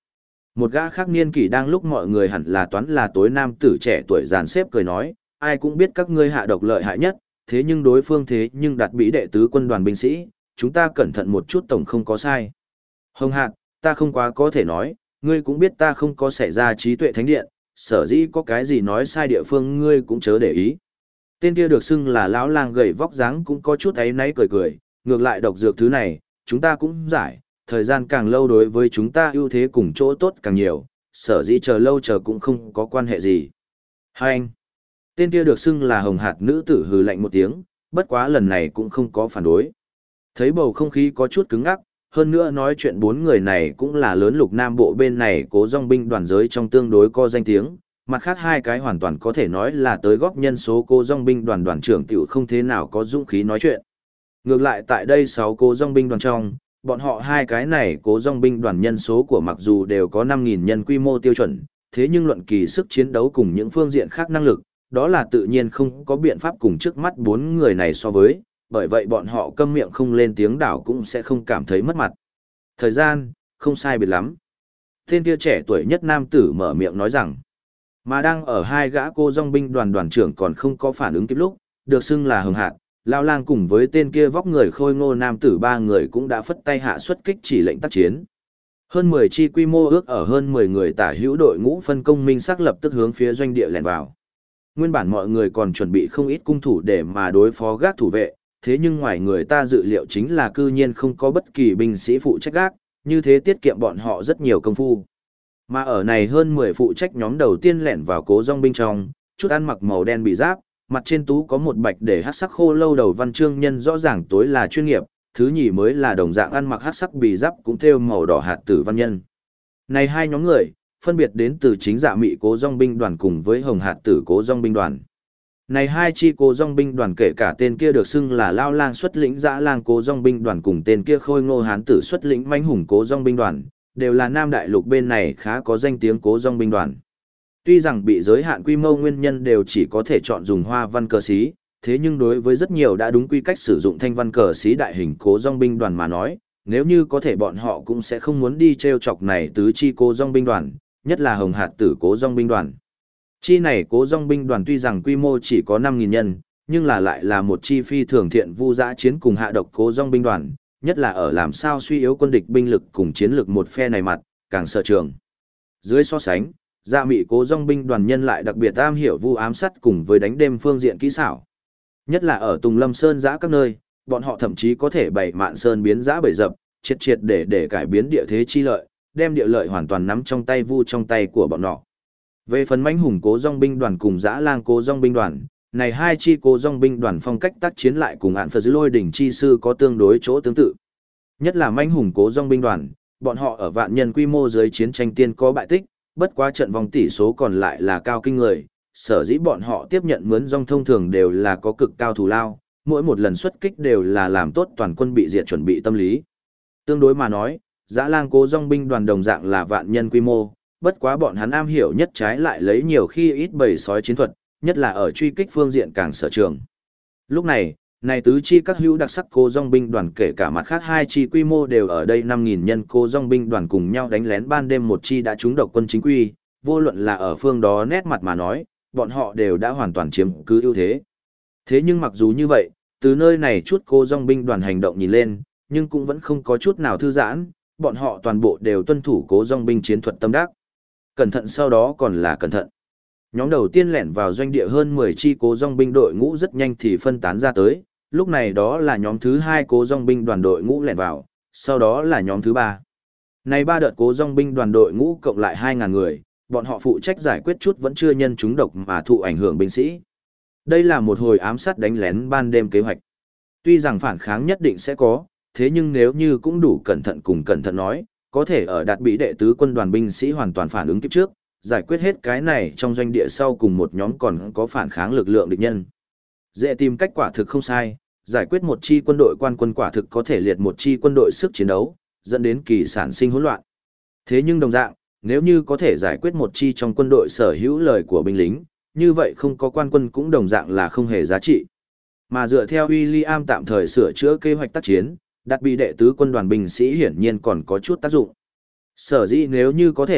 Một gã khác niên kỷ đang lúc mọi người hẳn là toán là tối nam tử trẻ tuổi dàn xếp cười nói, ai cũng biết các ngươi hạ độc lợi hại nhất, thế nhưng đối phương thế nhưng đặt bỉ đệ tứ quân đoàn binh sĩ, chúng ta cẩn thận một chút tổng không có sai. Hồng Hạc, ta không quá có thể nói, ngươi cũng biết ta không có xảy ra trí tuệ thánh điện, sở dĩ có cái gì nói sai địa phương ngươi cũng chớ để ý. Tên kia được xưng là lão lang gầy vóc dáng cũng có chút áy náy cười cười, ngược lại độc dược thứ này, chúng ta cũng giải, thời gian càng lâu đối với chúng ta ưu thế cùng chỗ tốt càng nhiều, sở dĩ chờ lâu chờ cũng không có quan hệ gì. Hai anh, tên kia được xưng là hồng hạt nữ tử hừ lạnh một tiếng, bất quá lần này cũng không có phản đối. Thấy bầu không khí có chút cứng ngắc, hơn nữa nói chuyện bốn người này cũng là lớn lục nam bộ bên này cố dòng binh đoàn giới trong tương đối có danh tiếng, mặt khác hai cái hoàn toàn có thể nói là tới góp nhân số cố dòng binh đoàn đoàn trưởng tiểu không thế nào có dũng khí nói chuyện. Ngược lại tại đây 6 cố dòng binh đoàn trong, bọn họ hai cái này cố dòng binh đoàn nhân số của mặc dù đều có 5.000 nhân quy mô tiêu chuẩn, thế nhưng luận kỳ sức chiến đấu cùng những phương diện khác năng lực, đó là tự nhiên không có biện pháp cùng trước mắt bốn người này so với, bởi vậy bọn họ câm miệng không lên tiếng đảo cũng sẽ không cảm thấy mất mặt. Thời gian, không sai biệt lắm. Tên kia trẻ tuổi nhất nam tử mở miệng nói rằng, mà đang ở hai gã cô dòng binh đoàn đoàn trưởng còn không có phản ứng kịp lúc, được xưng là hồng hạt, Lao Lang cùng với tên kia vóc người khôi ngô nam tử ba người cũng đã phất tay hạ xuất kích chỉ lệnh tác chiến. Hơn 10 chi quy mô ước ở hơn 10 người tả hữu đội ngũ phân công minh sắc lập tức hướng phía doanh địa lẻn vào. Nguyên bản mọi người còn chuẩn bị không ít cung thủ để mà đối phó gác thủ vệ, thế nhưng ngoài người ta dự liệu chính là cư nhiên không có bất kỳ binh sĩ phụ trách gác, như thế tiết kiệm bọn họ rất nhiều công phu. Mà ở này hơn 10 phụ trách nhóm đầu tiên lẻn vào cố dòng binh trong, chút ăn mặc màu đen bị giáp, mặt trên tú có một bạch để hắc sắc khô lâu đầu văn chương nhân rõ ràng tối là chuyên nghiệp, thứ nhì mới là đồng dạng ăn mặc hắc sắc bì giáp cũng thêu màu đỏ hạt tử văn nhân. Này hai nhóm người, phân biệt đến từ chính Dạ Mị cố dòng binh đoàn cùng với Hồng hạt tử cố dòng binh đoàn. Này hai chi cố dòng binh đoàn kể cả tên kia được xưng là Lao Lang xuất lĩnh Dã Lang cố dòng binh đoàn cùng tên kia Khôi Ngô hán tử xuất lĩnh Mãnh Hùng cố dòng binh đoàn, đều là Nam Đại Lục bên này khá có danh tiếng cố dòng binh đoàn. Tuy rằng bị giới hạn quy mô nguyên nhân đều chỉ có thể chọn dùng hoa văn cờ xí, thế nhưng đối với rất nhiều đã đúng quy cách sử dụng thanh văn cờ xí đại hình cố dòng binh đoàn mà nói, nếu như có thể bọn họ cũng sẽ không muốn đi treo chọc này tứ chi cố dòng binh đoàn, nhất là Hồng hạt tử cố dòng binh đoàn. Chi này cố dòng binh đoàn tuy rằng quy mô chỉ có 5.000 nhân, nhưng là lại là một chi phi thường thiện vu dã chiến cùng hạ độc cố dòng binh đoàn, nhất là ở làm sao suy yếu quân địch binh lực cùng chiến lược một phe này mặt, càng sợ trường. Dưới so sánh, Dạ Mị cố dòng binh đoàn nhân lại đặc biệt am hiểu vu ám sát cùng với đánh đêm phương diện kỹ xảo. Nhất là ở Tùng Lâm Sơn giã các nơi, bọn họ thậm chí có thể bày mạn sơn biến giã bầy dập, triệt triệt để cải biến địa thế chi lợi, đem địa lợi hoàn toàn nắm trong tay vu trong tay của bọn họ. Về phần Mãnh Hùng cố dòng binh đoàn cùng Dã Lang cố dòng binh đoàn, này hai chi cố dòng binh đoàn phong cách tác chiến lại cùng Án Phật Lôi đỉnh chi sư có tương đối chỗ tương tự. Nhất là Mãnh Hùng cố dòng binh đoàn, bọn họ ở vạn nhân quy mô dưới chiến tranh tiên có bại tích, bất quá trận vòng tỷ số còn lại là cao kinh người, sở dĩ bọn họ tiếp nhận mướn dòng thông thường đều là có cực cao thù lao, mỗi một lần xuất kích đều là làm tốt toàn quân bị diệt chuẩn bị tâm lý. Tương đối mà nói, Dã Lang cố dòng binh đoàn đồng dạng là vạn nhân quy mô, bất quá bọn hắn am hiểu nhất trái lại lấy nhiều khi ít bầy sói chiến thuật, nhất là ở truy kích phương diện càng sở trường. Lúc này, này tứ chi các hữu đặc sắc cố dòng binh đoàn kể cả mặt khác hai chi quy mô đều ở đây 5.000 nhân cố dòng binh đoàn cùng nhau đánh lén ban đêm một chi đã trúng độc quân chính quy, vô luận là ở phương đó nét mặt mà nói, bọn họ đều đã hoàn toàn chiếm cứ ưu thế. Thế nhưng mặc dù như vậy, từ nơi này chút cố dòng binh đoàn hành động nhìn lên, nhưng cũng vẫn không có chút nào thư giãn, bọn họ toàn bộ đều tuân thủ cố dòng binh chiến thuật tâm đắc. Cẩn thận sau đó còn là cẩn thận. Nhóm đầu tiên lẻn vào doanh địa hơn 10 chi cố dòng binh đội ngũ rất nhanh thì phân tán ra tới, lúc này đó là nhóm thứ 2 cố dòng binh đoàn đội ngũ lẻn vào, sau đó là nhóm thứ 3. Này 3 đợt cố dòng binh đoàn đội ngũ cộng lại 2.000 người, bọn họ phụ trách giải quyết chút vẫn chưa nhân chúng độc mà thụ ảnh hưởng binh sĩ. Đây là một hồi ám sát đánh lén ban đêm kế hoạch. Tuy rằng phản kháng nhất định sẽ có, thế nhưng nếu như cũng đủ cẩn thận cùng cẩn thận nói, có thể ở đạt bị đệ tứ quân đoàn binh sĩ hoàn toàn phản ứng kiếp trước, giải quyết hết cái này trong doanh địa sau cùng một nhóm còn có phản kháng lực lượng địch nhân. Dễ tìm cách quả thực không sai, giải quyết một chi quân đội quan quân quả thực có thể liệt một chi quân đội sức chiến đấu, dẫn đến kỳ sản sinh hỗn loạn. Thế nhưng đồng dạng, nếu như có thể giải quyết một chi trong quân đội sở hữu lời của binh lính, như vậy không có quan quân cũng đồng dạng là không hề giá trị. Mà dựa theo William tạm thời sửa chữa kế hoạch tác chiến, đặt bị đệ tứ quân đoàn binh sĩ hiển nhiên còn có chút tác dụng. Sở dĩ nếu như có thể,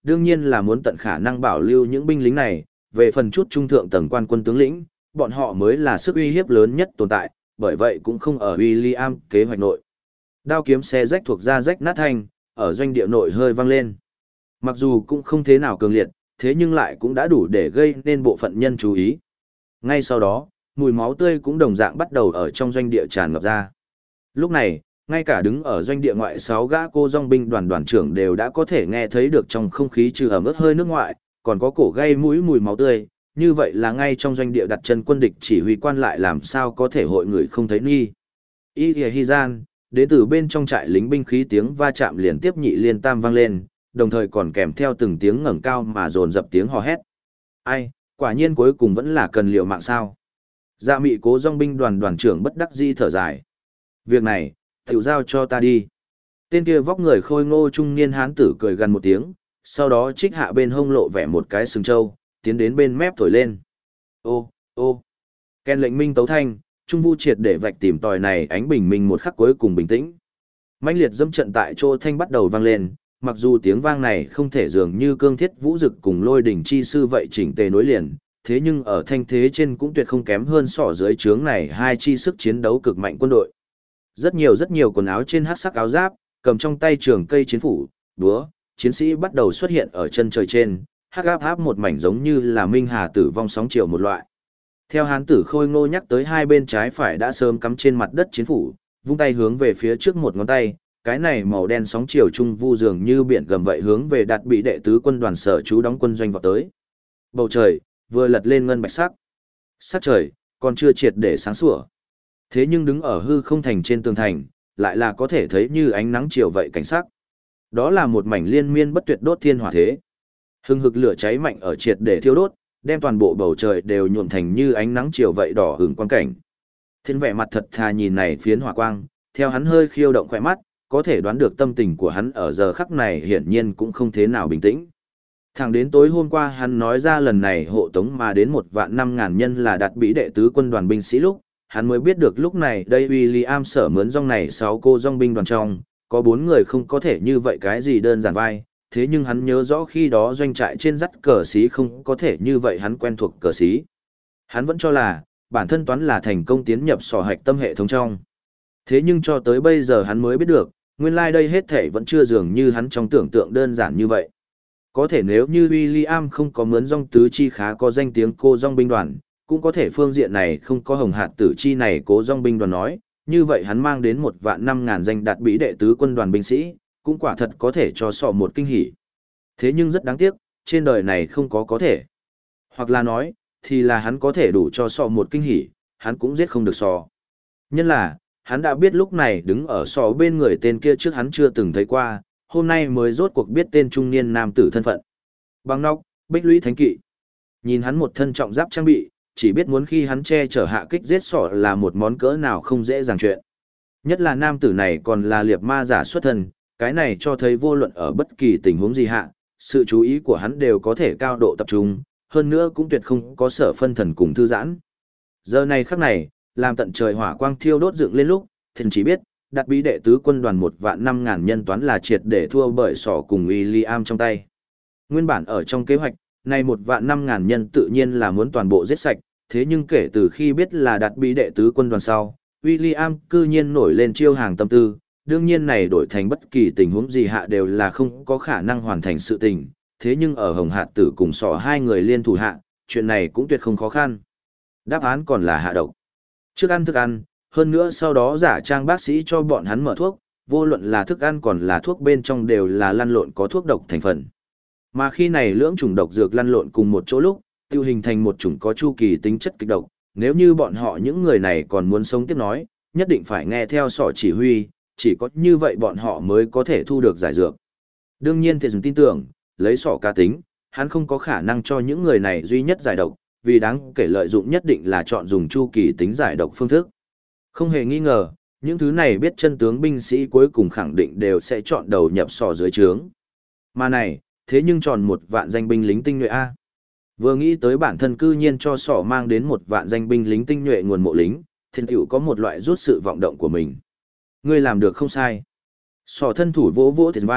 đương nhiên là muốn tận khả năng bảo lưu những binh lính này, về phần chút trung thượng tầng quan quân tướng lĩnh, bọn họ mới là sức uy hiếp lớn nhất tồn tại, bởi vậy cũng không ở William kế hoạch nội. Đao kiếm xé rách thuộc ra rách nát thanh, ở doanh địa nội hơi vang lên. Mặc dù cũng không thế nào cường liệt, thế nhưng lại cũng đã đủ để gây nên bộ phận nhân chú ý. Ngay sau đó, mùi máu tươi cũng đồng dạng bắt đầu ở trong doanh địa tràn ngập ra. Lúc này, ngay cả đứng ở doanh địa ngoại 6 gã cô dòng binh đoàn đoàn trưởng đều đã có thể nghe thấy được trong không khí trừ ẩm ướt hơi nước ngoại, còn có cổ gây mũi mùi máu tươi, như vậy là ngay trong doanh địa đặt chân quân địch chỉ huy quan lại làm sao có thể hội người không thấy nghi. Y Hy Gian, đến từ bên trong trại lính binh khí tiếng va chạm liên tiếp nhị liên tam vang lên, đồng thời còn kèm theo từng tiếng ngẩng cao mà dồn dập tiếng hò hét. Ai, quả nhiên cuối cùng vẫn là cần liều mạng sao. Dạ mị cố dòng binh đoàn đoàn trưởng bất đắc dĩ thở dài. Việc này, tiểu giao cho ta đi. Tên kia vóc người khôi ngô trung niên hán tử cười gần một tiếng, sau đó trích hạ bên hông lộ vẻ một cái sừng trâu, tiến đến bên mép thổi lên. Ô, ô, Ken lệnh minh tấu thanh, Trung Vu triệt để vạch tìm tòi này ánh bình minh một khắc cuối cùng bình tĩnh. Mãnh liệt dâm trận tại chỗ thanh bắt đầu vang lên, mặc dù tiếng vang này không thể dường như cương thiết vũ dực cùng lôi đỉnh chi sư vậy chỉnh tề nối liền, thế nhưng ở thanh thế trên cũng tuyệt không kém hơn sỏ dưới trướng này hai chi sức chiến đấu cực mạnh quân đội. Rất nhiều quần áo trên hắc sắc áo giáp, cầm trong tay trường cây chiến phủ, búa, chiến sĩ bắt đầu xuất hiện ở chân trời trên, hắc áp một mảnh giống như là minh hà tử vong sóng chiều một loại. Theo hán tử khôi ngô nhắc tới hai bên trái phải đã sớm cắm trên mặt đất chiến phủ, vung tay hướng về phía trước một ngón tay, cái này màu đen sóng chiều trung vu dường như biển gầm vậy hướng về đặt bị đệ tứ quân đoàn sở trú đóng quân doanh vào tới. Bầu trời vừa lật lên ngân bạch sắc. Sắc trời còn chưa triệt để sáng sủa. Thế nhưng đứng ở hư không thành trên tường thành, lại là có thể thấy như ánh nắng chiều vậy cảnh sắc. Đó là một mảnh liên miên bất tuyệt đốt thiên hỏa thế. Hừng hực lửa cháy mạnh ở triệt để thiêu đốt, đem toàn bộ bầu trời đều nhuộm thành như ánh nắng chiều vậy đỏ hừng quang cảnh. Thiên vẻ mặt thật thà nhìn này phiến hỏa quang, theo hắn hơi khiêu động khỏe mắt, có thể đoán được tâm tình của hắn ở giờ khắc này hiển nhiên cũng không thế nào bình tĩnh. Thẳng đến tối hôm qua hắn nói ra lần này hộ tống mà đến 1.500.000 nhân là đạt bỉ đệ tứ quân đoàn binh sĩ lúc, hắn mới biết được lúc này đây William sở mướn dòng này 6 cô dòng binh đoàn trong, có 4 người không có thể như vậy cái gì đơn giản vai, thế nhưng hắn nhớ rõ khi đó doanh trại trên dắt cờ xí không có thể như vậy hắn quen thuộc cờ xí. Hắn vẫn cho là, bản thân toán là thành công tiến nhập sò hạch tâm hệ thống trong. Thế nhưng cho tới bây giờ hắn mới biết được, nguyên lai đây hết thể vẫn chưa dường như hắn trong tưởng tượng đơn giản như vậy. Có thể nếu như William không có mướn dòng tứ chi khá có danh tiếng cô dòng binh đoàn, cũng có thể phương diện này không có hồng hạt tử chi này cố dòng binh đoàn nói, như vậy hắn mang đến 1.500.000 danh đạt bỉ đệ tứ quân đoàn binh sĩ, cũng quả thật có thể cho sọ một kinh hỉ. Thế nhưng rất đáng tiếc, trên đời này không có thể. Hoặc là nói, thì là hắn có thể đủ cho sọ một kinh hỉ, hắn cũng giết không được sọ. Nhân là, hắn đã biết lúc này đứng ở sọ bên người tên kia trước hắn chưa từng thấy qua, hôm nay mới rốt cuộc biết tên trung niên nam tử thân phận. Bằng nóc, Bích Lũy Thánh Kỵ. Nhìn hắn một thân trọng giáp trang bị, chỉ biết muốn khi hắn che chở hạ kích giết sọ là một món cỡ nào không dễ dàng chuyện. Nhất là nam tử này còn là liệp ma giả xuất thân, cái này cho thấy vô luận ở bất kỳ tình huống gì hạ, sự chú ý của hắn đều có thể cao độ tập trung, hơn nữa cũng tuyệt không có sở phân thần cùng thư giãn. Giờ này khắc này, làm tận trời hỏa quang thiêu đốt dựng lên lúc, thì chỉ biết, đặt bí đệ tứ quân đoàn 1.500.000 nhân toán là triệt để thua bởi sỏ cùng William trong tay. Nguyên bản ở trong kế hoạch, này 1.500.000 nhân tự nhiên là muốn toàn bộ giết sạch, thế nhưng kể từ khi biết là đặt bí đệ tứ quân đoàn sau, William cư nhiên nổi lên chiêu hàng tâm tư, đương nhiên này đổi thành bất kỳ tình huống gì hạ đều là không có khả năng hoàn thành sự tình, thế nhưng ở Hồng Hạt Tử cùng sỏ hai người liên thủ hạ, chuyện này cũng tuyệt không khó khăn. Đáp án còn là hạ độc. Trước ăn thức ăn, hơn nữa sau đó giả trang bác sĩ cho bọn hắn mở thuốc, vô luận là thức ăn còn là thuốc bên trong đều là lăn lộn có thuốc độc thành phần. Mà khi này lưỡng chủng độc dược lăn lộn cùng một chỗ lúc, tiêu hình thành một chủng có chu kỳ tính chất kịch độc, nếu như bọn họ những người này còn muốn sống tiếp nói, nhất định phải nghe theo sỏ chỉ huy, chỉ có như vậy bọn họ mới có thể thu được giải dược. Đương nhiên thì dừng tin tưởng, lấy sỏ cá tính, hắn không có khả năng cho những người này duy nhất giải độc, vì đáng kể lợi dụng nhất định là chọn dùng chu kỳ tính giải độc phương thức. Không hề nghi ngờ, những thứ này biết chân tướng binh sĩ cuối cùng khẳng định đều sẽ chọn đầu nhập sỏ dưới trướng. Mà này, thế nhưng tròn 1.000 danh binh lính tinh nhuệ A. Vừa nghĩ tới bản thân cư nhiên cho sỏ mang đến 1.000 danh binh lính tinh nhuệ nguồn mộ lính, thiên tiểu có một loại rút sự vọng động của mình. Ngươi làm được không sai. Sỏ thân thủ vỗ vỗ tiền vai,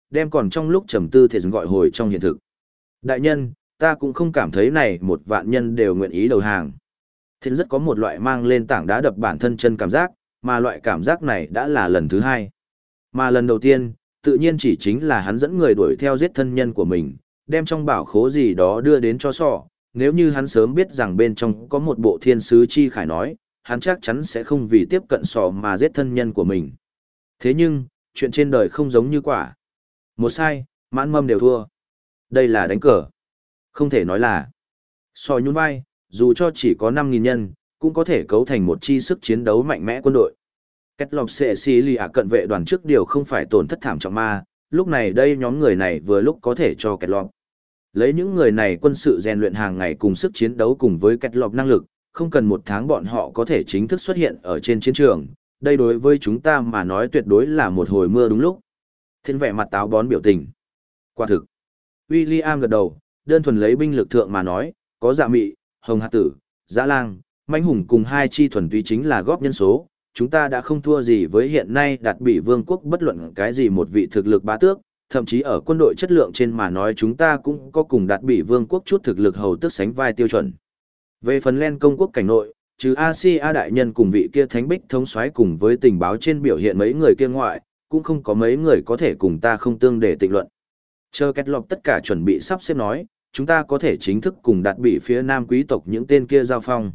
đem còn trong lúc trầm tư thể gọi hồi trong hiện thực. Đại nhân, ta cũng không cảm thấy này một vạn nhân đều nguyện ý đầu hàng. Thế rất có một loại mang lên tảng đá đập bản thân chân cảm giác, mà loại cảm giác này đã là lần thứ hai. Mà lần đầu tiên, tự nhiên chỉ chính là hắn dẫn người đuổi theo giết thân nhân của mình, đem trong bảo khố gì đó đưa đến cho sọ. Nếu như hắn sớm biết rằng bên trong có một bộ thiên sứ chi khải nói, hắn chắc chắn sẽ không vì tiếp cận sọ mà giết thân nhân của mình. Thế nhưng, chuyện trên đời không giống như quả. Một sai, mãn mâm đều thua. Đây là đánh cờ. Không thể nói là. Sọ nhún vai, dù cho chỉ có 5.000 nhân, cũng có thể cấu thành một chi sức chiến đấu mạnh mẽ quân đội. Kết lọc xệ xì lì ạ cận vệ đoàn trước điều không phải tổn thất thảm trọng ma, lúc này đây nhóm người này vừa lúc có thể cho kết lọc. Lấy những người này quân sự rèn luyện hàng ngày cùng sức chiến đấu cùng với kết lọc năng lực, không cần 1 tháng bọn họ có thể chính thức xuất hiện ở trên chiến trường, đây đối với chúng ta mà nói tuyệt đối là một hồi mưa đúng lúc. Thiên vẻ mặt táo bón biểu tình. Quả thực. William gật đầu, đơn thuần lấy binh lực thượng mà nói, có dạ mị, hồng hạt tử, dã lang, mãnh hùng cùng 2 chi thuần túy chính là góp nhân số. Chúng ta đã không thua gì với hiện nay đạt bị vương quốc bất luận cái gì một vị thực lực bá tước, thậm chí ở quân đội chất lượng trên mà nói chúng ta cũng có cùng đạt bị vương quốc chút thực lực hầu tước sánh vai tiêu chuẩn. Về phần len công quốc cảnh nội, trừ Asia đại nhân cùng vị kia thánh bích thống soái cùng với tình báo trên biểu hiện mấy người kia ngoại, cũng không có mấy người có thể cùng ta không tương để tịnh luận. Chờ kết lọc tất cả chuẩn bị sắp xếp nói, chúng ta có thể chính thức cùng đạt bị phía nam quý tộc những tên kia giao phong.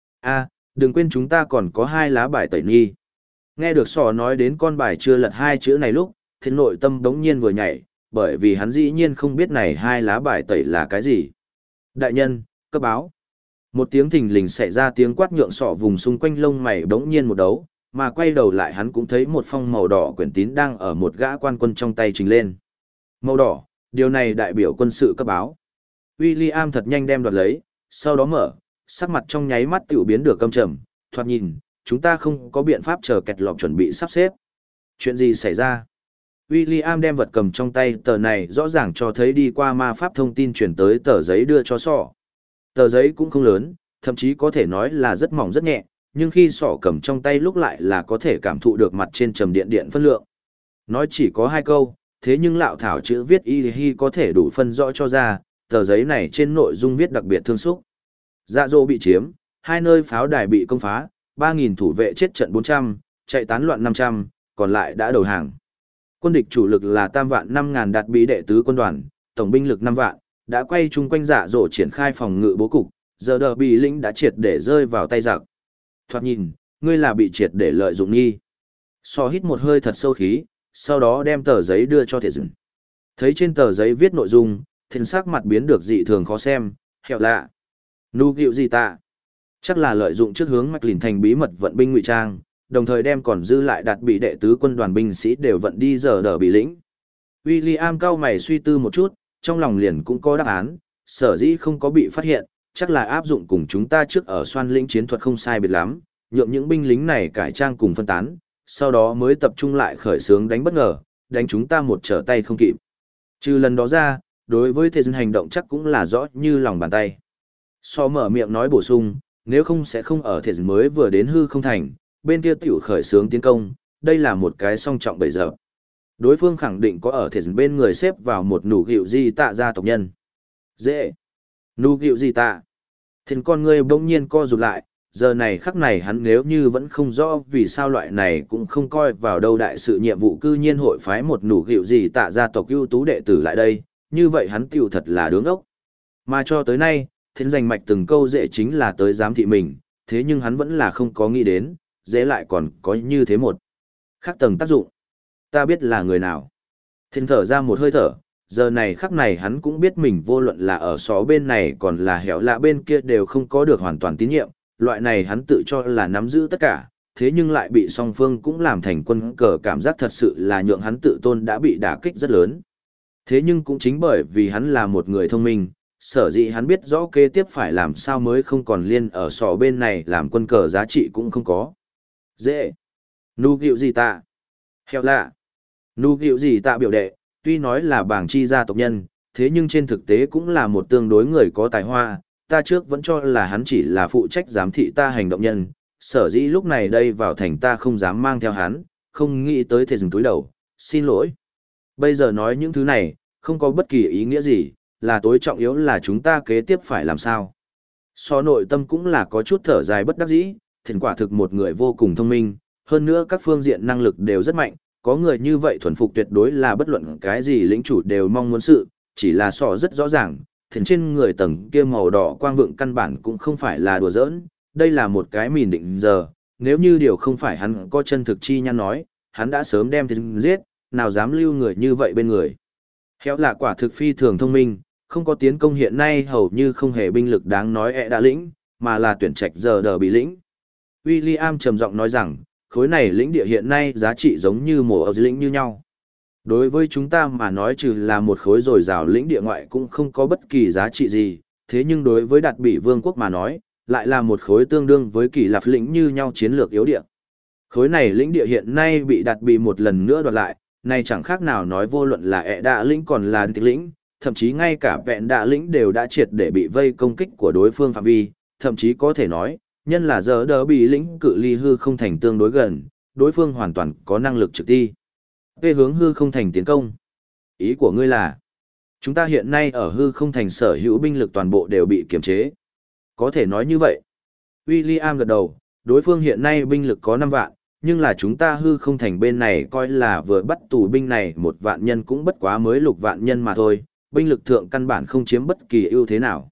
Đừng quên chúng ta còn có 2 lá bài tẩy nghi. Nghe được sò nói đến con bài chưa lật 2 chữ này lúc, thì nội tâm đống nhiên vừa nhảy, bởi vì hắn dĩ nhiên không biết này 2 lá bài tẩy là cái gì. Đại nhân, cấp báo. Một tiếng thình lình xảy ra tiếng quát nhượng sọ vùng xung quanh lông mày đống nhiên một đấu, mà quay đầu lại hắn cũng thấy một phong màu đỏ quyển tín đang ở một gã quan quân trong tay trình lên. Màu đỏ, điều này đại biểu quân sự cấp báo. William thật nhanh đem đoạt lấy, sau đó mở, sắc mặt trong nháy mắt tiểu biến được căm trầm, thoạt nhìn, chúng ta không có biện pháp chờ kẹt lọc chuẩn bị sắp xếp. Chuyện gì xảy ra? William đem vật cầm trong tay tờ này rõ ràng cho thấy đi qua ma pháp thông tin chuyển tới tờ giấy đưa cho sọ. Tờ giấy cũng không lớn, thậm chí có thể nói là rất mỏng rất nhẹ, nhưng khi sọ cầm trong tay lúc lại là có thể cảm thụ được mặt trên trầm điện điện phân lượng. Nói chỉ có 2 câu, thế nhưng lạo thảo chữ viết y hi có thể đủ phân rõ cho ra, tờ giấy này trên nội dung viết đặc biệt thương xúc. Dạ dỗ bị chiếm, 2 nơi pháo đài bị công phá, 3.000 thủ vệ chết trận 400, chạy tán loạn 500, còn lại đã đầu hàng. Quân địch chủ lực là tam vạn 5.000 đạt bí đệ tứ quân đoàn, tổng binh lực 5 vạn, đã quay chung quanh dạ dỗ triển khai phòng ngự bố cục, giờ đờ bị lĩnh đã triệt để rơi vào tay giặc. Thoạt nhìn, ngươi là bị triệt để lợi dụng nghi. So hít một hơi thật sâu khí, sau đó đem tờ giấy đưa cho Thiện Dừng. Thấy trên tờ giấy viết nội dung, Thiện sắc mặt biến được dị thường khó xem, hẹo lạ. Nu gịu gì ta? Chắc là lợi dụng trước hướng Mạch Lìn thành bí mật vận binh ngụy trang, đồng thời đem còn dư lại đạt bị đệ tứ quân đoàn binh sĩ đều vận đi giờ đờ bị lĩnh. William cao mày suy tư một chút, trong lòng liền cũng có đáp án, sở dĩ không có bị phát hiện, chắc là áp dụng cùng chúng ta trước ở xoan lĩnh chiến thuật không sai biệt lắm, nhượng những binh lính này cải trang cùng phân tán, sau đó mới tập trung lại khởi xướng đánh bất ngờ, đánh chúng ta một trở tay không kịp. Trừ lần đó ra, đối với thế dân hành động chắc cũng là rõ như lòng bàn tay. So mở miệng nói bổ sung, nếu không sẽ không ở thể mới vừa đến hư không thành, bên kia tiểu khởi xướng tiến công, đây là một cái song trọng bấy giờ. Đối phương khẳng định có ở thể bên người xếp vào một nụ gịu di tạ gia tộc nhân. Dễ. Nụ gịu di tạ. Thiên con người bỗng nhiên co rụt lại, giờ này khắc này hắn nếu như vẫn không rõ vì sao loại này cũng không coi vào đâu đại sự nhiệm vụ cư nhiên hội phái một nụ gịu di tạ gia tộc ưu tú đệ tử lại đây, như vậy hắn tiểu thật là đứng ốc. Mà cho tới nay, thiên giành mạch từng câu dễ chính là tới giám thị mình, thế nhưng hắn vẫn là không có nghĩ đến, dễ lại còn có như thế một khác tầng tác dụng. Ta biết là người nào. Thiên thở ra một hơi thở, giờ này khắc này hắn cũng biết mình vô luận là ở xó bên này còn là hẻo lạ bên kia đều không có được hoàn toàn tín nhiệm, loại này hắn tự cho là nắm giữ tất cả, thế nhưng lại bị song phương cũng làm thành quân cờ, cảm giác thật sự là nhượng hắn tự tôn đã bị đả kích rất lớn. Thế nhưng cũng chính bởi vì hắn là một người thông minh, sở dĩ hắn biết rõ kế tiếp phải làm sao mới không còn liên ở sò bên này làm quân cờ giá trị cũng không có. Dễ. Nu gịu gì tạ? Heo lạ. Nu gịu gì tạ biểu đệ, tuy nói là bảng chi gia tộc nhân, thế nhưng trên thực tế cũng là một tương đối người có tài hoa, ta trước vẫn cho là hắn chỉ là phụ trách giám thị ta hành động nhân, sở dĩ lúc này đây vào thành ta không dám mang theo hắn, không nghĩ tới thể dừng túi đầu, xin lỗi. Bây giờ nói những thứ này, không có bất kỳ ý nghĩa gì, là tối trọng yếu là chúng ta kế tiếp phải làm sao. So nội tâm cũng là có chút thở dài bất đắc dĩ, thiền quả thực một người vô cùng thông minh, hơn nữa các phương diện năng lực đều rất mạnh, có người như vậy thuần phục tuyệt đối là bất luận cái gì lĩnh chủ đều mong muốn sự, chỉ là so rất rõ ràng, thiền trên người tầng kia màu đỏ quang vượng căn bản cũng không phải là đùa giỡn, đây là một cái mìn định giờ, nếu như điều không phải hắn có chân thực chi nhăn nói, hắn đã sớm đem thiền giết, nào dám lưu người như vậy bên người. Khéo là quả thực phi thường thông minh, không có tiến công hiện nay hầu như không hề binh lực đáng nói đã lĩnh, mà là tuyển trạch giờ đờ bị lĩnh. William trầm giọng nói rằng, khối này lĩnh địa hiện nay giá trị giống như mồ ở lĩnh như nhau. Đối với chúng ta mà nói trừ là một khối dồi dào lĩnh địa ngoại cũng không có bất kỳ giá trị gì, thế nhưng đối với đạt bị vương quốc mà nói, lại là một khối tương đương với kỳ lạp lĩnh như nhau chiến lược yếu địa. Khối này lĩnh địa hiện nay bị đạt bị một lần nữa đoạt lại, này chẳng khác nào nói vô luận là đạ lĩnh còn là tịch lĩnh, thậm chí ngay cả vẹn đạ lĩnh đều đã triệt để bị vây công kích của đối phương phạm vi, thậm chí có thể nói, nhân là giờ đỡ bị lĩnh cự ly hư không thành tương đối gần, đối phương hoàn toàn có năng lực trực ti. Về hướng hư không thành tiến công. Ý của ngươi là, chúng ta hiện nay ở hư không thành sở hữu binh lực toàn bộ đều bị kiềm chế. Có thể nói như vậy. William gật đầu, đối phương hiện nay binh lực có 5 vạn, nhưng là chúng ta hư không thành bên này coi là vừa bắt tù binh này 1 vạn nhân cũng bất quá mới 6 vạn nhân mà thôi, binh lực thượng căn bản không chiếm bất kỳ ưu thế nào.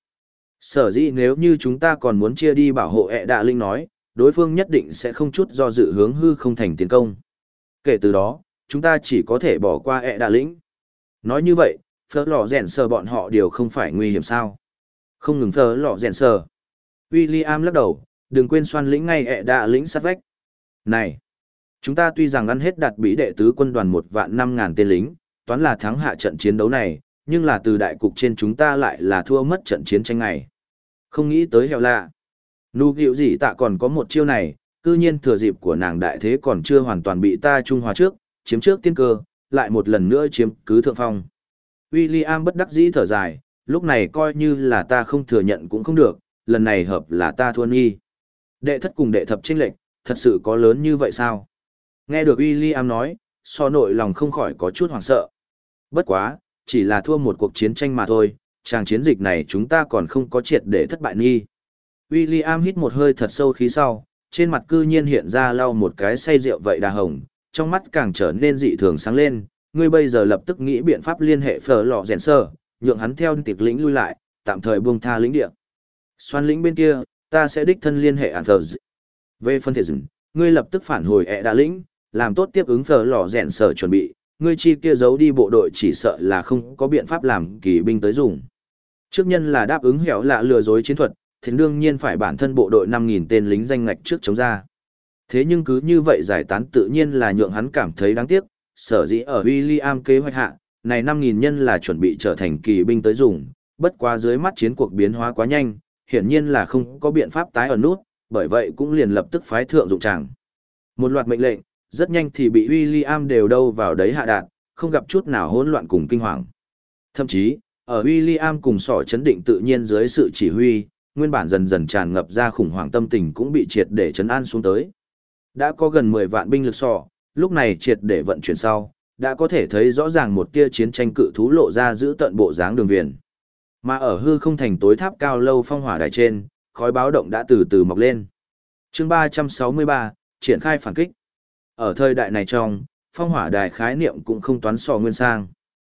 Sở dĩ nếu như chúng ta còn muốn chia đi bảo hộ đạ linh nói, đối phương nhất định sẽ không chút do dự hướng hư không thành tiến công. Kể từ đó, chúng ta chỉ có thể bỏ qua đạ lĩnh. Nói như vậy, phở lò rèn sờ bọn họ đều không phải nguy hiểm sao. Không ngừng phở lò rèn sờ. William lắc đầu, đừng quên xoan lĩnh ngay đạ lĩnh sát vách. Này, chúng ta tuy rằng ăn hết đạt bí đệ tứ quân đoàn 1.500.000 tên lính, toán là thắng hạ trận chiến đấu này, nhưng là từ đại cục trên chúng ta lại là thua mất trận chiến tranh này. Không nghĩ tới heo lạ. Nụ gịu gì tạ còn có một chiêu này, cư nhiên thừa dịp của nàng đại thế còn chưa hoàn toàn bị ta trung hòa trước, chiếm trước tiên cơ, lại một lần nữa chiếm cứ thượng phong. William bất đắc dĩ thở dài, lúc này coi như là ta không thừa nhận cũng không được, lần này hợp là ta thua nghi. Đệ thất cùng đệ thập chênh lệch, thật sự có lớn như vậy sao? Nghe được William nói, so nội lòng không khỏi có chút hoảng sợ. Bất quá, chỉ là thua một cuộc chiến tranh mà thôi, tràng chiến dịch này chúng ta còn không có triệt để thất bại nghi. William hít một hơi thật sâu khí sau, trên mặt cư nhiên hiện ra lau một cái say rượu vậy đà hồng, trong mắt càng trở nên dị thường sáng lên, ngươi bây giờ lập tức nghĩ biện pháp liên hệ phở lò rèn sơ, nhượng hắn theo tiệp lĩnh lui lại, tạm thời buông tha lĩnh địa. Xoan lĩnh bên kia, ta sẽ đích thân liên hệ Anthers. Về phân thể rừng, ngươi lập tức phản hồi đạ lĩnh, làm tốt tiếp ứng phở lò rèn sở chuẩn bị, ngươi chi kia giấu đi bộ đội chỉ sợ là không có biện pháp làm kỳ binh tới dùng. Trước nhân là đáp ứng hẻo lạ lừa dối chiến thuật, thì đương nhiên phải bản thân bộ đội 5.000 tên lính danh ngạch trước chống ra. Thế nhưng cứ như vậy giải tán tự nhiên là nhượng hắn cảm thấy đáng tiếc, sở dĩ ở William kế hoạch hạ, này 5.000 nhân là chuẩn bị trở thành kỳ binh tới dùng, bất quá dưới mắt chiến cuộc biến hóa quá nhanh, hiển nhiên là không có biện pháp tái ở nút, bởi vậy cũng liền lập tức phái thượng dụng tràng. Một loạt mệnh lệnh, rất nhanh thì bị William đều đâu vào đấy hạ đạt, không gặp chút nào hỗn loạn cùng kinh hoàng. Thậm chí, ở William cùng sỏ chấn định tự nhiên dưới sự chỉ huy, nguyên bản dần dần tràn ngập ra khủng hoảng tâm tình cũng bị triệt để trấn an xuống tới. Đã có gần 10 vạn binh lực sỏ, lúc này triệt để vận chuyển sau, đã có thể thấy rõ ràng một tia chiến tranh cự thú lộ ra giữ tận bộ dáng đường viền. Mà ở hư không thành tối tháp cao lâu phong hỏa đài trên, khói báo động đã từ từ mọc lên. Chương 363, triển khai phản kích. Ở thời đại này trong, phong hỏa đài khái niệm cũng không toán so nguyên sang.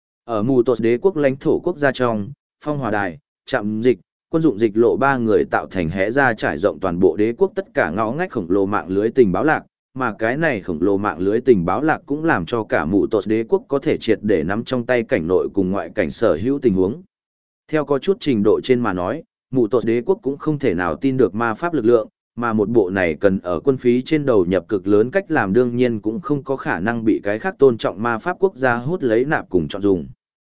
Ở mù tột đế quốc lãnh thổ quốc gia trong, phong hỏa đài, trạm dịch, quân dụng dịch lộ 3 người tạo thành hẽ ra trải rộng toàn bộ đế quốc tất cả ngõ ngách khổng lồ mạng lưới tình báo lạc, mà cái này khổng lồ mạng lưới tình báo lạc cũng làm cho cả mù tột đế quốc có thể triệt để nắm trong tay cảnh nội cùng ngoại cảnh sở hữu tình huống. Theo có chút trình độ trên mà nói, mù tột đế quốc cũng không thể nào tin được ma pháp lực lượng, mà một bộ này cần ở quân phí trên đầu nhập cực lớn cách làm đương nhiên cũng không có khả năng bị cái khác tôn trọng ma pháp quốc gia hút lấy nạp cùng chọn dùng.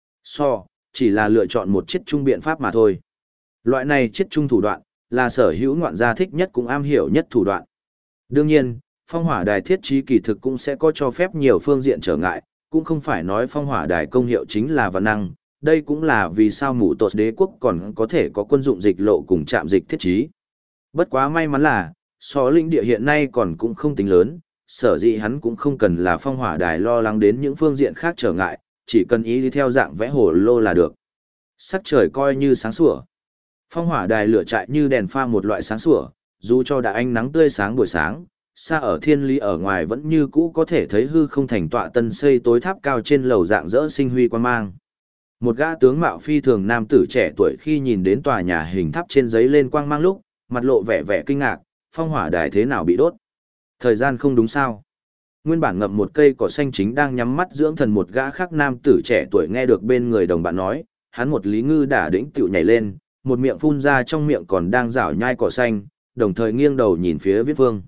Chỉ là lựa chọn một chiết trung biện pháp mà thôi. Loại này chiết trung thủ đoạn, là sở hữu ngoạn gia thích nhất cũng am hiểu nhất thủ đoạn. Đương nhiên, phong hỏa đài thiết trí kỳ thực cũng sẽ có cho phép nhiều phương diện trở ngại, cũng không phải nói phong hỏa đài công hiệu chính là văn năng, đây cũng là vì sao mù tột đế quốc còn có thể có quân dụng dịch lộ cùng trạm dịch thiết trí. Bất quá may mắn là, lĩnh địa hiện nay còn cũng không tính lớn, sở dĩ hắn cũng không cần là phong hỏa đài lo lắng đến những phương diện khác trở ngại, chỉ cần ý đi theo dạng vẽ hồ lô là được. Sắc trời coi như sáng sủa. Phong hỏa đài lửa chạy như đèn pha một loại sáng sủa, dù cho đã ánh nắng tươi sáng buổi sáng, xa ở thiên lý ở ngoài vẫn như cũ có thể thấy hư không thành tọa tân xây tối tháp cao trên lầu dạng dỡ sinh huy quan mang. Một gã tướng mạo phi thường nam tử trẻ tuổi khi nhìn đến tòa nhà hình tháp trên giấy lên quang mang lúc, mặt lộ vẻ vẻ kinh ngạc, phong hỏa đài thế nào bị đốt? Thời gian không đúng sao? Nguyên bản ngậm một cây cỏ xanh chính đang nhắm mắt dưỡng thần một gã khác nam tử trẻ tuổi nghe được bên người đồng bạn nói, hắn một lý ngư đả đĩnh tựu nhảy lên, một miệng phun ra trong miệng còn đang rảo nhai cỏ xanh, đồng thời nghiêng đầu nhìn phía Viễn Vương.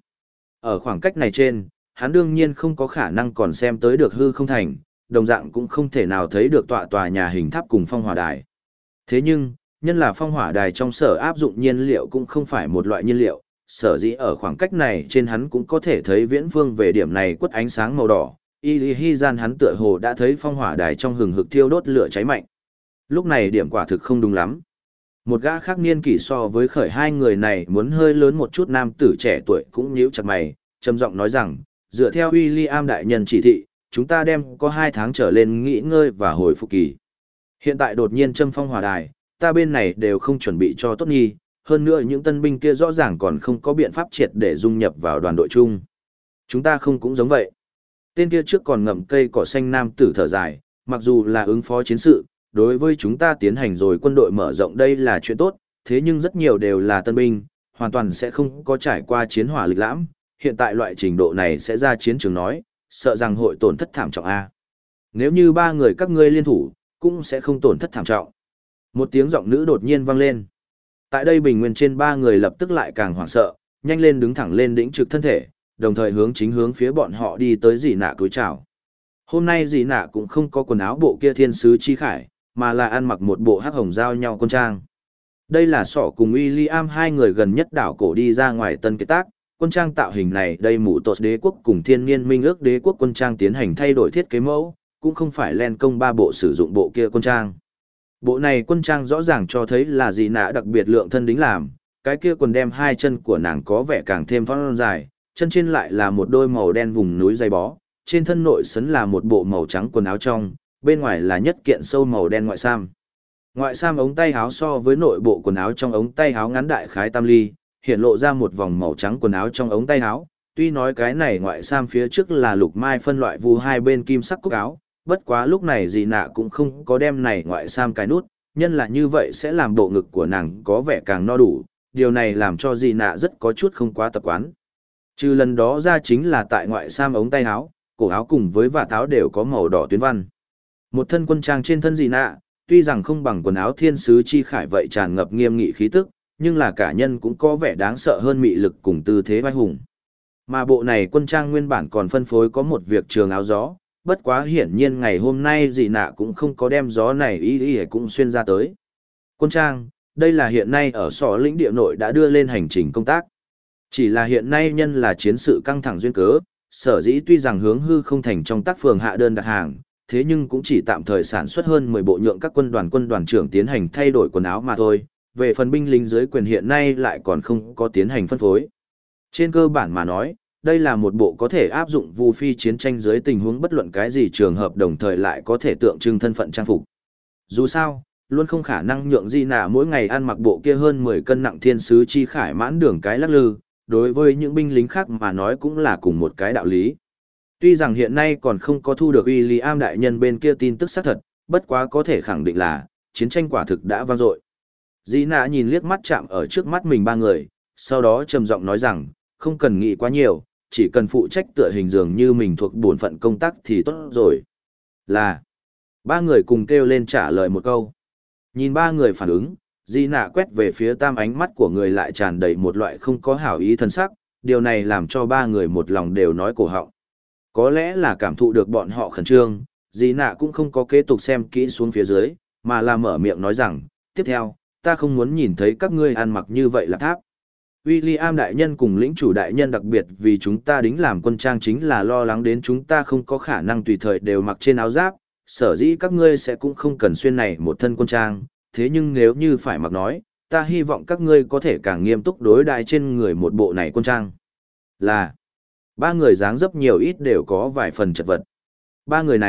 Ở khoảng cách này trên, hắn đương nhiên không có khả năng còn xem tới được hư không thành, đồng dạng cũng không thể nào thấy được tòa nhà hình tháp cùng phong hỏa đài. Thế nhưng, nhân là phong hỏa đài trong sở áp dụng nhiên liệu cũng không phải một loại nhiên liệu, sở dĩ ở khoảng cách này trên hắn cũng có thể thấy Viễn Vương về điểm này quất ánh sáng màu đỏ, y hi gian hắn tựa hồ đã thấy phong hỏa đài trong hừng hực thiêu đốt lửa cháy mạnh. Lúc này điểm quả thực không đúng lắm. Một gã khác niên kỷ so với khởi hai người này muốn hơi lớn một chút nam tử trẻ tuổi cũng nhíu chặt mày, trầm giọng nói rằng, dựa theo William đại nhân chỉ thị, chúng ta đem có 2 tháng trở lên nghỉ ngơi và hồi phục kỳ. Hiện tại đột nhiên châm phong hỏa đài, ta bên này đều không chuẩn bị cho tốt nghi, hơn nữa những tân binh kia rõ ràng còn không có biện pháp triệt để dung nhập vào đoàn đội chung. Chúng ta không cũng giống vậy. Tên kia trước còn ngậm cây cỏ xanh nam tử thở dài, mặc dù là ứng phó chiến sự, đối với chúng ta tiến hành rồi quân đội mở rộng đây là chuyện tốt, thế nhưng rất nhiều đều là tân binh, hoàn toàn sẽ không có trải qua chiến hỏa lịch lãm, hiện tại loại trình độ này sẽ ra chiến trường nói, sợ rằng hội tổn thất thảm trọng A. Nếu như 3 người các ngươi liên thủ, cũng sẽ không tổn thất thảm trọng. Một tiếng giọng nữ đột nhiên vang lên. Tại đây bình nguyên trên 3 người lập tức lại càng hoảng sợ, nhanh lên đứng thẳng lên đỉnh trực thân thể, đồng thời hướng phía bọn họ đi tới dì nạ cúi chào. Hôm nay dì nạ cũng không có quần áo bộ kia thiên sứ chi khải, mà là ăn mặc một bộ hắc hồng giao nhau quân trang. Đây là sỏ cùng William hai người gần nhất đảo cổ đi ra ngoài tân kết tác, quân trang tạo hình này đây mũ tột đế quốc cùng thiên niên minh ước đế quốc quân trang tiến hành thay đổi thiết kế mẫu, cũng không phải len công 3 bộ sử dụng bộ kia quân trang. Bộ này quân trang rõ ràng cho thấy là dì nạ đặc biệt lượng thân đính làm, cái kia quần đem 2 chân của nàng có vẻ càng thêm thon dài, chân trên lại là một đôi màu đen vùng núi dày bó, trên thân nội sấn là một bộ màu trắng quần áo trong, bên ngoài là nhất kiện sâu màu đen ngoại sam. Ngoại sam ống tay áo so với nội bộ quần áo trong ống tay áo ngắn đại khái tam ly, hiện lộ ra một vòng màu trắng quần áo trong ống tay áo. Tuy nói cái này ngoại sam phía trước là lục mai phân loại vu hai bên kim sắc cúc áo, bất quá lúc này dì nạ cũng không có đem này ngoại sam cái nút, nhân là như vậy sẽ làm bộ ngực của nàng có vẻ càng no đủ, điều này làm cho dì nạ rất có chút không quá tập quán. Trừ lần đó ra chính là tại ngoại sam ống tay áo, cổ áo cùng với vạt áo đều có màu đỏ tuyến văn. Một thân quân trang trên thân dì nạ, tuy rằng không bằng quần áo thiên sứ chi khải vậy tràn ngập nghiêm nghị khí tức, nhưng là cả nhân cũng có vẻ đáng sợ hơn mị lực cùng tư thế vai hùng. Mà bộ này quân trang nguyên bản còn phân phối có một việc trường áo gió, bất quá hiển nhiên ngày hôm nay dì nạ cũng không có đem gió này ý cũng xuyên ra tới. Quân trang, đây là hiện nay ở sọ lĩnh địa nội đã đưa lên hành trình công tác. Chỉ là hiện nay nhân là chiến sự căng thẳng duyên cớ, sở dĩ tuy rằng hướng hư không thành trong tác phường hạ đơn đặt hàng, thế nhưng cũng chỉ tạm thời sản xuất hơn 10 bộ nhượng các quân đoàn trưởng tiến hành thay đổi quần áo mà thôi, về phần binh lính dưới quyền hiện nay lại còn không có tiến hành phân phối. Trên cơ bản mà nói, đây là một bộ có thể áp dụng vu phi chiến tranh dưới tình huống bất luận cái gì trường hợp đồng thời lại có thể tượng trưng thân phận trang phục. Dù sao, luôn không khả năng nhượng di nạ mỗi ngày ăn mặc bộ kia hơn 10 cân nặng thiên sứ chi khải mãn đường cái lắc lư, đối với những binh lính khác mà nói cũng là cùng một cái đạo lý. Tuy rằng hiện nay còn không có thu được William đại nhân bên kia tin tức xác thật, bất quá có thể khẳng định là, chiến tranh quả thực đã vang dội. Dĩ nạ nhìn liếc mắt chạm ở trước mắt mình 3 người, sau đó trầm giọng nói rằng, không cần nghĩ quá nhiều, chỉ cần phụ trách tựa hình dường như mình thuộc bổn phận công tác thì tốt rồi. Là, 3 người cùng kêu lên trả lời một câu. Nhìn 3 người phản ứng, Dĩ nạ quét về phía tam ánh mắt của người lại tràn đầy một loại không có hảo ý thân sắc, điều này làm cho 3 người một lòng đều nói cổ họng. Có lẽ là cảm thụ được bọn họ khẩn trương, Dĩ nạ cũng không có kế tục xem kỹ xuống phía dưới, mà là mở miệng nói rằng, tiếp theo, ta không muốn nhìn thấy các ngươi ăn mặc như vậy là tháp. William đại nhân cùng lĩnh chủ đại nhân đặc biệt vì chúng ta đính làm quân trang chính là lo lắng đến chúng ta không có khả năng tùy thời đều mặc trên áo giáp, sở dĩ các ngươi sẽ cũng không cần xuyên này một thân quân trang, thế nhưng nếu như phải mặc nói, ta hy vọng các ngươi có thể càng nghiêm túc đối đãi trên người một bộ này quân trang. Là, 3 người dáng dấp nhiều ít đều có vài phần chật vật. 3 người này,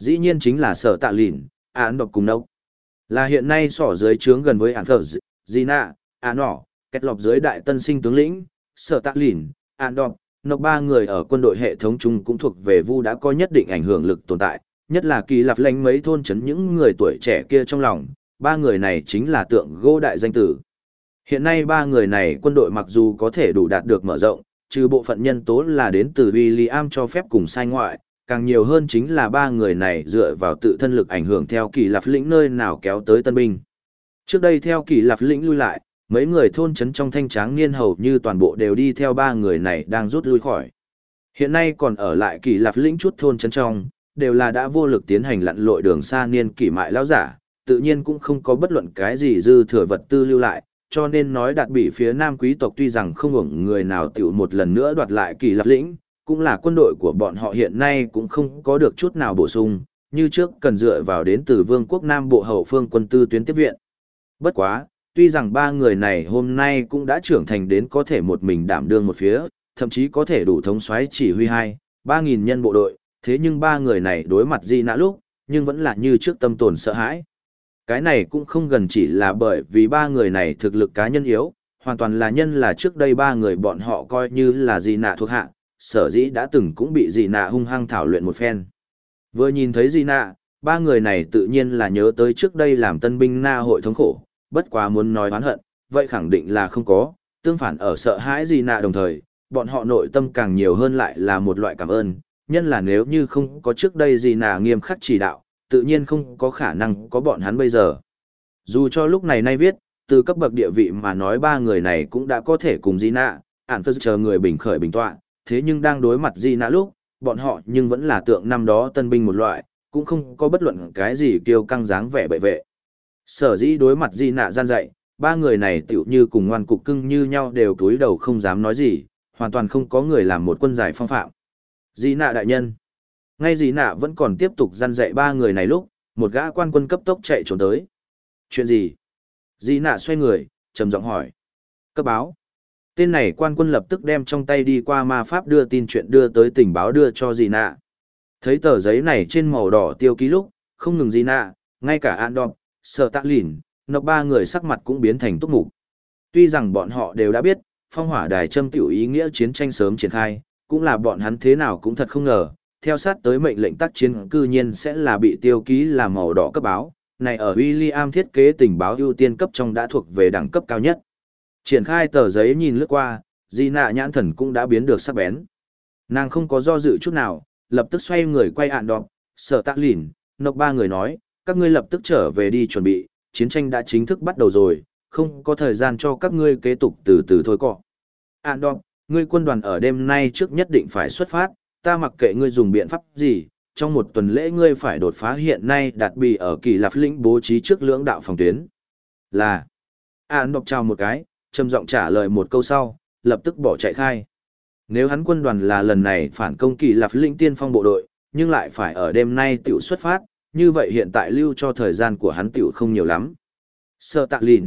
Dĩ nhiên chính là Sở Tạ Lìn, án độc cùng nốc. Là hiện nay sỏ dưới trướng gần với án phở, Gina, án nỏ, kết lọc dưới đại tân sinh tướng lĩnh, Sở Tạ Lìn, án độc, nốc ba người ở quân đội hệ thống chung cũng thuộc về Vu đã có nhất định ảnh hưởng lực tồn tại, nhất là kỳ lạp lãnh mấy thôn trấn những người tuổi trẻ kia trong lòng, ba người này chính là tượng gỗ đại danh tử. Hiện nay ba người này quân đội mặc dù có thể đủ đạt được mở rộng, trừ bộ phận nhân tố là đến từ William cho phép cùng sai ngoại, càng nhiều hơn chính là ba người này dựa vào tự thân lực ảnh hưởng theo kỳ lạp lĩnh nơi nào kéo tới tân binh. Trước đây theo kỳ lạp lĩnh lui lại, mấy người thôn trấn trong thanh tráng niên hầu như toàn bộ đều đi theo ba người này đang rút lui khỏi. Hiện nay còn ở lại kỳ lạp lĩnh chút thôn trấn trong, đều là đã vô lực tiến hành lặn lội đường xa niên kỷ mại lão giả, tự nhiên cũng không có bất luận cái gì dư thừa vật tư lưu lại, cho nên nói đạt bị phía nam quý tộc tuy rằng không hưởng người nào tiểu một lần nữa đoạt lại kỳ lạp lĩnh, cũng là quân đội của bọn họ hiện nay cũng không có được chút nào bổ sung, như trước cần dựa vào đến từ vương quốc Nam Bộ hậu phương quân tư tuyến tiếp viện. Bất quá, tuy rằng ba người này hôm nay cũng đã trưởng thành đến có thể một mình đảm đương một phía, thậm chí có thể đủ thống soái chỉ huy 3.000 nhân bộ đội, thế nhưng ba người này đối mặt Di Nạ lúc, nhưng vẫn là như trước tâm tồn sợ hãi. Cái này cũng không gần chỉ là bởi vì ba người này thực lực cá nhân yếu, hoàn toàn là nhân là trước đây ba người bọn họ coi như là Di Nạ thuộc hạ, sở dĩ đã từng cũng bị Di Nạ hung hăng thảo luyện một phen. Vừa nhìn thấy Di Nạ, ba người này tự nhiên là nhớ tới trước đây làm tân binh na hội thống khổ, bất quá muốn nói oán hận, vậy khẳng định là không có, tương phản ở sợ hãi Di Nạ đồng thời, bọn họ nội tâm càng nhiều hơn lại là một loại cảm ơn, nhân là nếu như không có trước đây Di Nạ nghiêm khắc chỉ đạo, tự nhiên không có khả năng có bọn hắn bây giờ. Dù cho lúc này nay viết, từ cấp bậc địa vị mà nói ba người này cũng đã có thể cùng Di Nạ, ản phật chờ người bình khởi bình tọa, thế nhưng đang đối mặt Di Nạ lúc, bọn họ nhưng vẫn là tượng năm đó tân binh một loại, cũng không có bất luận cái gì kiêu căng dáng vẻ bệ vệ. Sở dĩ đối mặt Di Nạ gian dạy, ba người này tựu như cùng ngoan cục cưng như nhau đều cúi đầu không dám nói gì, hoàn toàn không có người làm một quân giải phong phạm. Di Nạ đại nhân. Ngay Di Nạ vẫn còn tiếp tục gian dạy ba người này lúc, một gã quan quân cấp tốc chạy trốn tới. Chuyện gì? Di Nạ xoay người, trầm giọng hỏi. Cấp báo. Tên này quan quân lập tức đem trong tay đi qua ma pháp đưa tin chuyện đưa tới tình báo đưa cho Di Nạ. Thấy tờ giấy này trên màu đỏ tiêu ký lúc, không ngừng Di Nạ, ngay cả Andop, Sở Tạ Lìn, nọc ba người sắc mặt cũng biến thành túc mục. Tuy rằng bọn họ đều đã biết, phong hỏa đài châm tiểu ý nghĩa chiến tranh sớm triển khai, cũng là bọn hắn thế nào cũng thật không ngờ, theo sát tới mệnh lệnh tác chiến cư nhiên sẽ là bị tiêu ký là màu đỏ cấp báo, này ở William thiết kế tình báo ưu tiên cấp trong đã thuộc về đẳng cấp cao nhất. Triển khai tờ giấy nhìn lướt qua, Di Nạ nhãn thần cũng đã biến được sắc bén. Nàng không có do dự chút nào, lập tức xoay người quay ạn đọc, Sở Tạ Lìn, nọc ba người nói, các ngươi lập tức trở về đi chuẩn bị, chiến tranh đã chính thức bắt đầu rồi, không có thời gian cho các ngươi kế tục từ từ thôi cọ. Ạn đọc, ngươi quân đoàn ở đêm nay trước nhất định phải xuất phát, ta mặc kệ ngươi dùng biện pháp gì, trong một tuần lễ ngươi phải đột phá hiện nay đạt bì ở kỳ lạp lĩnh bố trí trước lưỡng đạo phòng tuyến. Là, Ạn đọc chào một cái, trầm giọng trả lời một câu sau, lập tức bỏ chạy khai. Nếu hắn quân đoàn là lần này phản công kỳ lạp lĩnh tiên phong bộ đội, nhưng lại phải ở đêm nay tiểu xuất phát, như vậy hiện tại lưu cho thời gian của hắn tiểu không nhiều lắm. Sở Tạ Lìn.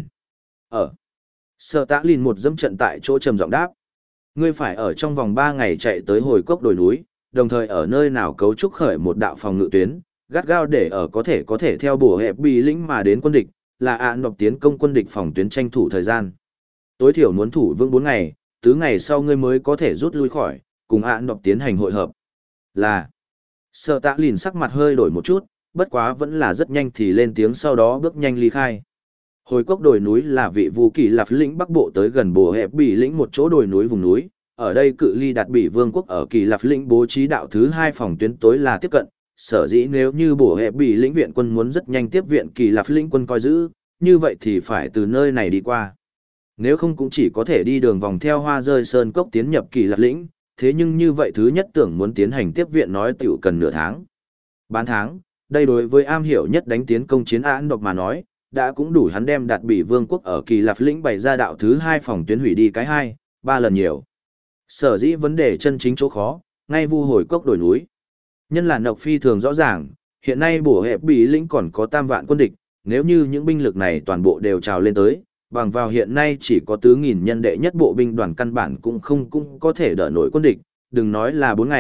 Sở Tạ Lìn một dẫm trận tại chỗ trầm giọng đáp. Ngươi phải ở trong vòng 3 ngày chạy tới hồi cốc đồi núi, đồng thời ở nơi nào cấu trúc khởi một đạo phòng ngự tuyến, gắt gao để ở có thể theo bổ hẹp bì lĩnh mà đến quân địch, là án độc tiến công quân địch phòng tuyến tranh thủ thời gian. Tối thiểu muốn thủ vững 4 ngày, tứ ngày sau ngươi mới có thể rút lui khỏi, cùng án độc tiến hành hội hợp. Là, Sở Tạ Lìn sắc mặt hơi đổi một chút, bất quá vẫn là rất nhanh thì lên tiếng sau đó bước nhanh ly khai. Hồi cốc đồi núi là vị Vu kỳ lạp lĩnh bắc bộ tới gần bồ hẹp bỉ lĩnh một chỗ đồi núi vùng núi, ở đây cự ly đạt bỉ vương quốc ở kỳ lạp lĩnh bố trí đạo thứ 2 phòng tuyến tối là tiếp cận, sở dĩ nếu như bồ hẹp bỉ lĩnh viện quân muốn rất nhanh tiếp viện kỳ lạp lĩnh quân coi giữ, như vậy thì phải từ nơi này đi qua. Nếu không cũng chỉ có thể đi đường vòng theo hoa rơi sơn cốc tiến nhập kỳ lạp lĩnh, thế nhưng như vậy thứ nhất tưởng muốn tiến hành tiếp viện nói tiểu cần nửa tháng. Bán tháng, đây đối với am hiểu nhất đánh tiến công chiến án độc mà nói, đã cũng đủ hắn đem đạt bỉ vương quốc ở kỳ lạp lĩnh bày ra đạo thứ 2 phòng tuyến hủy đi cái 2-3 lần nhiều. Sở dĩ vấn đề chân chính chỗ khó, ngay vu hồi cốc đồi núi. Nhân là nộc phi thường rõ ràng, hiện nay bổ hẹp bỉ lĩnh còn có 3 vạn quân địch, nếu như những binh lực này toàn bộ đều trào lên tới, bằng vào hiện nay chỉ có 4.000 nhân đệ nhất bộ binh đoàn căn bản cũng có thể đỡ nổi quân địch, đừng nói là 4 ngày,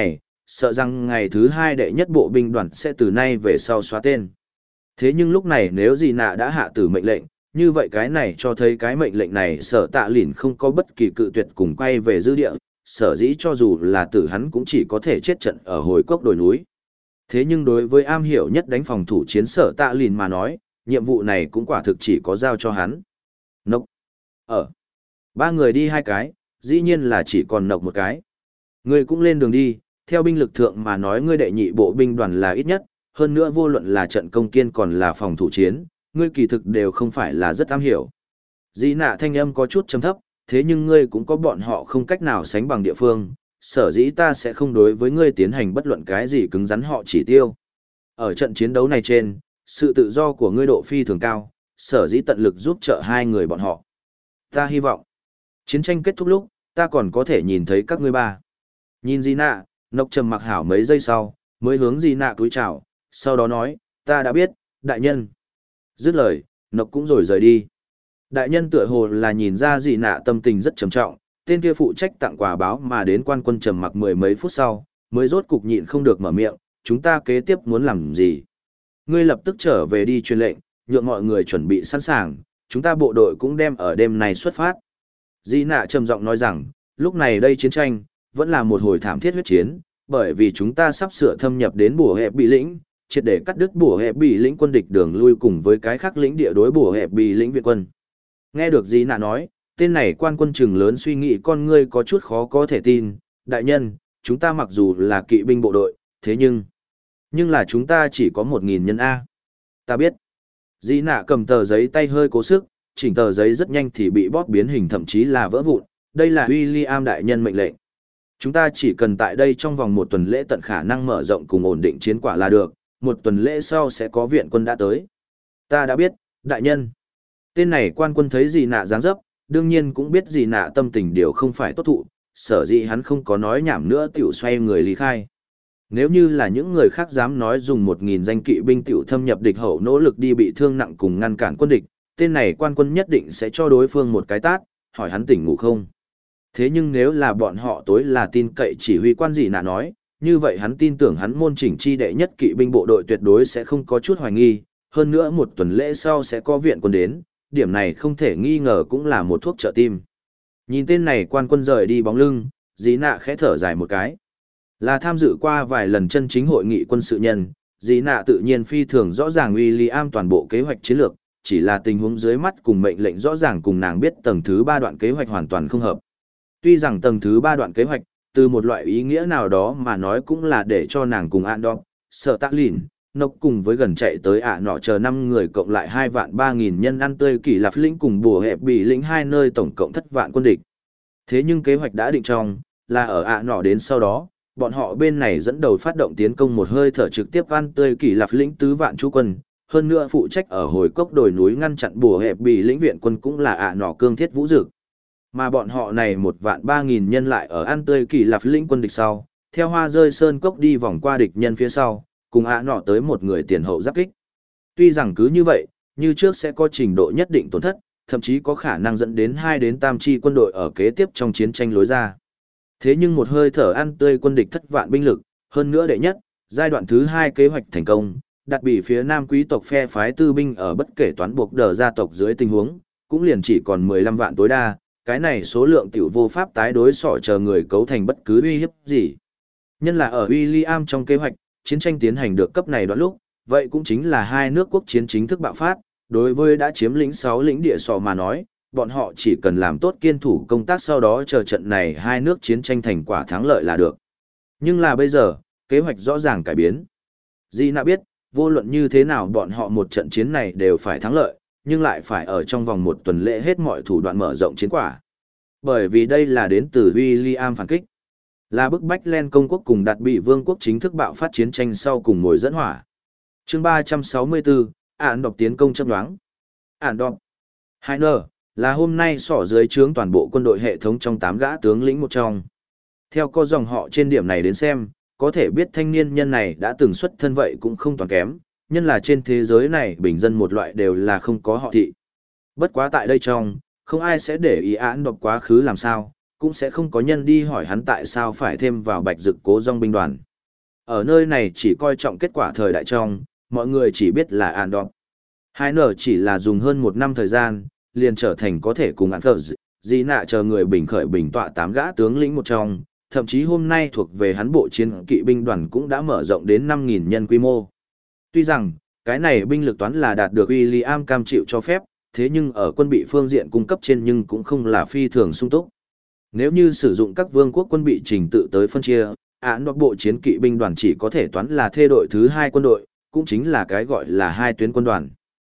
sợ rằng ngày thứ 2 đệ nhất bộ binh đoàn sẽ từ nay về sau xóa tên. Thế nhưng lúc này nếu gì nạ đã hạ tử mệnh lệnh, như vậy cái này cho thấy cái mệnh lệnh này sở tạ lìn không có bất kỳ cự tuyệt cùng quay về dư địa, sở dĩ cho dù là tử hắn cũng chỉ có thể chết trận ở hồi cốc đồi núi. Thế nhưng đối với am hiểu nhất đánh phòng thủ chiến sở tạ lìn mà nói, nhiệm vụ này cũng quả thực chỉ có giao cho hắn. Nộc. Ở. 3 người đi 2 cái, dĩ nhiên là chỉ còn Nộc một cái. Ngươi cũng lên đường đi, theo binh lực thượng mà nói ngươi đệ nhị bộ binh đoàn là ít nhất, hơn nữa vô luận là trận công kiên còn là phòng thủ chiến, ngươi kỳ thực đều không phải là rất am hiểu. Dĩ nạ thanh âm có chút trầm thấp, thế nhưng ngươi cũng có bọn họ không cách nào sánh bằng địa phương, sở dĩ ta sẽ không đối với ngươi tiến hành bất luận cái gì cứng rắn họ chỉ tiêu. Ở trận chiến đấu này trên, sự tự do của ngươi độ phi thường cao, sở dĩ tận lực giúp trợ 2 người bọn họ. Ta hy vọng, chiến tranh kết thúc lúc, ta còn có thể nhìn thấy các ngươi 3. Nhìn Di Nạ, Nộc trầm mặc hảo mấy giây sau, mới hướng Di Nạ cúi chào, sau đó nói, ta đã biết, đại nhân. Dứt lời, Nộc cũng rồi rời đi. Đại nhân tựa hồ là nhìn ra Di Nạ tâm tình rất trầm trọng, tên kia phụ trách tặng quà báo mà đến quan quân trầm mặc 10 mấy phút sau, mới rốt cục nhịn không được mở miệng, chúng ta kế tiếp muốn làm gì? Ngươi lập tức trở về đi truyền lệnh, nhượng mọi người chuẩn bị sẵn sàng, chúng ta bộ đội cũng đem ở đêm này xuất phát. Di Nạ trầm giọng nói rằng, lúc này đây chiến tranh, vẫn là một hồi thảm thiết huyết chiến, bởi vì chúng ta sắp sửa thâm nhập đến bùa hẹp bị lĩnh, triệt để cắt đứt bùa hẹp bị lĩnh quân địch đường lui cùng với cái khác lĩnh địa đối bùa hẹp bị lĩnh viện quân. Nghe được Di Nạ nói, tên này quan quân trừng lớn suy nghĩ con ngươi có chút khó có thể tin, đại nhân, chúng ta mặc dù là kỵ binh bộ đội, thế nhưng là chúng ta chỉ có 1.000 nhân A. Ta biết. Di Nạ cầm tờ giấy tay hơi cố sức, chỉnh tờ giấy rất nhanh thì bị bóp biến hình thậm chí là vỡ vụn, đây là William đại nhân mệnh lệnh. Chúng ta chỉ cần tại đây trong vòng 1 tuần lễ tận khả năng mở rộng cùng ổn định chiến quả là được, 1 tuần lễ sau sẽ có viện quân đã tới. Ta đã biết, đại nhân. Tên này quan quân thấy Di Nạ dáng dấp, đương nhiên cũng biết Di Nạ tâm tình điều không phải tốt thụ, sở dĩ hắn không có nói nhảm nữa tiểu xoay người lý khai. Nếu như là những người khác dám nói dùng 1.000 danh kỵ binh tiểu thâm nhập địch hậu nỗ lực đi bị thương nặng cùng ngăn cản quân địch, tên này quan quân nhất định sẽ cho đối phương một cái tát, hỏi hắn tỉnh ngủ không. Thế nhưng nếu là bọn họ tối là tin cậy chỉ huy quan Di Nạ nói, như vậy hắn tin tưởng hắn môn chỉnh chi đệ nhất kỵ binh bộ đội tuyệt đối sẽ không có chút hoài nghi, hơn nữa 1 tuần lễ sau sẽ có viện quân đến, điểm này không thể nghi ngờ cũng là một thuốc trợ tim. Nhìn tên này quan quân rời đi bóng lưng, Di Nạ khẽ thở dài một cái. Là tham dự qua vài lần chân chính hội nghị quân sự nhân, Di Nạ tự nhiên phi thường rõ ràng William toàn bộ kế hoạch chiến lược, chỉ là tình huống dưới mắt cùng mệnh lệnh rõ ràng cùng nàng biết tầng thứ 3 đoạn kế hoạch hoàn toàn không hợp. Tuy rằng tầng thứ 3 đoạn kế hoạch, từ một loại ý nghĩa nào đó mà nói cũng là để cho nàng cùng Andor, Sở Tạ Lìn, Nộc cùng với gần chạy tới nọ chờ 5 người cộng lại 2.300.000 nhân ăn tươi kỳ lạp lĩnh cùng bùa hẹp bị lĩnh 2 nơi tổng cộng thất vạn quân địch. Thế nhưng kế hoạch đã định trong, là ở nọ đến sau đó, bọn họ bên này dẫn đầu phát động tiến công một hơi thở trực tiếp ăn tươi kỳ lạp lĩnh tứ vạn chú quân, hơn nữa phụ trách ở hồi cốc đồi núi ngăn chặn bùa hẹp bị lĩnh viện quân cũng là nọ cương thiết vũ dực. Mà bọn họ này 1.300.000 nhân lại ở ăn tươi kỳ lạp lĩnh quân địch sau, theo hoa rơi sơn cốc đi vòng qua địch nhân phía sau, cùng nọ tới một người tiền hậu giáp kích. Tuy rằng cứ như vậy, như trước sẽ có trình độ nhất định tổn thất, thậm chí có khả năng dẫn đến 2 đến 3 chi quân đội ở kế tiếp trong chiến tranh lối ra. Thế nhưng một hơi thở ăn tươi quân địch thất vạn binh lực, hơn nữa đệ nhất, giai đoạn thứ 2 kế hoạch thành công, đặt bị phía nam quý tộc phe phái tư binh ở bất kể toán buộc đờ gia tộc dưới tình huống, cũng liền chỉ còn 15 vạn tối đa, cái này số lượng tiểu vô pháp tái đối xỏ chờ người cấu thành bất cứ uy hiếp gì. Nhân là ở William trong kế hoạch, chiến tranh tiến hành được cấp này đoạn lúc, vậy cũng chính là 2 nước quốc chiến chính thức bạo phát, đối với đã chiếm lĩnh 6 lĩnh địa sò mà nói, bọn họ chỉ cần làm tốt kiên thủ công tác sau đó chờ trận này 2 nước chiến tranh thành quả thắng lợi là được. Nhưng là bây giờ, kế hoạch rõ ràng cải biến. Di Nạ biết, vô luận như thế nào bọn họ một trận chiến này đều phải thắng lợi, nhưng lại phải ở trong vòng 1 tuần lễ hết mọi thủ đoạn mở rộng chiến quả. Bởi vì đây là đến từ William phản kích. Là bức bách Len công quốc cùng đạt bị vương quốc chính thức bạo phát chiến tranh sau cùng mồi dẫn hỏa. Chương 364, ản đọc tiến công chấp đoán. Ản đọc. Hainer, là hôm nay sỏ dưới trướng toàn bộ quân đội hệ thống trong 8 gã tướng lĩnh một trong. Theo có dòng họ trên điểm này đến xem, có thể biết thanh niên nhân này đã từng xuất thân vậy cũng không toàn kém, nhân là trên thế giới này bình dân một loại đều là không có họ thị. Bất quá tại đây trong, không ai sẽ để ý án đọc quá khứ làm sao, cũng sẽ không có nhân đi hỏi hắn tại sao phải thêm vào bạch dực cố dòng binh đoàn. Ở nơi này chỉ coi trọng kết quả thời đại trong, mọi người chỉ biết là Ản Đọp. Hai nở chỉ là dùng hơn một năm thời gian, liền trở thành có thể cùng Ản Phở Dĩ Nạ chờ người bình khởi bình tọa 8 gã tướng lĩnh một trong, thậm chí hôm nay thuộc về hắn bộ chiến kỵ binh đoàn cũng đã mở rộng đến 5.000 nhân quy mô. Tuy rằng, cái này binh lực toán là đạt được William cam chịu cho phép, thế nhưng ở quân bị phương diện cung cấp trên nhưng cũng không là phi thường sung túc. Nếu như sử dụng các vương quốc quân bị trình tự tới phân chia, Ản Đọp bộ chiến kỵ binh đoàn chỉ có thể toán là thê đội thứ 2 quân đội, cũng chính là cái gọi là 2 tuyến quân đoàn.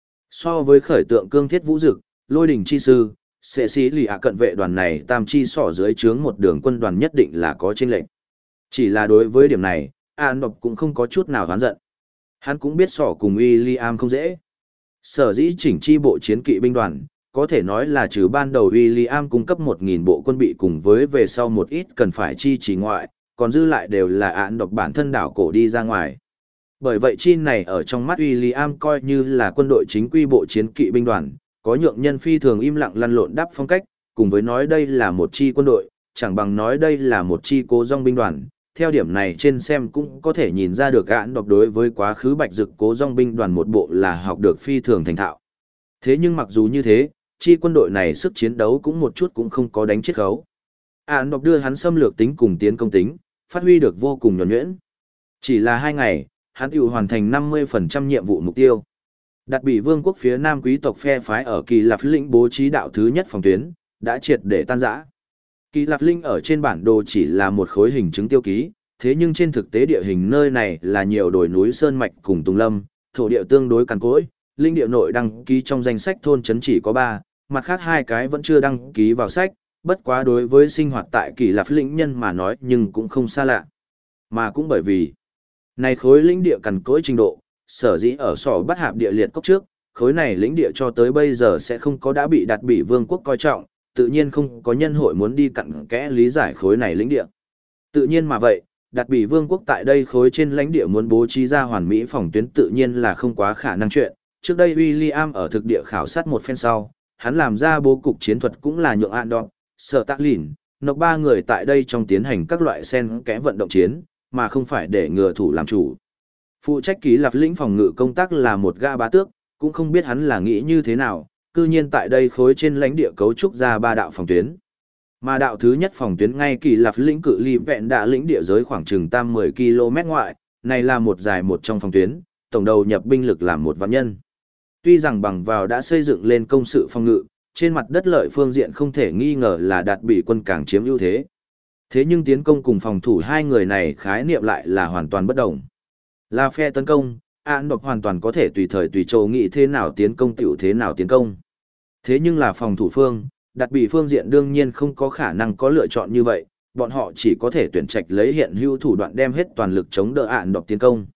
So với khởi tượng cương thiết vũ dực, lôi đỉnh chi sư, sẽ xí lì ạ cận vệ đoàn này tam chi sỏ dưới trướng một đường quân đoàn nhất định là có chênh lệch. Chỉ là đối với điểm này, Ản Đọp cũng không có chút nào oán giận. Hắn cũng biết sỏ cùng William không dễ. Sở dĩ chỉnh chi bộ chiến kỵ binh đoàn, có thể nói là trừ ban đầu William cung cấp 1.000 bộ quân bị cùng với về sau một ít cần phải chi chỉ ngoại, còn dư lại đều là Ản Đọp bản thân đảo cổ đi ra ngoài. Bởi vậy chi này ở trong mắt William coi như là quân đội chính quy bộ chiến kỵ binh đoàn, có nhượng nhân phi thường im lặng lăn lộn đáp phong cách, cùng với nói đây là một chi quân đội, chẳng bằng nói đây là một chi cố dòng binh đoàn. Theo điểm này trên xem cũng có thể nhìn ra được Ản Đọp đối với quá khứ bạch dực cố dòng binh đoàn một bộ là học được phi thường thành thạo. Thế nhưng mặc dù như thế, chi quân đội này sức chiến đấu cũng một chút cũng không có đánh chết khấu. Ản Đọp đưa hắn xâm lược tính cùng tiến công tính, phát huy được vô cùng nhuần nhuyễn. Chỉ là 2 ngày, hắn tự hoàn thành 50% nhiệm vụ mục tiêu. Đặt bị vương quốc phía nam quý tộc phe phái ở Kỳ Lạp Linh bố trí đạo thứ nhất phòng tuyến, đã triệt để tan rã. Kỳ Lạp Linh ở trên bản đồ chỉ là một khối hình chứng tiêu ký, thế nhưng trên thực tế địa hình nơi này là nhiều đồi núi sơn mạch cùng tùng lâm, thổ địa tương đối cằn cỗi, linh địa nội đăng ký trong danh sách thôn trấn chỉ có 3, mặt khác 2 cái vẫn chưa đăng ký vào sách, bất quá đối với sinh hoạt tại Kỳ Lạp Linh nhân mà nói nhưng cũng không xa lạ. Mà cũng bởi vì này khối lĩnh địa cằn cỗi trình độ, sở dĩ ở sỏ bắt hạp địa liệt cốc trước, khối này lĩnh địa cho tới bây giờ sẽ không có đã bị đặt bị vương quốc coi trọng, tự nhiên không có nhân hội muốn đi cặn kẽ lý giải khối này lĩnh địa. Tự nhiên mà vậy, đặt bị vương quốc tại đây khối trên lãnh địa muốn bố trí ra hoàn mỹ phòng tuyến tự nhiên là không quá khả năng chuyện. Trước đây William ở thực địa khảo sát một phen sau, hắn làm ra bố cục chiến thuật cũng là nhượng Ản Đọp, Sở Tạ Lìn, Nộc 3 người tại đây trong tiến hành các loại xen kẽ vận động chiến, mà không phải để ngừa thủ làm chủ. Phụ trách Kỳ Lạp lĩnh phòng ngự công tác là một gã bá tước, cũng không biết hắn là nghĩ như thế nào, cư nhiên tại đây khối trên lãnh địa cấu trúc ra 3 đạo phòng tuyến. Mà đạo thứ nhất phòng tuyến ngay Kỳ Lạp lĩnh cự ly vẹn đạ lĩnh địa giới khoảng chừng tam 10 km ngoại, này là một dài một trong phòng tuyến, tổng đầu nhập binh lực làm 1 vạn nhân. Tuy rằng bằng vào đã xây dựng lên công sự phòng ngự, trên mặt đất lợi phương diện không thể nghi ngờ là đạt bị quân càng chiếm ưu thế. Thế nhưng tiến công cùng phòng thủ hai người này khái niệm lại là hoàn toàn bất đồng. Là phe tấn công, Ản Đọp hoàn toàn có thể tùy thời tùy chỗ nghĩ thế nào tiến công tiểu thế nào tiến công. Thế nhưng là phòng thủ phương, đặt bị phương diện đương nhiên không có khả năng có lựa chọn như vậy, bọn họ chỉ có thể tuyển trạch lấy hiện hữu thủ đoạn đem hết toàn lực chống đỡ Ản Đọp tiến công.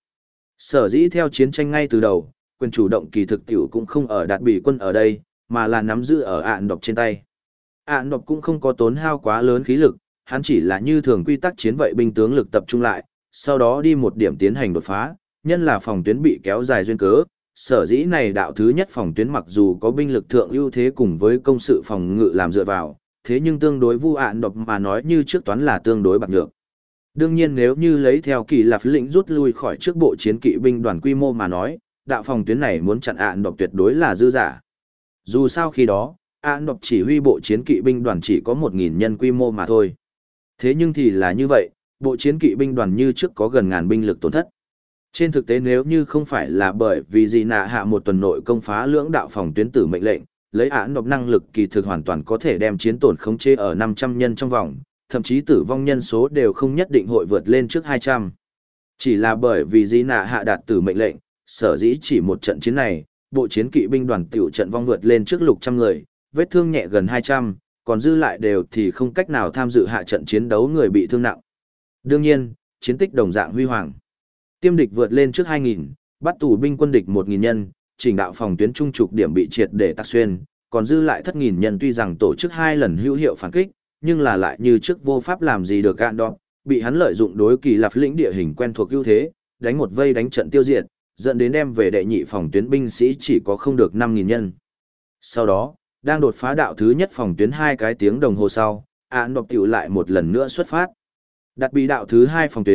Sở dĩ theo chiến tranh ngay từ đầu, quyền chủ động kỳ thực tiểu cũng không ở đặt bị quân ở đây, mà là nắm giữ ở Ản Đọp trên tay. Ản Đọp cũng không có tốn hao quá lớn khí lực, hắn chỉ là như thường quy tắc chiến vậy binh tướng lực tập trung lại, sau đó đi một điểm tiến hành đột phá, nhân là phòng tuyến bị kéo dài duyên cớ, sở dĩ này đạo thứ nhất phòng tuyến mặc dù có binh lực thượng ưu thế cùng với công sự phòng ngự làm dựa vào, thế nhưng tương đối Vu Ản Đọp mà nói như trước toán là tương đối bạc nhược. Đương nhiên nếu như lấy theo Kỳ Lạp lĩnh rút lui khỏi trước bộ chiến kỵ binh đoàn quy mô mà nói, đạo phòng tuyến này muốn chặn Ản Đọp tuyệt đối là dư giả. Dù sao khi đó, Ản Đọp chỉ huy bộ chiến kỵ binh đoàn chỉ có 1.000 nhân quy mô mà thôi. Thế nhưng thì là như vậy, bộ chiến kỵ binh đoàn như trước có gần ngàn binh lực tổn thất. Trên thực tế nếu như không phải là bởi vì Dị Nạ hạ một tuần nội công phá lưỡng đạo phòng tuyến tử mệnh lệnh, lấy Ản Đọp năng lực kỳ thực hoàn toàn có thể đem chiến tổn khống chế ở 500 nhân trong vòng, thậm chí tử vong nhân số đều không nhất định hội vượt lên trước 200. Chỉ là bởi vì Dị Nạ hạ đạt tử mệnh lệnh, sở dĩ chỉ một trận chiến này, bộ chiến kỵ binh đoàn tiểu trận vong vượt lên trước lục trăm người, vết thương nhẹ gần 200, còn dư lại đều thì không cách nào tham dự hạ trận chiến đấu người bị thương nặng. Đương nhiên, chiến tích đồng dạng huy hoàng. Tiêm địch vượt lên trước 2.000, bắt tù binh quân địch 1.000 nhân, chỉnh đạo phòng tuyến trung trục điểm bị triệt để tắc xuyên, còn dư lại thất 1.000 nhân tuy rằng tổ chức 2 lần hữu hiệu phản kích, nhưng là lại như trước vô pháp làm gì được Ản Đọp, bị hắn lợi dụng đối Kỳ Lạp lĩnh địa hình quen thuộc ưu thế, đánh một vây đánh trận tiêu diệt, dẫn đến đem về đệ nhị phòng tuyến binh sĩ chỉ có không được 5.000 nhân. Sau đó, đang đột phá đạo thứ nhất phòng tuyến 2 cái tiếng đồng hồ sau, Ản Đọp tiểu lại một lần nữa xuất phát. Đặt bị đạo thứ 2 phòng tuyến,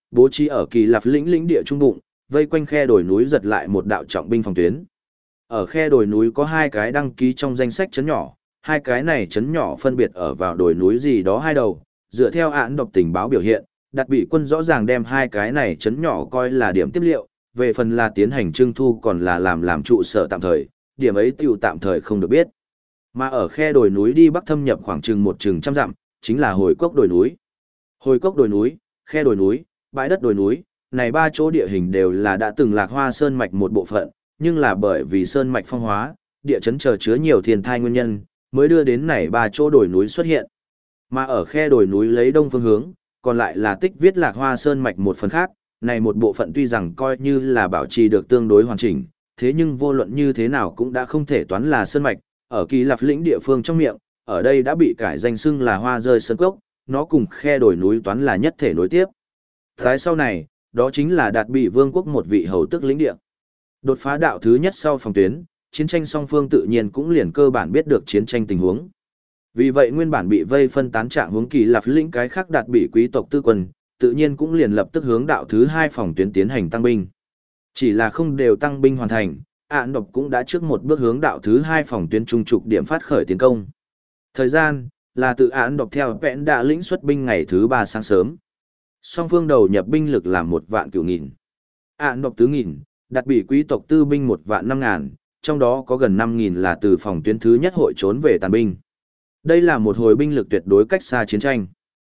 bố trí ở Kỳ Lạp lĩnh địa trung bụng, vây quanh khe đồi núi giật lại một đạo trọng binh phòng tuyến. Ở khe đồi núi có hai cái đăng ký trong danh sách trấn nhỏ, hai cái này trấn nhỏ phân biệt ở vào đồi núi gì đó hai đầu, dựa theo án đọc tình báo biểu hiện, đặt bị quân rõ ràng đem hai cái này trấn nhỏ coi là điểm tiếp liệu, về phần là tiến hành trưng thu còn là làm trụ sở tạm thời, điểm ấy tiểu tạm thời không được biết. Mà ở khe đồi núi đi bắc thâm nhập khoảng chừng trăm dặm, chính là hồi cốc đồi núi. Hồi cốc đồi núi, khe đồi núi, bãi đất đồi núi, này ba chỗ địa hình đều là đã từng Lạc Hoa Sơn mạch một bộ phận, nhưng là bởi vì sơn mạch phong hóa, địa chấn chờ chứa nhiều thiên thai nguyên nhân, mới đưa đến này ba chỗ đồi núi xuất hiện. Mà ở khe đồi núi lấy đông phương hướng, còn lại là tích viết Lạc Hoa Sơn mạch một phần khác, này một bộ phận tuy rằng coi như là bảo trì được tương đối hoàn chỉnh, thế nhưng vô luận như thế nào cũng đã không thể toán là sơn mạch, ở Kỳ Lạp lĩnh địa phương trong miệng, ở đây đã bị cải danh xưng là Hoa Rơi Sơn Cốc, nó cùng khe đồi núi toán là nhất thể nối tiếp. Thái sau này, đó chính là Đạt Bị Vương quốc một vị hầu tức lĩnh địa. Đột phá đạo thứ nhất sau phòng tuyến, chiến tranh song phương tự nhiên cũng liền cơ bản biết được chiến tranh tình huống. Vì vậy nguyên bản bị vây phân tán trạng hướng Kỳ Lạp lĩnh cái khác Đạt Bị quý tộc tư quân, tự nhiên cũng liền lập tức hướng đạo thứ hai phòng tuyến tiến hành tăng binh. Chỉ là không đều tăng binh hoàn thành, Án độc cũng đã trước một bước hướng đạo thứ hai phòng tuyến trung trục điểm phát khởi tiến công. Thời gian là tự Án độc theo vẹn đã lĩnh xuất binh ngày thứ 3 sáng sớm. Song phương đầu nhập binh lực là 1.000.000. Án độc tứ nghìn, Đạt Bị quý tộc tư binh 1.500.000, trong đó có gần 5.000 là từ phòng tuyến thứ nhất hội trốn về tàn binh. Đây là một hồi binh lực tuyệt đối cách xa chiến tranh.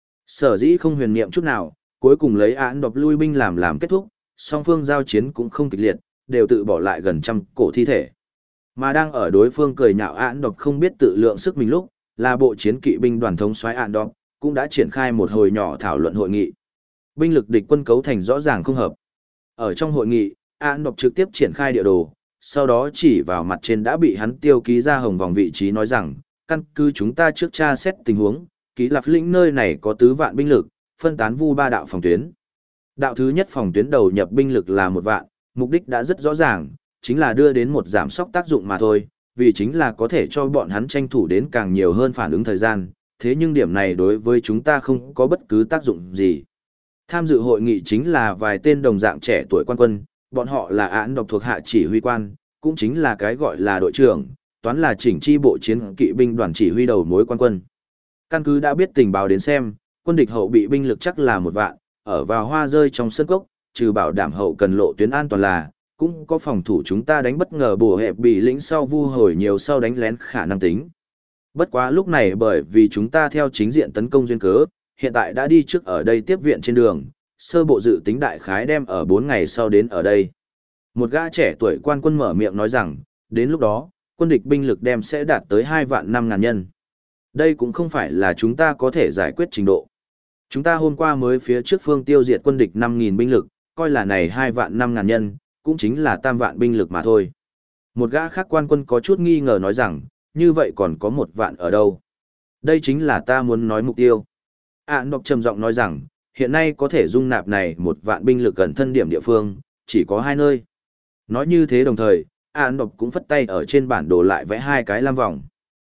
Sở dĩ không huyền niệm chút nào, cuối cùng lấy Án độc lui binh làm kết thúc, song phương giao chiến cũng không kịch liệt, đều tự bỏ lại gần trăm cổ thi thể. Mà đang ở đối phương cười nhạo Án độc không biết tự lượng sức mình lúc, là bộ chiến kỵ binh đoàn thống soái Án độc cũng đã triển khai một hồi nhỏ thảo luận hội nghị. Binh lực địch quân cấu thành rõ ràng không hợp. Ở trong hội nghị, Án độc trực tiếp triển khai địa đồ, sau đó chỉ vào mặt trên đã bị hắn tiêu ký ra hồng vòng vị trí nói rằng, căn cứ chúng ta trước tra xét tình huống, Kỳ Lạp lĩnh nơi này có 4 vạn binh lực, phân tán vu 3 đạo phòng tuyến. Đạo thứ nhất phòng tuyến đầu nhập binh lực là 1 vạn, mục đích đã rất rõ ràng, chính là đưa đến một giảm sóc tác dụng mà thôi, vì chính là có thể cho bọn hắn tranh thủ đến càng nhiều hơn phản ứng thời gian, thế nhưng điểm này đối với chúng ta không có bất cứ tác dụng gì. Tham dự hội nghị chính là vài tên đồng dạng trẻ tuổi quan quân, bọn họ là Án độc thuộc hạ chỉ huy quan, cũng chính là cái gọi là đội trưởng, toán là chỉnh chi bộ chiến kỵ binh đoàn chỉ huy đầu mối quan quân. Căn cứ đã biết tình báo đến xem, quân địch hậu bị binh lực chắc là 1 vạn, ở vào Hoa Rơi trong sân cốc, trừ bảo đảm hậu cần lộ tuyến an toàn là, cũng có phòng thủ chúng ta đánh bất ngờ bổ hẹp bị lĩnh sau vu hồi nhiều sau đánh lén khả năng tính. Bất quá lúc này bởi vì chúng ta theo chính diện tấn công duyên cớ, hiện tại đã đi trước ở đây tiếp viện trên đường, sơ bộ dự tính đại khái đem ở 4 ngày sau đến ở đây. Một gã trẻ tuổi quan quân mở miệng nói rằng, đến lúc đó, quân địch binh lực đem sẽ đạt tới 2.500.000 nhân. Đây cũng không phải là chúng ta có thể giải quyết trình độ. Chúng ta hôm qua mới phía trước phương tiêu diệt quân địch 5.000 binh lực, coi là này 2.500.000 nhân, cũng chính là tam vạn binh lực mà thôi. Một gã khác quan quân có chút nghi ngờ nói rằng, như vậy còn có 1 vạn ở đâu? Đây chính là ta muốn nói mục tiêu. Án độc trầm giọng nói rằng, hiện nay có thể dung nạp này 1 vạn binh lực gần thân điểm địa phương, chỉ có 2 nơi. Nói như thế đồng thời, Án độc cũng phất tay ở trên bản đồ lại vẽ 2 cái lam vòng.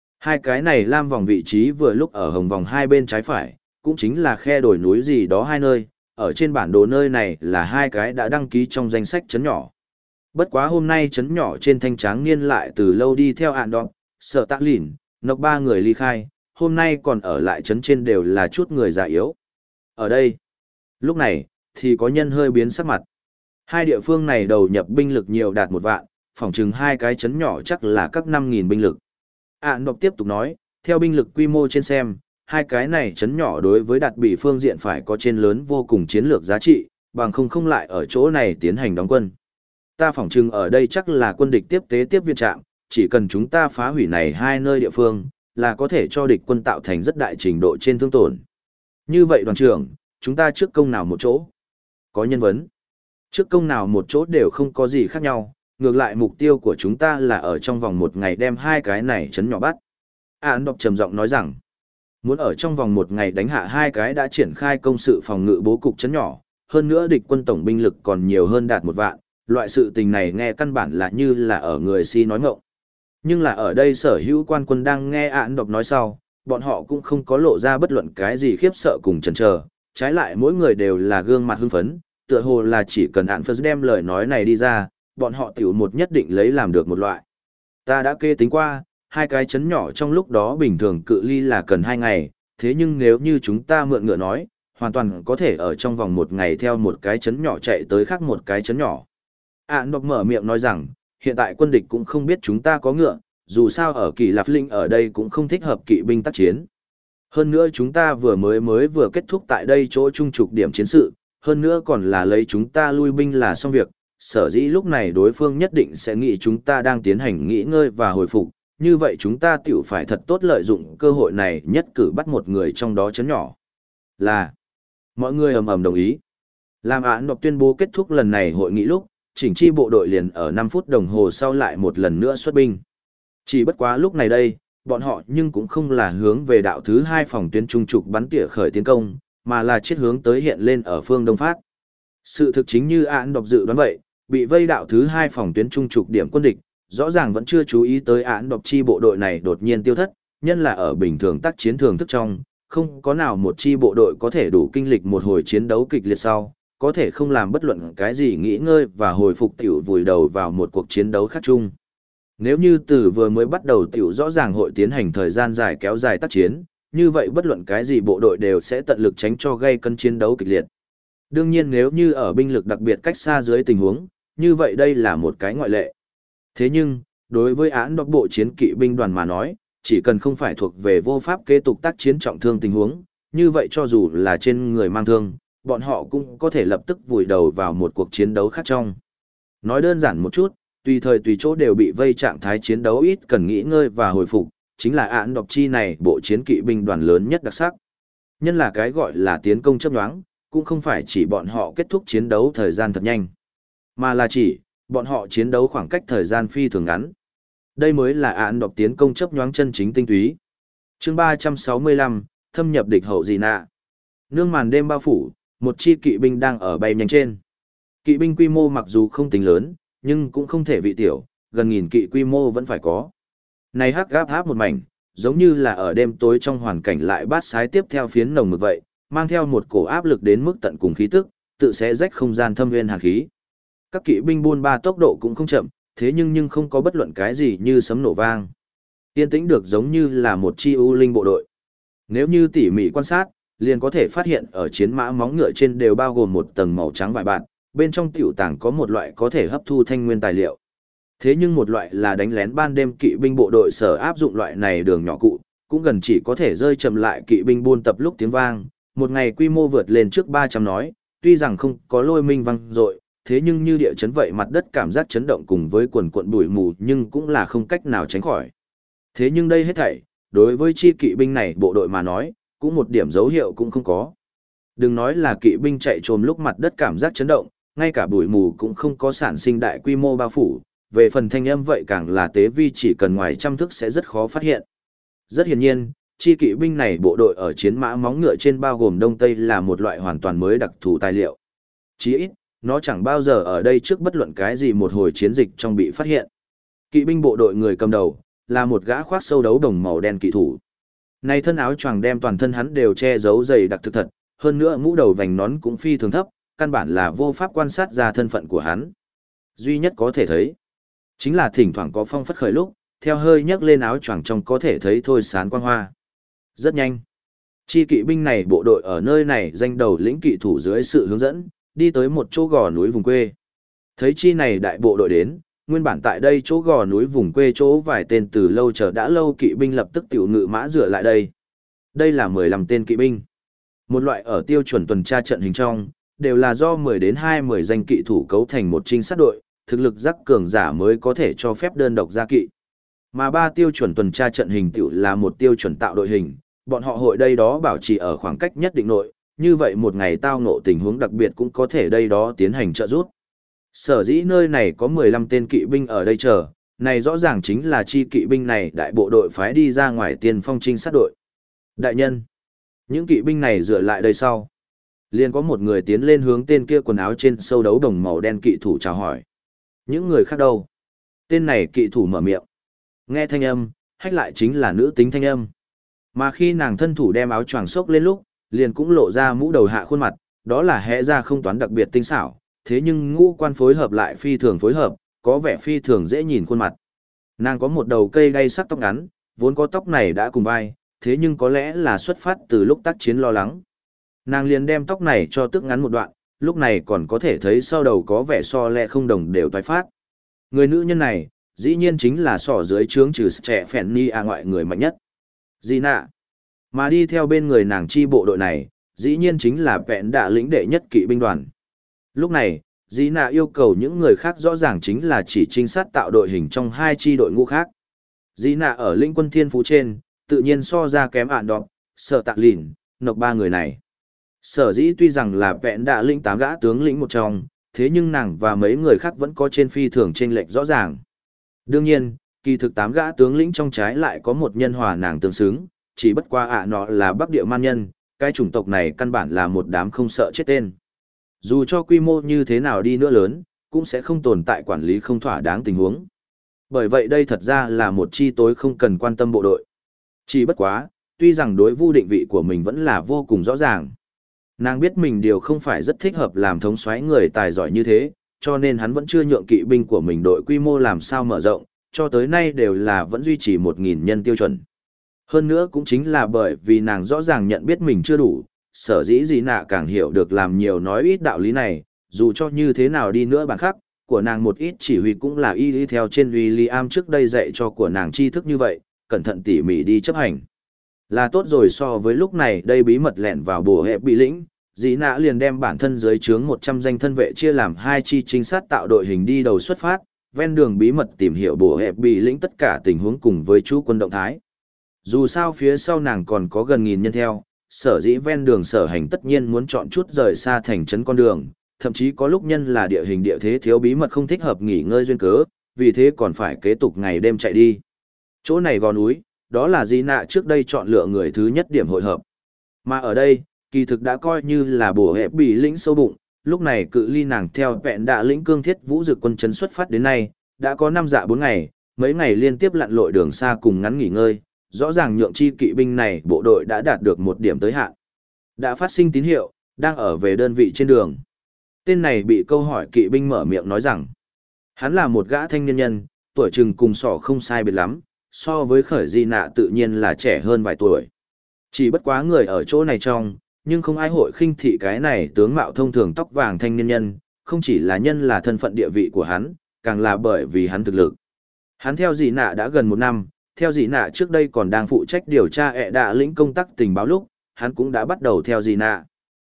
2 cái này lam vòng vị trí vừa lúc ở hồng vòng 2 bên trái phải, cũng chính là khe đồi núi gì đó 2 nơi, ở trên bản đồ nơi này là 2 cái đã đăng ký trong danh sách trấn nhỏ. Bất quá hôm nay trấn nhỏ trên thanh tráng niên lại từ lâu đi theo Án độc, Sở Tạ Lìn, Nộc 3 người ly khai, hôm nay còn ở lại trấn trên đều là chút người già yếu. Ở đây, lúc này, thì có nhân hơi biến sắc mặt. 2 địa phương này đầu nhập binh lực nhiều đạt 1 vạn, phỏng chừng 2 cái trấn nhỏ chắc là các 5.000 binh lực. Án độc tiếp tục nói, theo binh lực quy mô trên xem, 2 cái này trấn nhỏ đối với Đạt Bị phương diện phải có trên lớn vô cùng chiến lược giá trị, bằng không lại ở chỗ này tiến hành đóng quân. Ta phỏng chừng ở đây chắc là quân địch tiếp tế tiếp viện trạm, chỉ cần chúng ta phá hủy này 2 nơi địa phương, là có thể cho địch quân tạo thành rất đại trình độ trên thương tổn. Như vậy đoàn trưởng, chúng ta trước công nào một chỗ? Có nhân vấn. Trước công nào một chỗ đều không có gì khác nhau, ngược lại mục tiêu của chúng ta là ở trong vòng 1 ngày đem 2 cái này trấn nhỏ bắt. Án độc trầm giọng nói rằng, muốn ở trong vòng 1 ngày đánh hạ 2 cái đã triển khai công sự phòng ngự bố cục trấn nhỏ, hơn nữa địch quân tổng binh lực còn nhiều hơn đạt 1 vạn, loại sự tình này nghe căn bản là như là ở người si nói ngọng. Nhưng là ở đây sở hữu quan quân đang nghe Án độc nói sau, bọn họ cũng không có lộ ra bất luận cái gì khiếp sợ cùng chần chờ, Trái lại mỗi người đều là gương mặt hưng phấn, tựa hồ là chỉ cần ạn phật đem lời nói này đi ra, bọn họ tiểu một nhất định lấy làm được một loại. Ta đã kê tính qua, hai cái chấn nhỏ trong lúc đó bình thường cự ly là cần 2 ngày, thế nhưng nếu như chúng ta mượn ngựa nói, hoàn toàn có thể ở trong vòng 1 ngày theo một cái chấn nhỏ chạy tới khác một cái chấn nhỏ. Ản đọc mở miệng nói rằng, hiện tại quân địch cũng không biết chúng ta có ngựa, dù sao ở Kỳ Lạp Linh ở đây cũng không thích hợp kỵ binh tác chiến. Hơn nữa chúng ta vừa kết thúc tại đây chỗ trung trục điểm chiến sự, hơn nữa còn là lấy chúng ta lui binh là xong việc, sở dĩ lúc này đối phương nhất định sẽ nghĩ chúng ta đang tiến hành nghỉ ngơi và hồi phục, như vậy chúng ta tiểu phải thật tốt lợi dụng cơ hội này nhất cử bắt một người trong đó chấn nhỏ. Là, mọi người ầm ầm đồng ý. Làm Án đọc tuyên bố kết thúc lần này hội nghị lúc, chỉnh chi bộ đội liền ở 5 phút đồng hồ sau lại một lần nữa xuất binh. Chỉ bất quá lúc này đây, bọn họ nhưng cũng không là hướng về đạo thứ 2 phòng tuyến trung trục bắn tỉa khởi tiến công, mà là chiết hướng tới hiện lên ở phương Đông Phát. Sự thực chính như Án đọc dự đoán vậy, bị vây đạo thứ 2 phòng tuyến trung trục điểm quân địch, rõ ràng vẫn chưa chú ý tới Án đọc chi bộ đội này đột nhiên tiêu thất, nhân là ở bình thường tác chiến thường thức trong, không có nào một chi bộ đội có thể đủ kinh lịch một hồi chiến đấu kịch liệt sau, có thể không làm bất luận cái gì nghỉ ngơi và hồi phục tiểu vùi đầu vào một cuộc chiến đấu khác chung. Nếu như từ vừa mới bắt đầu tiểu rõ ràng hội tiến hành thời gian dài kéo dài tác chiến, như vậy bất luận cái gì bộ đội đều sẽ tận lực tránh cho gây cân chiến đấu kịch liệt. Đương nhiên nếu như ở binh lực đặc biệt cách xa dưới tình huống, như vậy đây là một cái ngoại lệ. Thế nhưng, đối với Án đọc bộ chiến kỵ binh đoàn mà nói, chỉ cần không phải thuộc về vô pháp kế tục tác chiến trọng thương tình huống, như vậy cho dù là trên người mang thương, bọn họ cũng có thể lập tức vùi đầu vào một cuộc chiến đấu khác trong. Nói đơn giản một chút, tùy thời tùy chỗ đều bị vây trạng thái chiến đấu ít cần nghỉ ngơi và hồi phục, chính là Án đọc chi này bộ chiến kỵ binh đoàn lớn nhất đặc sắc. Nhân là cái gọi là tiến công chớp nhoáng, cũng không phải chỉ bọn họ kết thúc chiến đấu thời gian thật nhanh, mà là chỉ bọn họ chiến đấu khoảng cách thời gian phi thường ngắn. Đây mới là Án đọc tiến công chớp nhoáng chân chính tinh túy. Chương 365, thâm nhập địch hậu gì nạ. Nương màn đêm bao phủ, một chi kỵ binh đang ở bay nhanh trên. Kỵ binh quy mô mặc dù không tính lớn, nhưng cũng không thể vị tiểu, gần 1000 kỵ quy mô vẫn phải có. Này hắc gáp áp một mảnh, giống như là ở đêm tối trong hoàn cảnh lại bát sái tiếp theo phiến nồng mực vậy, mang theo một cổ áp lực đến mức tận cùng khí tức, tự sẽ rách không gian thâm nguyên hàn khí. Các kỵ binh buôn ba tốc độ cũng không chậm, thế nhưng không có bất luận cái gì như sấm nổ vang. Yên tĩnh được giống như là một chi u linh bộ đội. Nếu như tỉ mỉ quan sát, liền có thể phát hiện ở chiến mã móng ngựa trên đều bao gồm một tầng màu trắng vải bạt, bên trong tiểu tàng có một loại có thể hấp thu thanh nguyên tài liệu. Thế nhưng một loại là đánh lén ban đêm kỵ binh bộ đội sở áp dụng loại này đường nhỏ cụ, cũng gần chỉ có thể rơi chậm lại kỵ binh buôn tập lúc tiếng vang, một ngày quy mô vượt lên trước 300 nói, tuy rằng không có lôi minh vang dội, thế nhưng như địa chấn vậy mặt đất cảm giác chấn động cùng với quần cuộn bụi mù nhưng cũng là không cách nào tránh khỏi. Thế nhưng đây hết thảy, đối với chi kỵ binh này bộ đội mà nói, cũng một điểm dấu hiệu cũng không có. Đừng nói là kỵ binh chạy trồm lúc mặt đất cảm giác chấn động, ngay cả bụi mù cũng không có sản sinh đại quy mô bao phủ, về phần thanh âm vậy càng là tế vi chỉ cần ngoài trăm thước sẽ rất khó phát hiện. Rất hiển nhiên, chi kỵ binh này bộ đội ở chiến mã móng ngựa trên bao gồm đông tây là một loại hoàn toàn mới đặc thù tài liệu. Chí ít, nó chẳng bao giờ ở đây trước bất luận cái gì một hồi chiến dịch trong bị phát hiện. Kỵ binh bộ đội người cầm đầu, là một gã khoác sâu đấu đồng màu đen kỵ thủ. Này thân áo choàng đem toàn thân hắn đều che giấu dày đặc thực thật, hơn nữa mũ đầu vành nón cũng phi thường thấp, căn bản là vô pháp quan sát ra thân phận của hắn. Duy nhất có thể thấy, chính là thỉnh thoảng có phong phất khởi lúc, theo hơi nhấc lên áo choàng trong có thể thấy thôi sán quang hoa. Rất nhanh. Chi kỵ binh này bộ đội ở nơi này danh đầu lĩnh kỵ thủ dưới sự hướng dẫn, đi tới một chỗ gò núi vùng quê. Thấy chi này đại bộ đội đến, nguyên bản tại đây chỗ gò núi vùng quê chỗ vài tên từ lâu chờ đã lâu kỵ binh lập tức tiểu ngự mã dựa lại đây. Đây là 15 tên kỵ binh. Một loại ở tiêu chuẩn tuần tra trận hình trong, đều là do 10 đến 20 danh kỵ thủ cấu thành một trinh sát đội, thực lực giác cường giả mới có thể cho phép đơn độc ra kỵ. Mà 3 tiêu chuẩn tuần tra trận hình tiểu là một tiêu chuẩn tạo đội hình, bọn họ hội đây đó bảo trì ở khoảng cách nhất định nội, như vậy một ngày tao ngộ tình huống đặc biệt cũng có thể đây đó tiến hành trợ giúp. Sở dĩ nơi này có 15 tên kỵ binh ở đây chờ, này rõ ràng chính là chi kỵ binh này đại bộ đội phái đi ra ngoài tiền phong trinh sát đội. Đại nhân, những kỵ binh này dựa lại đây sau. Liền có một người tiến lên hướng tên kia quần áo trên sâu đấu đồng màu đen kỵ thủ chào hỏi. Những người khác đâu? Tên này kỵ thủ mở miệng. Nghe thanh âm, hách lại chính là nữ tính thanh âm. Mà khi nàng thân thủ đem áo choàng xốc lên lúc, liền cũng lộ ra mũ đầu hạ khuôn mặt, đó là hẽ ra không toán đặc biệt tinh xảo, thế nhưng ngũ quan phối hợp lại phi thường phối hợp, có vẻ phi thường dễ nhìn khuôn mặt. Nàng có một đầu cây đay sắc tóc ngắn, vốn có tóc này đã cùng vai, thế nhưng có lẽ là xuất phát từ lúc tác chiến lo lắng. Nàng liền đem tóc này cho tước ngắn một đoạn, lúc này còn có thể thấy sau đầu có vẻ so lẹ không đồng đều toái phát. Người nữ nhân này, dĩ nhiên chính là sỏ dưới trướng trừ trẻ phèn ni ngoại người mạnh nhất. Di nạ. Mà đi theo bên người nàng chi bộ đội này, dĩ nhiên chính là vẹn đạ lĩnh đệ nhất kỵ binh đoàn. Lúc này, Di nạ yêu cầu những người khác rõ ràng chính là chỉ trinh sát tạo đội hình trong hai chi đội ngũ khác. Di nạ ở lĩnh quân thiên phú trên, tự nhiên so ra kém ạn đọc, sợ tạ lìn, nộp ba người này. Sở dĩ tuy rằng là vẹn đạ lĩnh 8 gã tướng lĩnh một trong, thế nhưng nàng và mấy người khác vẫn có trên phi thường chênh lệch rõ ràng. Đương nhiên, kỳ thực 8 gã tướng lĩnh trong trái lại có một nhân hòa nàng tương xứng, chỉ bất qua nọ là Bắc Địa man nhân, cái chủng tộc này căn bản là một đám không sợ chết tên. Dù cho quy mô như thế nào đi nữa lớn, cũng sẽ không tồn tại quản lý không thỏa đáng tình huống. Bởi vậy đây thật ra là một chi tối không cần quan tâm bộ đội. Chỉ bất quá, tuy rằng đối Vu định vị của mình vẫn là vô cùng rõ ràng. Nàng biết mình điều không phải rất thích hợp làm thống soái người tài giỏi như thế, cho nên hắn vẫn chưa nhượng kỵ binh của mình đội quy mô làm sao mở rộng, cho tới nay đều là vẫn duy trì 1.000 nhân tiêu chuẩn. Hơn nữa cũng chính là bởi vì nàng rõ ràng nhận biết mình chưa đủ, sở dĩ Di nạ càng hiểu được làm nhiều nói ít đạo lý này, dù cho như thế nào đi nữa bản khắc, của nàng một ít chỉ huy cũng là y theo trên William trước đây dạy cho của nàng tri thức như vậy, cẩn thận tỉ mỉ đi chấp hành. Là tốt rồi so với lúc này đây bí mật lẻn vào bổ hẹp bị lĩnh, Di nạ liền đem bản thân dưới trướng 100 danh thân vệ chia làm hai chi trinh sát tạo đội hình đi đầu xuất phát, ven đường bí mật tìm hiểu bổ hẹp bị lĩnh tất cả tình huống cùng với chú quân động thái. Dù sao phía sau nàng còn có gần 1.000 nhân theo, sở dĩ ven đường sở hành tất nhiên muốn chọn chút rời xa thành trấn con đường, thậm chí có lúc nhân là địa hình địa thế thiếu bí mật không thích hợp nghỉ ngơi duyên cớ, vì thế còn phải kế tục ngày đêm chạy đi. Chỗ này gò núi, đó là Di nạ trước đây chọn lựa người thứ nhất điểm hội hợp. Mà ở đây, kỳ thực đã coi như là bổ hẹp bị lĩnh sâu bụng, lúc này cự ly nàng theo vẹn đạ lĩnh cương thiết vũ dực quân chấn xuất phát đến nay, đã có 5 dạ 4 ngày, mấy ngày liên tiếp lặn lội đường xa cùng ngắn nghỉ ngơi, rõ ràng nhượng chi kỵ binh này bộ đội đã đạt được một điểm tới hạn. Đã phát sinh tín hiệu, đang ở về đơn vị trên đường. Tên này bị câu hỏi kỵ binh mở miệng nói rằng, hắn là một gã thanh niên nhân, tuổi chừng cùng sỏ không sai biệt lắm, so với khởi Di nạ tự nhiên là trẻ hơn vài tuổi. Chỉ bất quá người ở chỗ này trong, nhưng không ai hội khinh thị cái này tướng mạo thông thường tóc vàng thanh niên nhân, không chỉ là nhân là thân phận địa vị của hắn, càng là bởi vì hắn thực lực. Hắn theo Di nạ đã gần 1 năm, theo Di nạ trước đây còn đang phụ trách điều tra đạ lĩnh công tác tình báo lúc, hắn cũng đã bắt đầu theo Di nạ.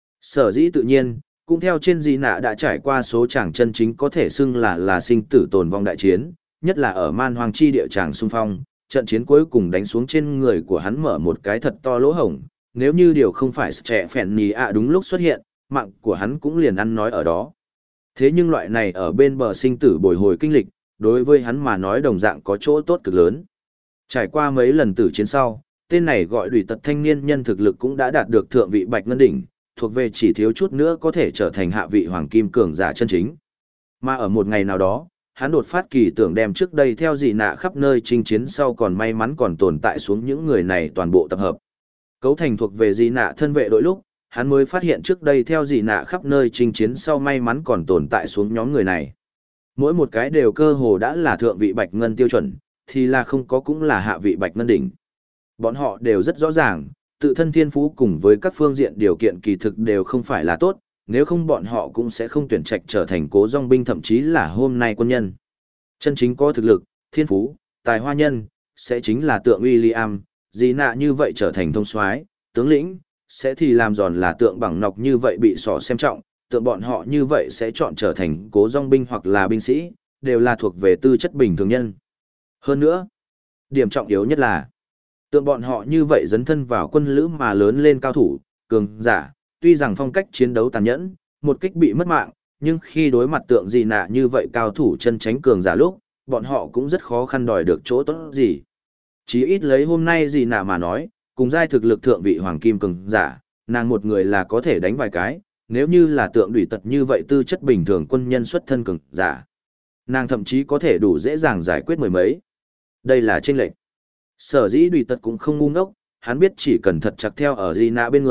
Sở dĩ tự nhiên, cũng theo trên Di nạ đã trải qua số chàng chân chính có thể xưng là sinh tử tồn vong đại chiến, nhất là ở man hoang chi địa tràng xung phong, trận chiến cuối cùng đánh xuống trên người của hắn mở một cái thật to lỗ hổng, nếu như điều không phải trẻ phèn nì đúng lúc xuất hiện, mạng của hắn cũng liền ăn nói ở đó. Thế nhưng loại này ở bên bờ sinh tử bồi hồi kinh lịch, đối với hắn mà nói đồng dạng có chỗ tốt cực lớn. Trải qua mấy lần tử chiến sau, tên này gọi đùi tật thanh niên nhân thực lực cũng đã đạt được thượng vị bạch ngân đỉnh, thuộc về chỉ thiếu chút nữa có thể trở thành hạ vị hoàng kim cường giả chân chính. Mà ở một ngày nào đó, hắn đột phát kỳ tưởng đem trước đây theo Di nạ khắp nơi chinh chiến sau còn may mắn còn tồn tại xuống những người này toàn bộ tập hợp. Cấu thành thuộc về Di nạ thân vệ đội lúc, hắn mới phát hiện trước đây theo Di nạ khắp nơi chinh chiến sau may mắn còn tồn tại xuống nhóm người này. Mỗi một cái đều cơ hồ đã là thượng vị bạch ngân tiêu chuẩn, thì là không có cũng là hạ vị bạch ngân đỉnh. Bọn họ đều rất rõ ràng, tự thân thiên phú cùng với các phương diện điều kiện kỳ thực đều không phải là tốt, nếu không bọn họ cũng sẽ không tuyển trạch trở thành cố dòng binh thậm chí là hôm nay quân nhân. Chân chính có thực lực, thiên phú, tài hoa nhân, sẽ chính là tượng William, Di nạ như vậy trở thành thông soái, tướng lĩnh, sẽ thì làm giòn là tượng bằng nọc như vậy bị sỏ xem trọng, tượng bọn họ như vậy sẽ chọn trở thành cố dòng binh hoặc là binh sĩ, đều là thuộc về tư chất bình thường nhân. Hơn nữa, điểm trọng yếu nhất là, tượng bọn họ như vậy dấn thân vào quân lữ mà lớn lên cao thủ, cường giả, tuy rằng phong cách chiến đấu tàn nhẫn, một kích bị mất mạng, nhưng khi đối mặt tượng Di nạ như vậy cao thủ chân tránh cường giả lúc, bọn họ cũng rất khó khăn đòi được chỗ tốt gì. Chí ít lấy hôm nay Di nạ mà nói, cùng giai thực lực thượng vị hoàng kim cường giả, nàng một người là có thể đánh vài cái, nếu như là tượng đủy tật như vậy tư chất bình thường quân nhân xuất thân cường giả, nàng thậm chí có thể đủ dễ dàng giải quyết mười mấy. Đây là chênh lệch. Sở dĩ đủy tật cũng không ngu ngốc, hắn biết chỉ cần thật chặt theo ở Di nạ bên người,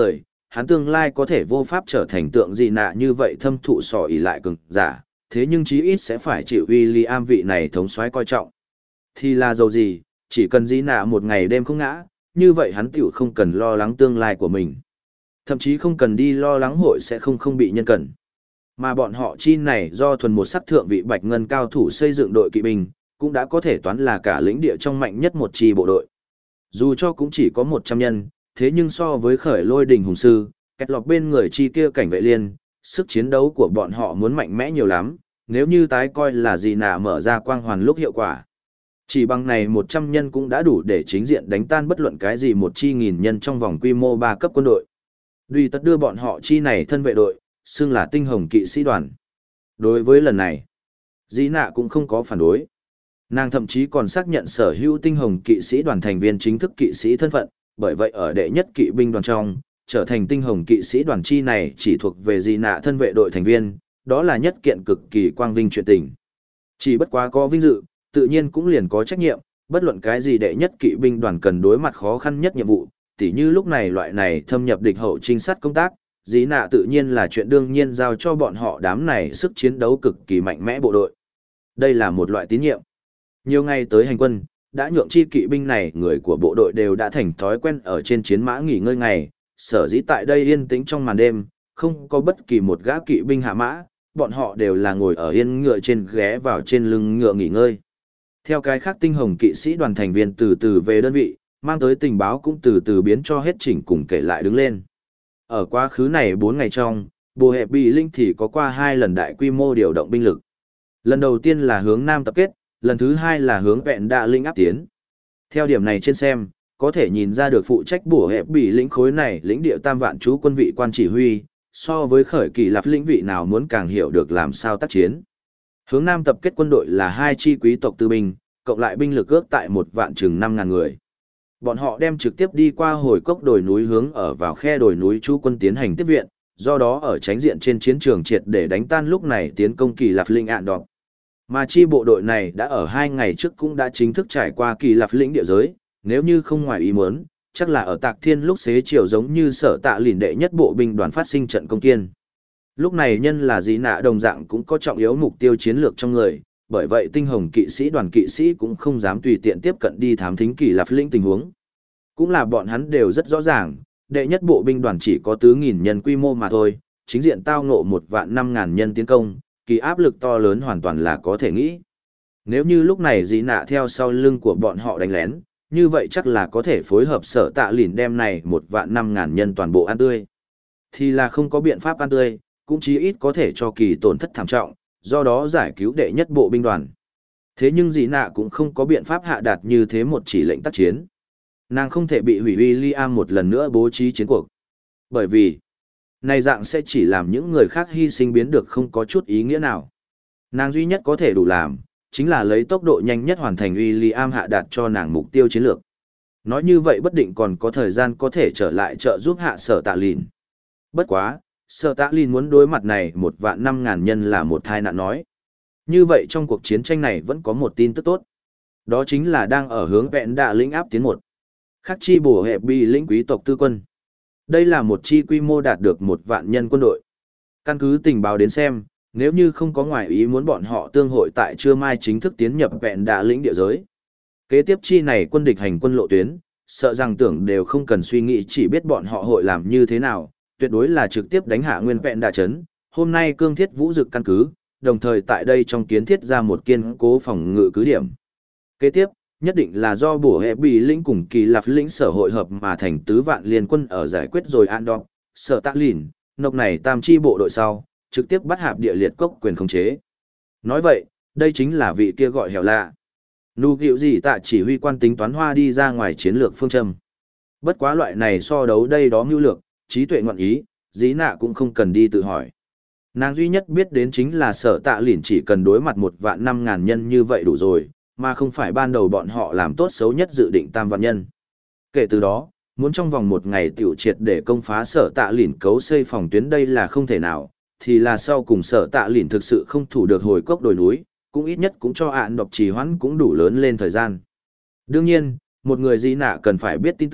hắn tương lai có thể vô pháp trở thành tượng gì nạ như vậy thâm thụ sỏ ỉ lại cường giả, thế nhưng chí ít sẽ phải chịu William vị này thống soái coi trọng. Thì là dầu gì, chỉ cần gì nạ một ngày đêm không ngã, như vậy hắn tiểu không cần lo lắng tương lai của mình. Thậm chí không cần đi lo lắng hội sẽ không bị nhân cần. Mà bọn họ chi này do thuần một sắc thượng vị bạch ngân cao thủ xây dựng đội kỵ binh, cũng đã có thể toán là cả lĩnh địa trong mạnh nhất một chi bộ đội. Dù cho cũng chỉ có 100 nhân, thế nhưng so với khởi lôi đình hùng sư, kẹt lọc bên người chi kia cảnh vệ liên, sức chiến đấu của bọn họ muốn mạnh mẽ nhiều lắm, nếu như tái coi là gì nạ mở ra quang hoàn lúc hiệu quả. Chỉ bằng này 100 nhân cũng đã đủ để chính diện đánh tan bất luận cái gì một chi nghìn nhân trong vòng quy mô 3 cấp quân đội. Duy tất đưa bọn họ chi này thân vệ đội, xưng là tinh hồng kỵ sĩ đoàn. Đối với lần này, Dĩ Nạ cũng không có phản đối. Nàng thậm chí còn xác nhận sở hữu tinh hồng kỵ sĩ đoàn thành viên chính thức kỵ sĩ thân phận, bởi vậy ở đệ nhất kỵ binh đoàn trong, trở thành tinh hồng kỵ sĩ đoàn chi này chỉ thuộc về Dĩ Nạ thân vệ đội thành viên, đó là nhất kiện cực kỳ quang vinh chuyện tình. Chỉ bất quá có vinh dự, tự nhiên cũng liền có trách nhiệm, bất luận cái gì đệ nhất kỵ binh đoàn cần đối mặt khó khăn nhất nhiệm vụ, tỉ như lúc này loại này thâm nhập địch hậu trinh sát công tác, Dĩ Nạ tự nhiên là chuyện đương nhiên giao cho bọn họ đám này sức chiến đấu cực kỳ mạnh mẽ bộ đội. Đây là một loại tín nhiệm. Nhiều ngày tới hành quân, đã nhượng chi kỵ binh này người của bộ đội đều đã thành thói quen ở trên chiến mã nghỉ ngơi ngày, sở dĩ tại đây yên tĩnh trong màn đêm, không có bất kỳ một gã kỵ binh hạ mã, bọn họ đều là ngồi ở yên ngựa trên ghé vào trên lưng ngựa nghỉ ngơi. Theo cái khác tinh hồng kỵ sĩ đoàn thành viên từ từ về đơn vị, mang tới tình báo cũng từ từ biến cho hết chỉnh cùng kể lại đứng lên. Ở quá khứ này 4 ngày trong, Bộ Hệ Bị Linh thì có qua 2 lần đại quy mô điều động binh lực. Lần đầu tiên là hướng Nam tập kết, lần thứ 2 là hướng Vẹn Đạ Linh áp tiến. Theo điểm này trên xem, có thể nhìn ra được phụ trách Bộ Hệ Bị Linh khối này lĩnh địa tam vạn chú quân vị quan chỉ huy, so với khởi kỳ lạp lĩnh vị nào muốn càng hiểu được làm sao tác chiến. Hướng Nam tập kết quân đội là 2 chi quý tộc tư binh, cộng lại binh lực ước tại 1 vạn chừng 5.000 người. Bọn họ đem trực tiếp đi qua hồi cốc đồi núi hướng ở vào khe đồi núi chú quân tiến hành tiếp viện, do đó ở tránh diện trên chiến trường triệt để đánh tan lúc này tiến công kỳ lạp linh ạn đọc. Mà chi bộ đội này đã ở 2 ngày trước cũng đã chính thức trải qua kỳ lạp lĩnh địa giới, nếu như không ngoài ý muốn, chắc là ở Tạc Thiên lúc xế chiều giống như sở tạ lìn đệ nhất bộ binh đoàn phát sinh trận công kiên. Lúc này nhân là Dĩ Nạ đồng dạng cũng có trọng yếu mục tiêu chiến lược trong người, bởi vậy tinh hồng kỵ sĩ đoàn kỵ sĩ cũng không dám tùy tiện tiếp cận đi thám thính kỳ lạp lĩnh tình huống. Cũng là bọn hắn đều rất rõ ràng, đệ nhất bộ binh đoàn chỉ có 4.000 nhân quy mô mà thôi, chính diện tao ngộ 1.500.000 nhân tiến công, kỳ áp lực to lớn hoàn toàn là có thể nghĩ. Nếu như lúc này Dĩ Nạ theo sau lưng của bọn họ đánh lén, như vậy chắc là có thể phối hợp sở tạ lìn đem này 1.500.000 nhân toàn bộ ăn tươi. Thì là không có biện pháp ăn tươi, cũng chí ít có thể cho kỳ tổn thất thảm trọng, do đó giải cứu đệ nhất bộ binh đoàn. Thế nhưng Dĩ Nạ cũng không có biện pháp hạ đạt như thế một chỉ lệnh tác chiến. Nàng không thể bị hủy William một lần nữa bố trí chiến cuộc. Bởi vì, này dạng sẽ chỉ làm những người khác hy sinh biến được không có chút ý nghĩa nào. Nàng duy nhất có thể đủ làm, chính là lấy tốc độ nhanh nhất hoàn thành William hạ đạt cho nàng mục tiêu chiến lược. Nói như vậy bất định còn có thời gian có thể trở lại trợ giúp hạ sở tạ lìn. Bất quá, sở tạ lìn muốn đối mặt này 1.500.000 nhân là một tai nạn nói. Như vậy trong cuộc chiến tranh này vẫn có một tin tức tốt. Đó chính là đang ở hướng Vẹn Đạ lĩnh áp tiến một. Khác chi Bộ Hệ Bị lĩnh quý tộc tư quân. Đây là một chi quy mô đạt được 1 vạn nhân quân đội. Căn cứ tình báo đến xem, nếu như không có ngoại ý muốn bọn họ tương hội tại trưa mai chính thức tiến nhập Vẹn Đạ lĩnh địa giới. Kế tiếp chi này quân địch hành quân lộ tuyến, sợ rằng tưởng đều không cần suy nghĩ chỉ biết bọn họ hội làm như thế nào, tuyệt đối là trực tiếp đánh hạ nguyên Vẹn Đạ trấn. Hôm nay cương thiết vũ dực căn cứ, đồng thời tại đây trong kiến thiết ra một kiên cố phòng ngự cứ điểm. Kế tiếp, nhất định là do Bộ Hệ Bị lĩnh cùng kỳ lạp lĩnh sở hội hợp mà thành tứ vạn liên quân ở giải quyết rồi an đọc, sở tạ lìn, nộc này tam chi bộ đội sau, trực tiếp bắt hạp địa liệt cốc quyền khống chế. Nói vậy, đây chính là vị kia gọi hẻo lạ. Nụ gịu gì tạ chỉ huy quan tính toán hoa đi ra ngoài chiến lược phương châm. Bất quá loại này so đấu đây đó mưu lược, trí tuệ ngoạn ý, Dĩ Nạ cũng không cần đi tự hỏi. Nàng duy nhất biết đến chính là sở tạ lìn chỉ cần đối mặt 1.500.000 nhân như vậy đủ rồi, mà không phải ban đầu bọn họ làm tốt xấu nhất dự định tam vạn nhân. Kể từ đó, muốn trong vòng 1 ngày tiểu triệt để công phá sở tạ lìn cấu xây phòng tuyến đây là không thể nào, thì là sau cùng sở tạ lìn thực sự không thủ được hồi cốc đồi núi, cũng ít nhất cũng cho ạn độc trì hoãn cũng đủ lớn lên thời gian. Đương nhiên, một người Dĩ Nạ cần phải biết tin tức,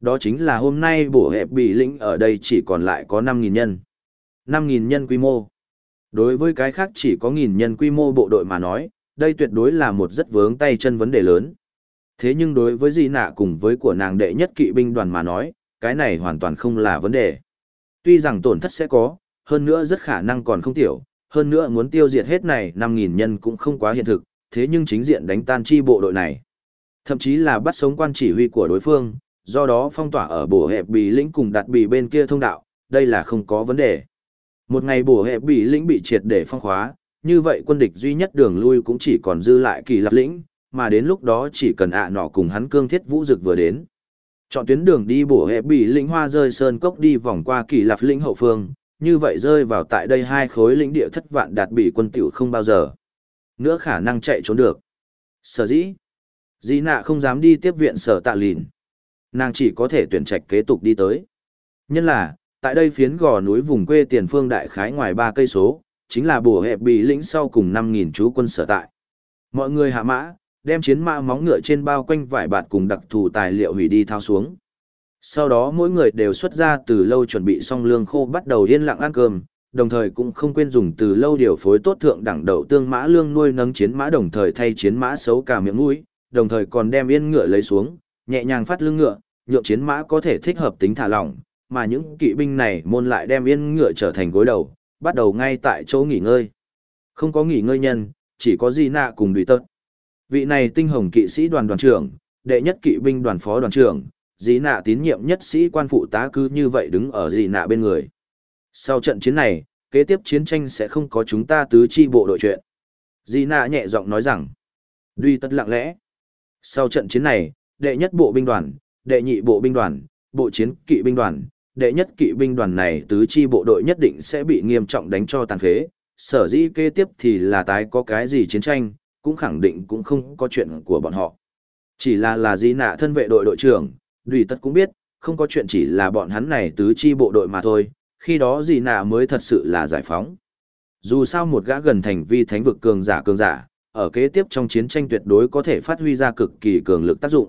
Đó chính là hôm nay bổ hẹp bị lĩnh ở đây chỉ còn lại có 5.000 nhân. 5.000 nhân quy mô. Đối với cái khác chỉ có 1.000 nhân quy mô bộ đội mà nói, đây tuyệt đối là một rất vướng tay chân vấn đề lớn. Thế nhưng đối với Di Nạ cùng với của nàng đệ nhất kỵ binh đoàn mà nói, cái này hoàn toàn không là vấn đề. Tuy rằng tổn thất sẽ có, hơn nữa rất khả năng còn không tiểu, hơn nữa muốn tiêu diệt hết này 5.000 nhân cũng không quá hiện thực, thế nhưng chính diện đánh tan chi bộ đội này. Thậm chí là bắt sống quan chỉ huy của đối phương, do đó phong tỏa ở bổ hẹp bì lĩnh cùng đặt bì bên kia thông đạo, đây là không có vấn đề. Một ngày bổ hẹp bì lĩnh bị triệt để phong khóa, như vậy quân địch duy nhất đường lui cũng chỉ còn dư lại Kỳ Lạp lĩnh, mà đến lúc đó chỉ cần nọ cùng hắn Cương Thiết Vũ Dực vừa đến. Chọn tuyến đường đi bổ hẹp bì lĩnh hoa rơi sơn cốc đi vòng qua Kỳ Lạp lĩnh hậu phương, như vậy rơi vào tại đây hai khối lĩnh địa thất vạn đạt bị quân tiểu không bao giờ nữa khả năng chạy trốn được. Sở dĩ Di Nạ không dám đi tiếp viện Sở Tạ Lìn, nàng chỉ có thể tuyển trạch kế tục đi tới. Nhân là tại đây phiến gò núi vùng quê tiền phương đại khái ngoài 3 cây số, chính là bổ hẹp bì lĩnh sau cùng 5.000 chú quân sở tại. Mọi người hạ mã, đem chiến mã móng ngựa trên bao quanh vải bạt cùng đặc thù tài liệu hủy đi thao xuống. Sau đó mỗi người đều xuất ra từ lâu chuẩn bị xong lương khô bắt đầu yên lặng ăn cơm, đồng thời cũng không quên dùng từ lâu điều phối tốt thượng đẳng đậu tương mã lương nuôi nấng chiến mã, đồng thời thay chiến mã xấu cả miệng mũi, đồng thời còn đem yên ngựa lấy xuống, nhẹ nhàng phát lưng ngựa, nhượng chiến mã có thể thích hợp tính thả lỏng, mà những kỵ binh này môn lại đem yên ngựa trở thành gối đầu, bắt đầu ngay tại chỗ nghỉ ngơi. Không có nghỉ ngơi nhân, chỉ có Di Nạ cùng Đùi Tật. Vị này tinh hồng kỵ sĩ đoàn đoàn trưởng, đệ nhất kỵ binh đoàn phó đoàn trưởng, Di Nạ tín nhiệm nhất sĩ quan phụ tá cứ như vậy đứng ở Di Nạ bên người. Sau trận chiến này, kế tiếp chiến tranh sẽ không có chúng ta tứ chi bộ đội chuyện. Di Nạ nhẹ giọng nói rằng. Đùi Tật lặng lẽ. Sau trận chiến này, đệ nhất bộ binh đoàn, đệ nhị bộ binh đoàn, bộ chiến kỵ binh đoàn, đệ nhất kỵ binh đoàn này tứ chi bộ đội nhất định sẽ bị nghiêm trọng đánh cho tàn phế. Sở dĩ kế tiếp thì là tái có cái gì chiến tranh, cũng khẳng định cũng không có chuyện của bọn họ. Chỉ là Di Nạ thân vệ đội đội trưởng, Đùi Tật cũng biết, không có chuyện chỉ là bọn hắn này tứ chi bộ đội mà thôi, khi đó Di Nạ mới thật sự là giải phóng. Dù sao một gã gần thành vi thánh vực cường giả, ở kế tiếp trong chiến tranh tuyệt đối có thể phát huy ra cực kỳ cường lực tác dụng.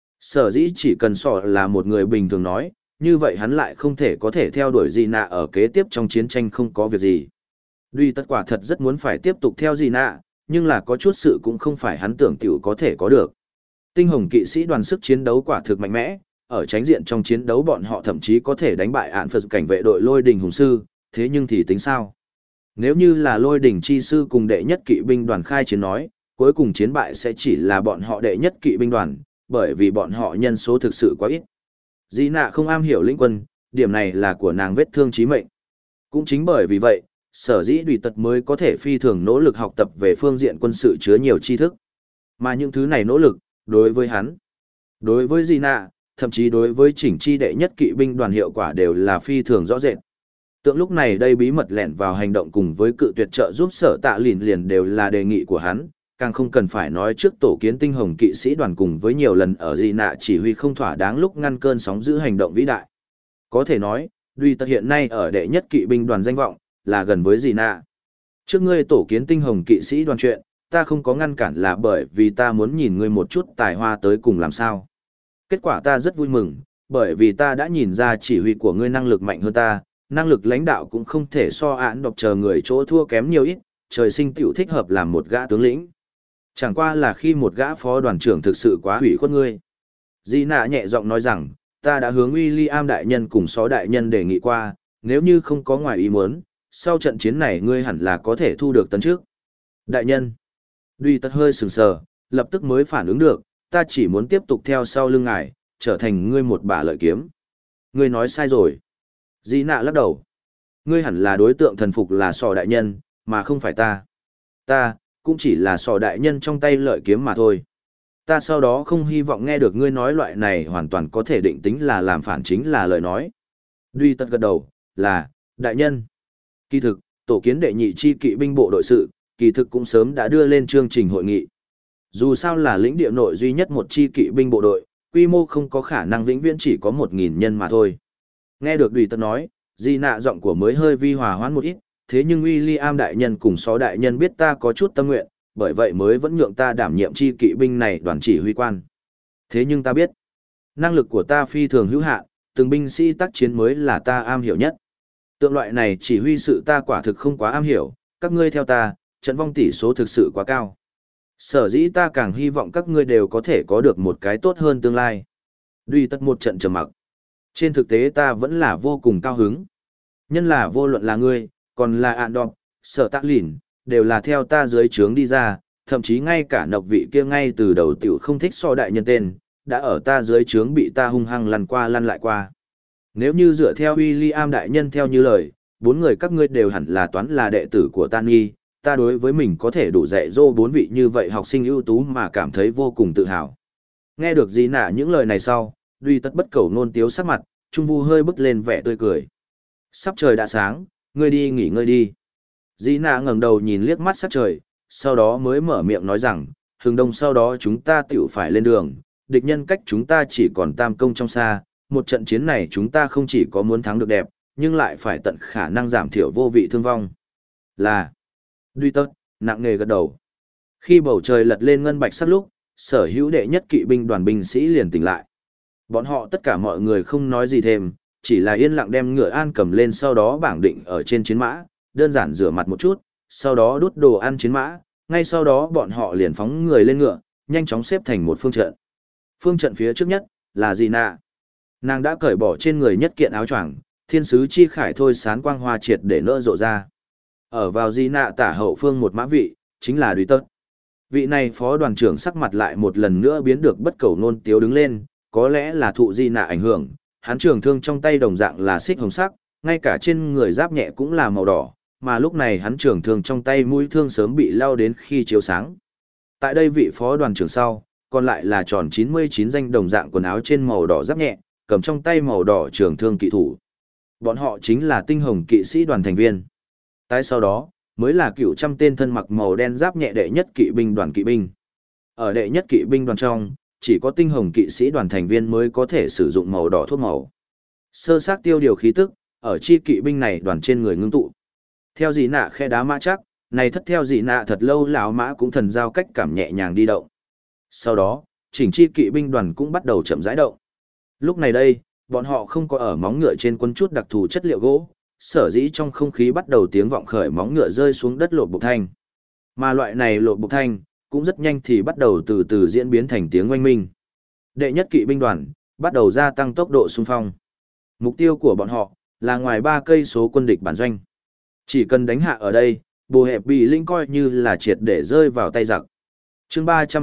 Sở dĩ chỉ cần sọ là một người bình thường nói, như vậy hắn lại không thể có thể theo đuổi Di Nạ ở kế tiếp trong chiến tranh không có việc gì. Đùi Tật quả thật rất muốn phải tiếp tục theo Di Nạ, nhưng là có chút sự cũng không phải hắn tưởng tiểu có thể có được. Tinh hồng kỵ sĩ đoàn sức chiến đấu quả thực mạnh mẽ, ở tránh diện trong chiến đấu bọn họ thậm chí có thể đánh bại ạn Phật cảnh vệ đội Lôi Đình Hùng Sư, thế nhưng thì tính sao? Nếu như là Lôi Đình Chi Sư cùng đệ nhất kỵ binh đoàn khai chiến nói, cuối cùng chiến bại sẽ chỉ là bọn họ đệ nhất kỵ binh đoàn, bởi vì bọn họ nhân số thực sự quá ít. Di Nạ không am hiểu lĩnh quân, điểm này là của nàng vết thương chí mệnh. Cũng chính bởi vì vậy, sở dĩ Đùi Tật mới có thể phi thường nỗ lực học tập về phương diện quân sự chứa nhiều tri thức. Mà những thứ này nỗ lực, đối với hắn, đối với Di Nạ, thậm chí đối với chỉnh chi đệ nhất kỵ binh đoàn hiệu quả đều là phi thường rõ rệt. Tượng lúc này đây bí mật lẻn vào hành động cùng với cự tuyệt trợ giúp Sở Tạ Lìn liền đều là đề nghị của hắn, càng không cần phải nói trước tổ kiến tinh hồng kỵ sĩ đoàn cùng với nhiều lần ở Di Nạ chỉ huy không thỏa đáng lúc ngăn cơn sóng giữ hành động vĩ đại. Có thể nói, Đùi Tật hiện nay ở đệ nhất kỵ binh đoàn danh vọng, là gần với Di Nạ. Trước ngươi tổ kiến tinh hồng kỵ sĩ đoàn chuyện, ta không có ngăn cản là bởi vì ta muốn nhìn ngươi một chút tài hoa tới cùng làm sao. Kết quả ta rất vui mừng, bởi vì ta đã nhìn ra chỉ huy của ngươi năng lực mạnh hơn ta, năng lực lãnh đạo cũng không thể so án độc chờ người chỗ thua kém nhiều ít, trời sinh tiểu thích hợp làm một gã tướng lĩnh. Chẳng qua là khi một gã phó đoàn trưởng thực sự quá hủy khuất ngươi. Di Nạ nhẹ giọng nói rằng, ta đã hướng William đại nhân cùng Xó đại nhân đề nghị qua, nếu như không có ngoài ý muốn, sau trận chiến này ngươi hẳn là có thể thu được tấn trước. Đại nhân. Đùi Tật hơi sừng sờ, lập tức mới phản ứng được, ta chỉ muốn tiếp tục theo sau lưng ngài, trở thành ngươi một bả lợi kiếm. Ngươi nói sai rồi. Di Nạ lắc đầu. Ngươi hẳn là đối tượng thần phục là Sò đại nhân, mà không phải ta. Ta, cũng chỉ là Sò đại nhân trong tay lợi kiếm mà thôi. Ta sau đó không hy vọng nghe được ngươi nói loại này hoàn toàn có thể định tính là làm phản chính là lời nói. Đùi Tật gật đầu, là, đại nhân. Kỳ thực, tổ kiến đệ nhị chi kỵ binh bộ đội sự, kỳ thực cũng sớm đã đưa lên chương trình hội nghị. Dù sao là lĩnh địa nội duy nhất một chi kỵ binh bộ đội, quy mô không có khả năng vĩnh viễn chỉ có 1.000 nhân mà thôi. Nghe được Đùi Tật nói, Di Nạ giọng của mới hơi vi hòa hoãn một ít, thế nhưng William đại nhân cùng Xó đại nhân biết ta có chút tâm nguyện, bởi vậy mới vẫn nhượng ta đảm nhiệm chi kỵ binh này đoàn chỉ huy quan. Thế nhưng ta biết, Năng lực của ta phi thường hữu hạn, từng binh sĩ tác chiến mới là ta am hiểu nhất. Tượng loại này chỉ huy sự ta quả thực không quá am hiểu, các ngươi theo ta, trận vong tỷ số thực sự quá cao. Sở dĩ ta càng hy vọng các ngươi đều có thể có được một cái tốt hơn tương lai. Duy tất một trận trầm mặc. Trên thực tế ta vẫn là vô cùng cao hứng. Nhân là vô luận là ngươi, còn là ạn đọc, sở tạ lìn, đều là theo ta dưới trướng đi ra, thậm chí ngay cả nọc vị kia ngay từ đầu tiểu không thích so đại nhân tên, đã ở ta dưới trướng bị ta hung hăng lăn qua lăn lại qua. Nếu như dựa theo William đại nhân theo như lời, 4 người các ngươi đều hẳn là toán là đệ tử của ta nghi, ta đối với mình có thể đủ dạy dỗ 4 vị như vậy học sinh ưu tú mà cảm thấy vô cùng tự hào. Nghe được gì nạ những lời này sau, Duy tất bất cầu nôn tiếu sắc mặt, Trung Vu hơi bứt lên vẻ tươi cười. Sắp trời đã sáng, ngươi đi nghỉ ngơi đi. Dĩ nạ ngẩng đầu nhìn liếc mắt sắc trời, sau đó mới mở miệng nói rằng, hướng đông sau đó chúng ta tiểu phải lên đường, địch nhân cách chúng ta chỉ còn tam công trong xa, một trận chiến này chúng ta không chỉ có muốn thắng được đẹp, nhưng lại phải tận khả năng giảm thiểu vô vị thương vong. Là, Duy tất, nặng nề gật đầu. Khi bầu trời lật lên ngân bạch sắc lúc, sở hữu đệ nhất kỵ binh đoàn binh sĩ liền tỉnh lại. Bọn họ tất cả mọi người không nói gì thêm, chỉ là yên lặng đem ngựa an cầm lên sau đó bảng định ở trên chiến mã, đơn giản rửa mặt một chút, sau đó đút đồ ăn chiến mã, ngay sau đó bọn họ liền phóng người lên ngựa, nhanh chóng xếp thành một phương trận. Phương trận phía trước nhất là Gina. Nàng đã cởi bỏ trên người nhất kiện áo choàng, thiên sứ chi khải thôi sán quang hoa triệt để nỡ rộ ra. Ở vào Gina tả hậu phương một mã vị, chính là Duy Tớt. Vị này phó đoàn trưởng sắc mặt lại một lần nữa biến được bất cầu nôn tiếu đứng lên, có lẽ là thụ Gina ảnh hưởng, hắn trường thương trong tay đồng dạng là xích hồng sắc, ngay cả trên người giáp nhẹ cũng là màu đỏ, mà lúc này hắn trường thương trong tay mũi thương sớm bị lao đến khi chiếu sáng. Tại đây vị phó đoàn trưởng sau, còn lại là tròn 99 danh đồng dạng quần áo trên màu đỏ giáp nhẹ, cầm trong tay màu đỏ trường thương kỵ thủ. Bọn họ chính là tinh hồng kỵ sĩ đoàn thành viên. Tại sau đó, mới là cựu trăm tên thân mặc màu đen giáp nhẹ đệ nhất kỵ binh đoàn kỵ binh. Ở đệ nhất kỵ binh đoàn trong, chỉ có tinh hồng kỵ sĩ đoàn thành viên mới có thể sử dụng màu đỏ thuốc màu. Sơ xác tiêu điều khí tức, ở chi kỵ binh này đoàn trên người ngưng tụ. Theo dị nạ khe đá mã chắc, này thất theo dị nạ thật lâu lão mã cũng thần giao cách cảm nhẹ nhàng đi động. Sau đó, chỉnh chi kỵ binh đoàn cũng bắt đầu chậm rãi động. Lúc này đây, bọn họ không có ở móng ngựa trên quân chút đặc thù chất liệu gỗ, sở dĩ trong không khí bắt đầu tiếng vọng khởi móng ngựa rơi xuống đất lột bục thanh. Mà loại này lột bục thanh, cũng rất nhanh thì bắt đầu từ từ diễn biến thành tiếng oanh minh. Đệ nhất kỵ binh đoàn, bắt đầu gia tăng tốc độ xung phong. Mục tiêu của bọn họ, là ngoài 3 cây số quân địch bản doanh. Chỉ cần đánh hạ ở đây, Bồ Hẹp Bị Linh coi như là triệt để rơi vào tay giặc. Chương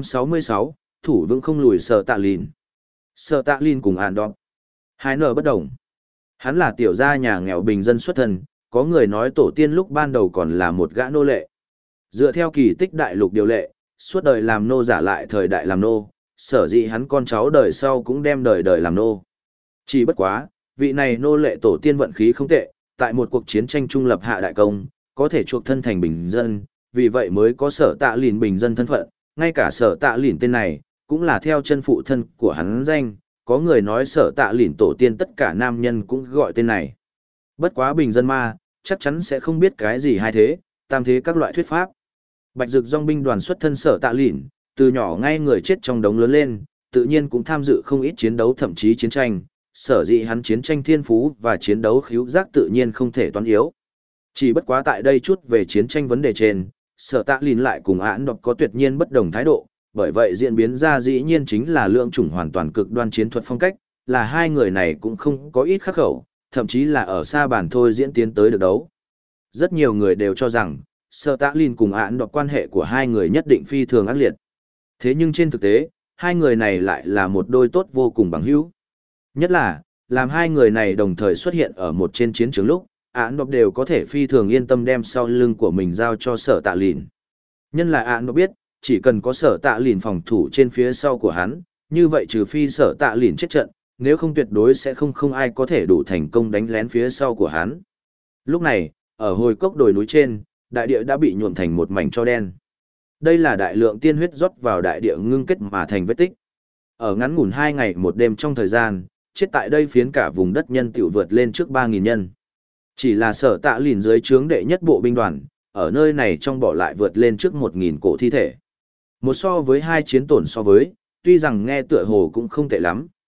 366, thủ vững không lùi Sở Tạ Lìn. Sở Tạ Lìn cùng Ản Đọp. Hai nở bất đồng. Hắn là tiểu gia nhà nghèo bình dân xuất thân, có người nói tổ tiên lúc ban đầu còn là một gã nô lệ. Dựa theo kỳ tích đại lục điều lệ, suốt đời làm nô giả lại thời đại làm nô, sở dĩ hắn con cháu đời sau cũng đem đời đời làm nô. Chỉ bất quá, vị này nô lệ tổ tiên vận khí không tệ, tại một cuộc chiến tranh trung lập hạ đại công, có thể chuộc thân thành bình dân, vì vậy mới có Sở Tạ Lìn bình dân thân phận, ngay cả Sở Tạ Lìn tên này, cũng là theo chân phụ thân của hắn danh, có người nói Sở Tạ Lìn tổ tiên tất cả nam nhân cũng gọi tên này. Bất quá bình dân ma, chắc chắn sẽ không biết cái gì hai thế, tam thế các loại thuyết pháp. Bạch Dực Dòng binh đoàn xuất thân Sở Tạ Lìn, từ nhỏ ngay người chết trong đống lớn lên, tự nhiên cũng tham dự không ít chiến đấu thậm chí chiến tranh, sở dĩ hắn chiến tranh thiên phú và chiến đấu khíu giác tự nhiên không thể toán yếu. Chỉ bất quá tại đây chút về chiến tranh vấn đề trên, Sở Tạ Lìn lại cùng Ản Đọp có tuyệt nhiên bất đồng thái độ, bởi vậy diễn biến ra dĩ nhiên chính là lượng chủng hoàn toàn cực đoan chiến thuật phong cách, là hai người này cũng không có ít khắc khẩu, thậm chí là ở xa bàn thôi diễn tiến tới được đấu. Rất nhiều người đều cho rằng, Sở Tạ Lìn cùng Ản Đọp quan hệ của hai người nhất định phi thường ác liệt. Thế nhưng trên thực tế, hai người này lại là một đôi tốt vô cùng bằng hữu. Nhất là, làm hai người này đồng thời xuất hiện ở một trên chiến trường lúc, Ản Đọp đều có thể phi thường yên tâm đem sau lưng của mình giao cho Sở Tạ Lìn. Nhân là Ản Đọp biết, chỉ cần có Sở Tạ Lìn phòng thủ trên phía sau của hắn, như vậy trừ phi Sở Tạ Lìn chết trận, nếu không tuyệt đối sẽ không ai có thể đủ thành công đánh lén phía sau của hắn. Lúc này, ở hồi cốc đồi núi trên, đại địa đã bị nhuộm thành một mảnh tro đen. Đây là đại lượng tiên huyết rót vào đại địa ngưng kết mà thành vết tích. Ở ngắn ngủn 2 ngày một đêm trong thời gian, chết tại đây phiến cả vùng đất nhân tiểu vượt lên trước 3.000 nhân. Chỉ là Sở Tạ Lìn dưới trướng đệ nhất bộ binh đoàn, ở nơi này trong bỏ lại vượt lên trước 1.000 cổ thi thể. Một so với hai chiến tổn so với, tuy rằng nghe tựa hồ cũng không tệ lắm,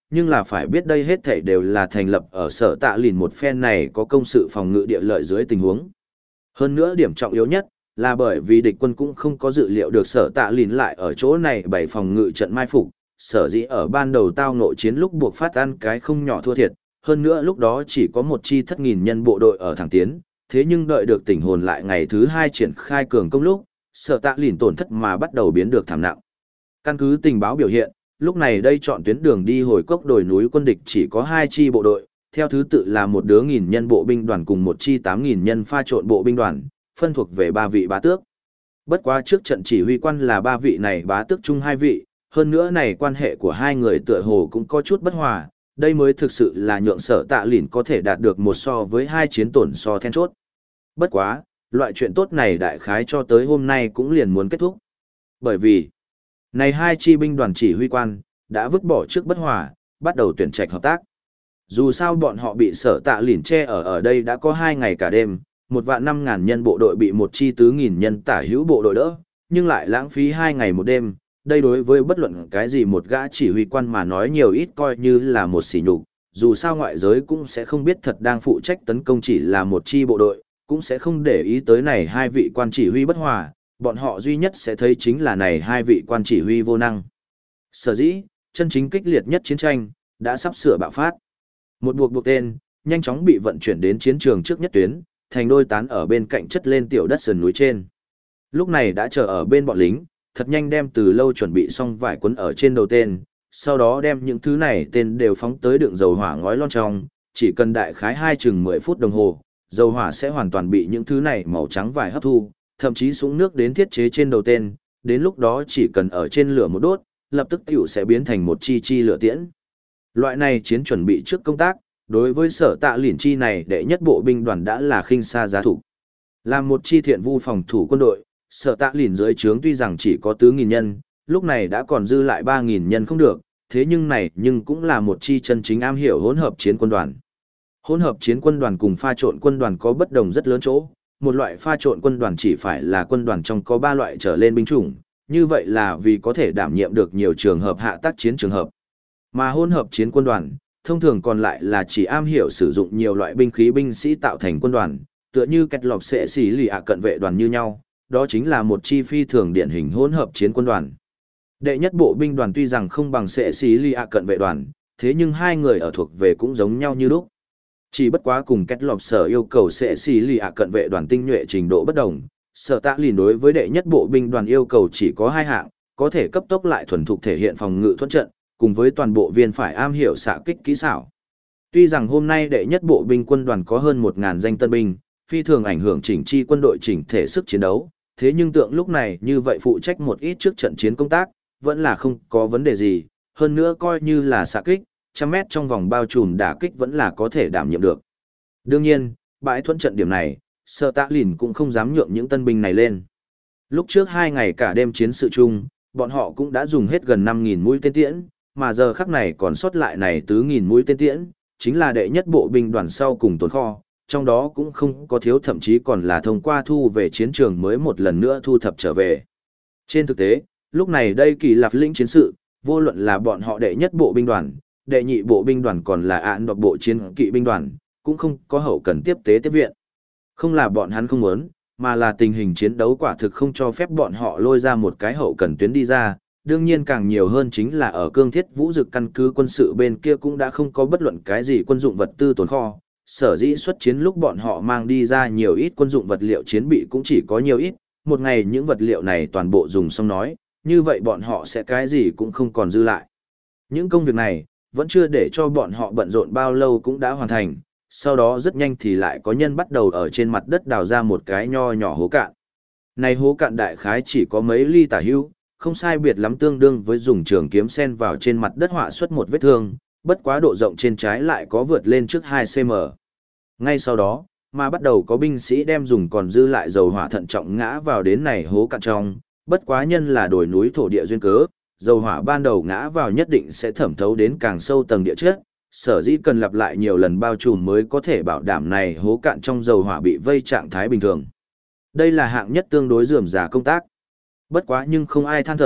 nhưng là phải biết đây hết thảy đều là thành lập ở sở tạ lìn một phen này có công sự phòng ngự địa lợi dưới tình huống. Hơn nữa điểm trọng yếu nhất là bởi vì địch quân cũng không có dự liệu được sở tạ lìn lại ở chỗ này bày phòng ngự trận mai phục, sở dĩ ở ban đầu tao nội chiến lúc buộc phát ăn cái không nhỏ thua thiệt, hơn nữa lúc đó chỉ có một chi thất nghìn nhân bộ đội ở thẳng tiến, thế nhưng đợi được tỉnh hồn lại ngày thứ 2 triển khai cường công lúc, sở tạ lìn tổn thất mà bắt đầu biến được thảm nặng. Căn cứ tình báo biểu hiện, lúc này đây chọn tuyến đường đi hồi cốc đồi núi quân địch chỉ có 2 chi bộ đội, theo thứ tự là một đứa nghìn nhân bộ binh đoàn cùng một chi 8.000 nhân pha trộn bộ binh đoàn, phân thuộc về 3 vị bá tước. Bất quá trước trận chỉ huy quan là 3 vị này bá tước chung 2 vị, hơn nữa này quan hệ của hai người tựa hồ cũng có chút bất hòa, đây mới thực sự là nhượng sở tạ lìn có thể đạt được một so với 2 chiến tổn so then chốt. Bất quá, loại chuyện tốt này đại khái cho tới hôm nay cũng liền muốn kết thúc. Bởi vì, này 2 chi binh đoàn chỉ huy quan, đã vứt bỏ trước bất hòa, bắt đầu tuyển trạch hợp tác. Dù sao bọn họ bị sở tạ lìn che ở đây đã có 2 ngày cả đêm, 1.500.000 nhân bộ đội bị một chi 4.000 nhân tả hữu bộ đội đỡ, nhưng lại lãng phí 2 ngày một đêm. Đây đối với bất luận cái gì một gã chỉ huy quan mà nói nhiều ít coi như là một sỉ nhục, dù sao ngoại giới cũng sẽ không biết thật đang phụ trách tấn công chỉ là một chi bộ đội, cũng sẽ không để ý tới này 2 vị quan chỉ huy bất hòa, bọn họ duy nhất sẽ thấy chính là này 2 vị quan chỉ huy vô năng. Sở dĩ, chân chính kích liệt nhất chiến tranh, đã sắp sửa bạo phát. Một buộc tên, nhanh chóng bị vận chuyển đến chiến trường trước nhất tuyến, thành đôi tán ở bên cạnh chất lên tiểu đất sườn núi trên. Lúc này đã chờ ở bên bọn lính, thật nhanh đem từ lâu chuẩn bị xong vải quấn ở trên đầu tên, sau đó đem những thứ này tên đều phóng tới đựng dầu hỏa ngói lon trong, chỉ cần đại khái 10 phút đồng hồ, dầu hỏa sẽ hoàn toàn bị những thứ này màu trắng vải hấp thu, thậm chí xuống nước đến thiết chế trên đầu tên, đến lúc đó chỉ cần ở trên lửa một đốt, lập tức tiểu sẽ biến thành một chi lửa tiễn. Loại này chiến chuẩn bị trước công tác, đối với sở tạ lỉn chi này đệ nhất bộ binh đoàn đã là khinh xa giá thủ. Làm một chi thiện vu phòng thủ quân đội, sở tạ lỉn dưới trướng tuy rằng chỉ có 4.000 nhân, lúc này đã còn dư lại 3.000 nhân không được, thế nhưng cũng là một chi chân chính am hiểu hỗn hợp chiến quân đoàn. Hỗn hợp chiến quân đoàn cùng pha trộn quân đoàn có bất đồng rất lớn chỗ, một loại pha trộn quân đoàn chỉ phải là quân đoàn trong có 3 loại trở lên binh chủng, như vậy là vì có thể đảm nhiệm được nhiều trường hợp hạ tác chiến trường hợp. Mà hỗn hợp chiến quân đoàn, thông thường còn lại là chỉ am hiểu sử dụng nhiều loại binh khí binh sĩ tạo thành quân đoàn, tựa như kẹt lọc sẽ xỉ lì ạ cận vệ đoàn như nhau, đó chính là một chi phi thường điển hình hỗn hợp chiến quân đoàn. Đệ nhất bộ binh đoàn tuy rằng không bằng sẽ xỉ lì ạ cận vệ đoàn, thế nhưng hai người ở thuộc về cũng giống nhau như lúc. Chỉ bất quá cùng kết lọc sở yêu cầu sẽ xỉ lì ạ cận vệ đoàn tinh nhuệ trình độ bất đồng, sở tạ lìn đối với đệ nhất bộ binh đoàn yêu cầu chỉ có 2 hạng, có thể cấp tốc lại thuần thục thể hiện phòng ngự thuận trận, cùng với toàn bộ viên phải am hiểu xạ kích kỹ xảo. Tuy rằng hôm nay đệ nhất bộ binh quân đoàn có hơn 1.000 danh tân binh, phi thường ảnh hưởng chỉnh chi quân đội chỉnh thể sức chiến đấu, thế nhưng tượng lúc này như vậy phụ trách một ít trước trận chiến công tác, vẫn là không có vấn đề gì, hơn nữa coi như là xạ kích, 100 mét trong vòng bao trùm đả kích vẫn là có thể đảm nhiệm được. Đương nhiên, bãi thuận trận điểm này, Sở Tạ Lìn cũng không dám nhượng những tân binh này lên. Lúc trước 2 ngày cả đêm chiến sự chung, bọn họ cũng đã dùng hết gần 5.000 mũi tên tiễn, mà giờ khắc này còn sót lại này 4.000 mũi tên tiễn, chính là đệ nhất bộ binh đoàn sau cùng tồn kho, trong đó cũng không có thiếu, thậm chí còn là thông qua thu về chiến trường mới một lần nữa thu thập trở về. Trên thực tế, lúc này đây kỳ lạp lĩnh chiến sự, vô luận là bọn họ đệ nhất bộ binh đoàn, đệ nhị bộ binh đoàn còn là án độc bộ chiến kỵ binh đoàn, cũng không có hậu cần tiếp tế tiếp viện. Không là bọn hắn không muốn, mà là tình hình chiến đấu quả thực không cho phép bọn họ lôi ra một cái hậu cần tuyến đi ra. Đương nhiên càng nhiều hơn chính là ở cương thiết vũ dực căn cứ quân sự bên kia cũng đã không có bất luận cái gì quân dụng vật tư tồn kho. Sở dĩ xuất chiến lúc bọn họ mang đi ra nhiều ít quân dụng vật liệu chiến bị cũng chỉ có nhiều ít, một ngày những vật liệu này toàn bộ dùng xong nói, như vậy bọn họ sẽ cái gì cũng không còn dư lại. Những công việc này, vẫn chưa để cho bọn họ bận rộn bao lâu cũng đã hoàn thành, sau đó rất nhanh thì lại có nhân bắt đầu ở trên mặt đất đào ra một cái nho nhỏ hố cạn. Này hố cạn đại khái chỉ có mấy ly tả hữu, không sai biệt lắm tương đương với dùng trường kiếm sen vào trên mặt đất họa xuất một vết thương, bất quá độ rộng trên trái lại có vượt lên trước 2 cm. Ngay sau đó, mà bắt đầu có binh sĩ đem dùng còn dư lại dầu hỏa thận trọng ngã vào đến này hố cạn trong, bất quá nhân là đồi núi thổ địa duyên cớ, dầu hỏa ban đầu ngã vào nhất định sẽ thẩm thấu đến càng sâu tầng địa chất, sở dĩ cần lặp lại nhiều lần bao trùm mới có thể bảo đảm này hố cạn trong dầu hỏa bị vây trạng thái bình thường. Đây là hạng nhất tương đối rườm rà công tác. Bất quá nhưng không ai than thở,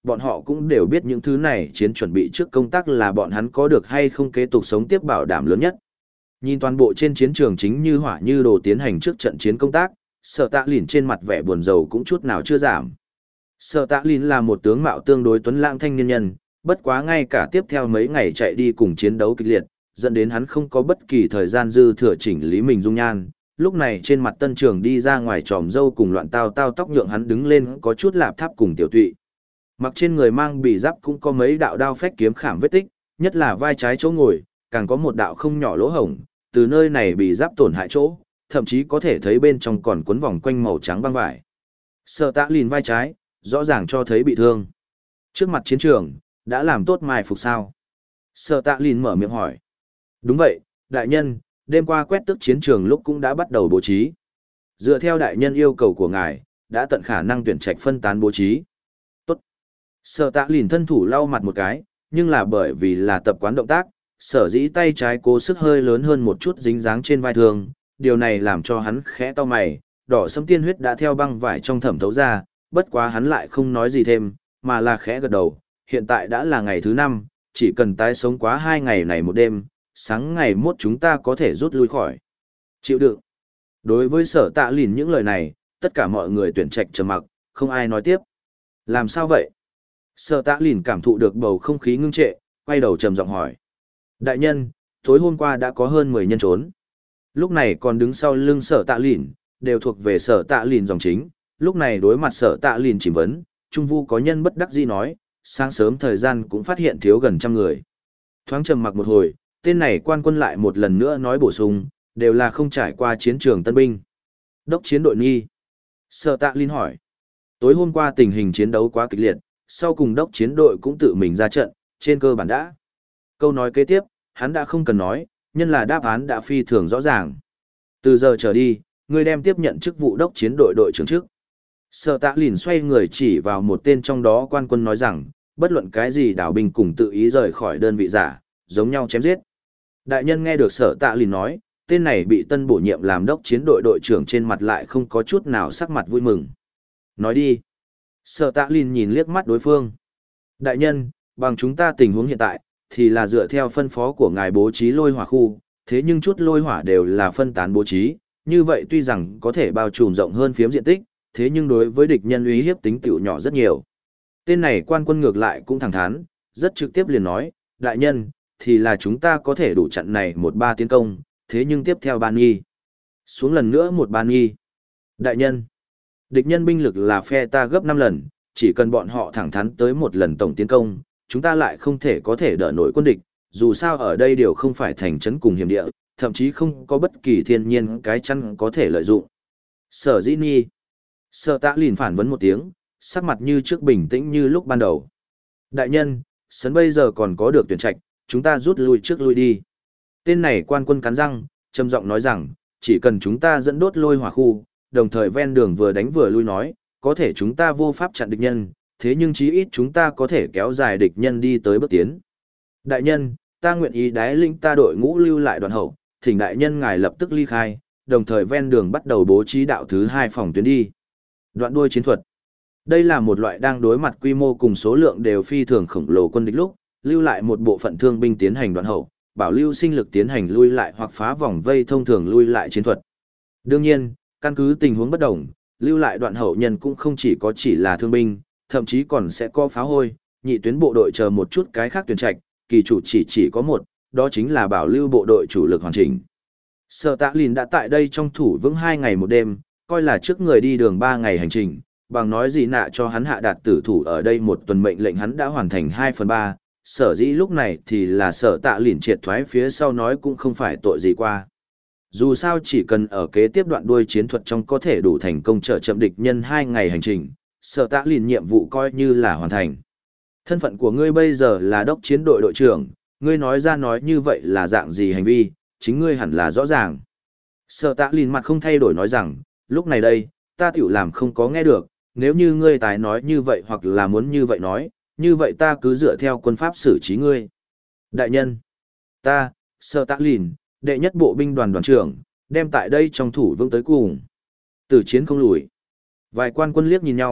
bọn họ cũng đều biết những thứ này chiến chuẩn bị trước công tác là bọn hắn có được hay không kế tục sống tiếp bảo đảm lớn nhất. Nhìn toàn bộ trên chiến trường chính như hỏa như đồ tiến hành trước trận chiến công tác, Sở Tạ Lìn trên mặt vẻ buồn rầu cũng chút nào chưa giảm. Sở Tạ Lìn là một tướng mạo tương đối tuấn lãng thanh niên nhân, bất quá ngay cả tiếp theo mấy ngày chạy đi cùng chiến đấu kịch liệt, dẫn đến hắn không có bất kỳ thời gian dư thừa chỉnh lý mình dung nhan. Lúc này trên mặt Tân Trường đi ra ngoài tròm râu cùng loạn tao tao tóc nhượng hắn đứng lên có chút lạp tháp cùng tiểu tụy. Mặc trên người mang bì giáp cũng có mấy đạo đao phách kiếm khảm vết tích, nhất là vai trái chỗ ngồi, càng có một đạo không nhỏ lỗ hổng, từ nơi này bị giáp tổn hại chỗ, thậm chí có thể thấy bên trong còn cuốn vòng quanh màu trắng băng vải. Sở Tạ Lìn vai trái, rõ ràng cho thấy bị thương. Trước mặt chiến trường, đã làm tốt mai phục sao? Sở Tạ Lìn mở miệng hỏi. Đúng vậy, đại nhân, đêm qua quét tước chiến trường lúc cũng đã bắt đầu bố trí. Dựa theo đại nhân yêu cầu của ngài, đã tận khả năng tuyển trạch phân tán bố trí. Tốt. Sở Tạ Lìn thân thủ lau mặt một cái, nhưng là bởi vì là tập quán động tác, sở dĩ tay trái cố sức hơi lớn hơn một chút dính dáng trên vai thương, điều này làm cho hắn khẽ to mày, đỏ sẫm tiên huyết đã theo băng vải trong thẩm thấu ra, bất quá hắn lại không nói gì thêm, mà là khẽ gật đầu, hiện tại đã là ngày thứ 5, chỉ cần tái sống quá 2 ngày này một đêm, sáng ngày mốt chúng ta có thể rút lui khỏi. Chịu đựng. Đối với Sở Tạ Lìn những lời này, tất cả mọi người tuyển trạch trầm mặc, không ai nói tiếp. Làm sao vậy? Sở Tạ Lìn cảm thụ được bầu không khí ngưng trệ, quay đầu trầm giọng hỏi. Đại nhân, tối hôm qua đã có hơn 10 nhân trốn. Lúc này còn đứng sau lưng Sở Tạ Lìn, đều thuộc về Sở Tạ Lìn dòng chính. Lúc này đối mặt Sở Tạ Lìn chìm vấn, Trung Vu có nhân bất đắc dĩ nói, sáng sớm thời gian cũng phát hiện thiếu gần 100 người. Thoáng trầm mặc một hồi, tên này quan quân lại một lần nữa nói bổ sung, đều là không trải qua chiến trường tân binh. Đốc chiến đội nghi. Sở Tạ Lìn hỏi. Tối hôm qua tình hình chiến đấu quá kịch liệt, sau cùng đốc chiến đội cũng tự mình ra trận, trên cơ bản đã. Câu nói kế tiếp, hắn đã không cần nói, nhân là đáp án đã phi thường rõ ràng. Từ giờ trở đi, ngươi đem tiếp nhận chức vụ đốc chiến đội đội trưởng trước. Sở Tạ Lìn xoay người chỉ vào một tên trong đó quan quân nói rằng, bất luận cái gì đảo binh cùng tự ý rời khỏi đơn vị giả, giống nhau chém giết. Đại nhân nghe được Sở Tạ Lìn nói, tên này bị tân bổ nhiệm làm đốc chiến đội đội trưởng trên mặt lại không có chút nào sắc mặt vui mừng. Nói đi. Sở Tạ Lìn nhìn liếc mắt đối phương. Đại nhân, bằng chúng ta tình huống hiện tại, thì là dựa theo phân phó của ngài bố trí lôi hỏa khu, thế nhưng chút lôi hỏa đều là phân tán bố trí, như vậy tuy rằng có thể bao trùm rộng hơn phiếm diện tích, thế nhưng đối với địch nhân uy hiếp tính tiểu nhỏ rất nhiều. Tên này quan quân ngược lại cũng thẳng thắn, rất trực tiếp liền nói, đại nhân, thì là chúng ta có thể đủ chặn này 1-3 tiến công, thế nhưng tiếp theo ban nghi. Xuống lần nữa một ban nghi. Đại nhân, địch nhân binh lực là phe ta gấp 5 lần, chỉ cần bọn họ thẳng thắn tới một lần tổng tiến công, chúng ta lại không thể có thể đỡ nổi quân địch, dù sao ở đây đều không phải thành trấn cùng hiểm địa, thậm chí không có bất kỳ thiên nhiên cái chăn có thể lợi dụng. Sở dĩ nghi. Sở Tạ Lìn phản vấn một tiếng, sắc mặt như trước bình tĩnh như lúc ban đầu. Đại nhân, sấn bây giờ còn có được tuyển trạch, chúng ta rút lui trước lui đi. Tên này quan quân cắn răng, trầm giọng nói rằng, chỉ cần chúng ta dẫn đốt lôi hỏa khu, đồng thời ven đường vừa đánh vừa lui nói, có thể chúng ta vô pháp chặn địch nhân, thế nhưng chí ít chúng ta có thể kéo dài địch nhân đi tới bước tiến. Đại nhân, ta nguyện ý đái linh ta đội ngũ lưu lại đoạn hậu, thỉnh đại nhân ngài lập tức ly khai, đồng thời ven đường bắt đầu bố trí đạo thứ 2 phòng tuyến đi. Đoạn đuôi chiến thuật. Đây là một loại đang đối mặt quy mô cùng số lượng đều phi thường khổng lồ quân địch lúc, lưu lại một bộ phận thương binh tiến hành đoạn hậu, bảo lưu sinh lực tiến hành lui lại hoặc phá vòng vây thông thường lui lại chiến thuật. Đương nhiên, căn cứ tình huống bất đồng, lưu lại đoạn hậu nhân cũng không chỉ là thương binh, thậm chí còn sẽ có pháo hôi, nhị tuyến bộ đội chờ một chút cái khác tuyển trạch, kỳ chủ chỉ có một, đó chính là bảo lưu bộ đội chủ lực hoàn chỉnh. Sở Tạ Lìn đã tại đây trong thủ vững 2 ngày một đêm, coi là trước người đi đường 3 ngày hành trình, bằng nói gì nạ cho hắn hạ đạt tử thủ ở đây một tuần mệnh lệnh hắn đã hoàn thành 2/3, sở dĩ lúc này thì là Sở Tạ Lìn triệt thoái phía sau nói cũng không phải tội gì qua. Dù sao chỉ cần ở kế tiếp đoạn đuôi chiến thuật trong có thể đủ thành công trở chậm địch nhân 2 ngày hành trình, Sở Tạ Lìn nhiệm vụ coi như là hoàn thành. Thân phận của ngươi bây giờ là đốc chiến đội đội trưởng, ngươi nói ra nói như vậy là dạng gì hành vi, chính ngươi hẳn là rõ ràng. Sở Tạ Lìn mặt không thay đổi nói rằng, lúc này đây, ta tiểu làm không có nghe được, nếu như ngươi tái nói như vậy hoặc là muốn như vậy nói, như vậy ta cứ dựa theo quân pháp xử trí ngươi. Đại nhân, ta, Sở Tạ Lìn, đệ nhất bộ binh đoàn đoàn trưởng, đem tại đây trong thủ vững tới cùng. Tử chiến không lùi. Vài quan quân liếc nhìn nhau,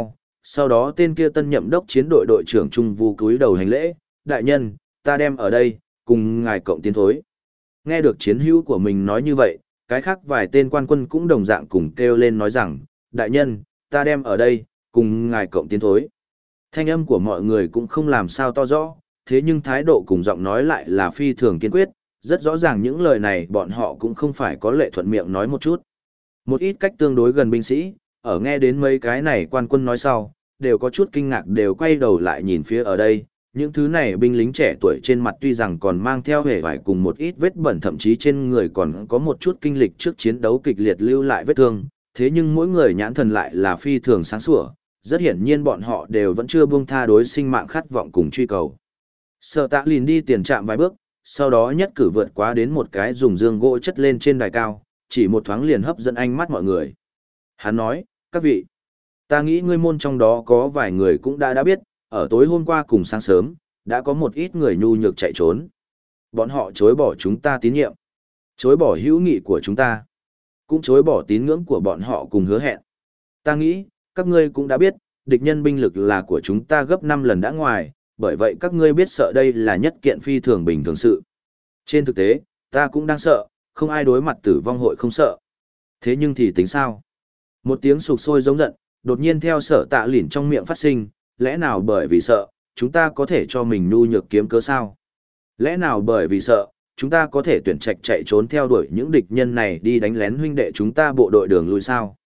sau đó tên kia tân nhậm đốc chiến đội đội trưởng Trung Vu cúi đầu hành lễ, đại nhân, ta đem ở đây, cùng ngài cộng tiến thối. Nghe được chiến hữu của mình nói như vậy, cái khác vài tên quan quân cũng đồng dạng cùng kêu lên nói rằng, đại nhân, ta đem ở đây, cùng ngài cộng tiến thối. Thanh âm của mọi người cũng không làm sao to rõ, thế nhưng thái độ cùng giọng nói lại là phi thường kiên quyết, rất rõ ràng những lời này bọn họ cũng không phải có lệ thuận miệng nói một chút. Một ít cách tương đối gần binh sĩ, ở nghe đến mấy cái này quan quân nói sau, đều có chút kinh ngạc đều quay đầu lại nhìn phía ở đây, những thứ này binh lính trẻ tuổi trên mặt tuy rằng còn mang theo hề vải cùng một ít vết bẩn thậm chí trên người còn có một chút kinh lịch trước chiến đấu kịch liệt lưu lại vết thương, thế nhưng mỗi người nhãn thần lại là phi thường sáng sủa, rất hiển nhiên bọn họ đều vẫn chưa buông tha đối sinh mạng khát vọng cùng truy cầu. Sở Tạ Lìn đi tiền trạm vài bước, sau đó nhất cử vượt quá đến một cái dùng giường gỗ chất lên trên đài cao, chỉ một thoáng liền hấp dẫn ánh mắt mọi người. Hắn nói, các vị, ta nghĩ ngươi môn trong đó có vài người cũng đã biết, ở tối hôm qua cùng sáng sớm, đã có một ít người nhu nhược chạy trốn. Bọn họ chối bỏ chúng ta tín nhiệm, chối bỏ hữu nghị của chúng ta, cũng chối bỏ tín ngưỡng của bọn họ cùng hứa hẹn. Ta nghĩ, các ngươi cũng đã biết, địch nhân binh lực là của chúng ta gấp 5 lần đã ngoài, bởi vậy các ngươi biết sợ đây là nhất kiện phi thường bình thường sự. Trên thực tế, ta cũng đang sợ, không ai đối mặt tử vong hội không sợ. Thế nhưng thì tính sao? Một tiếng sục sôi giống giận, đột nhiên theo Sở Tạ Lìn trong miệng phát sinh, lẽ nào bởi vì sợ, chúng ta có thể cho mình nhu nhược kiếm cớ sao? Lẽ nào bởi vì sợ, chúng ta có thể tuyển trạch chạy trốn theo đuổi những địch nhân này đi đánh lén huynh đệ chúng ta bộ đội đường lui sao?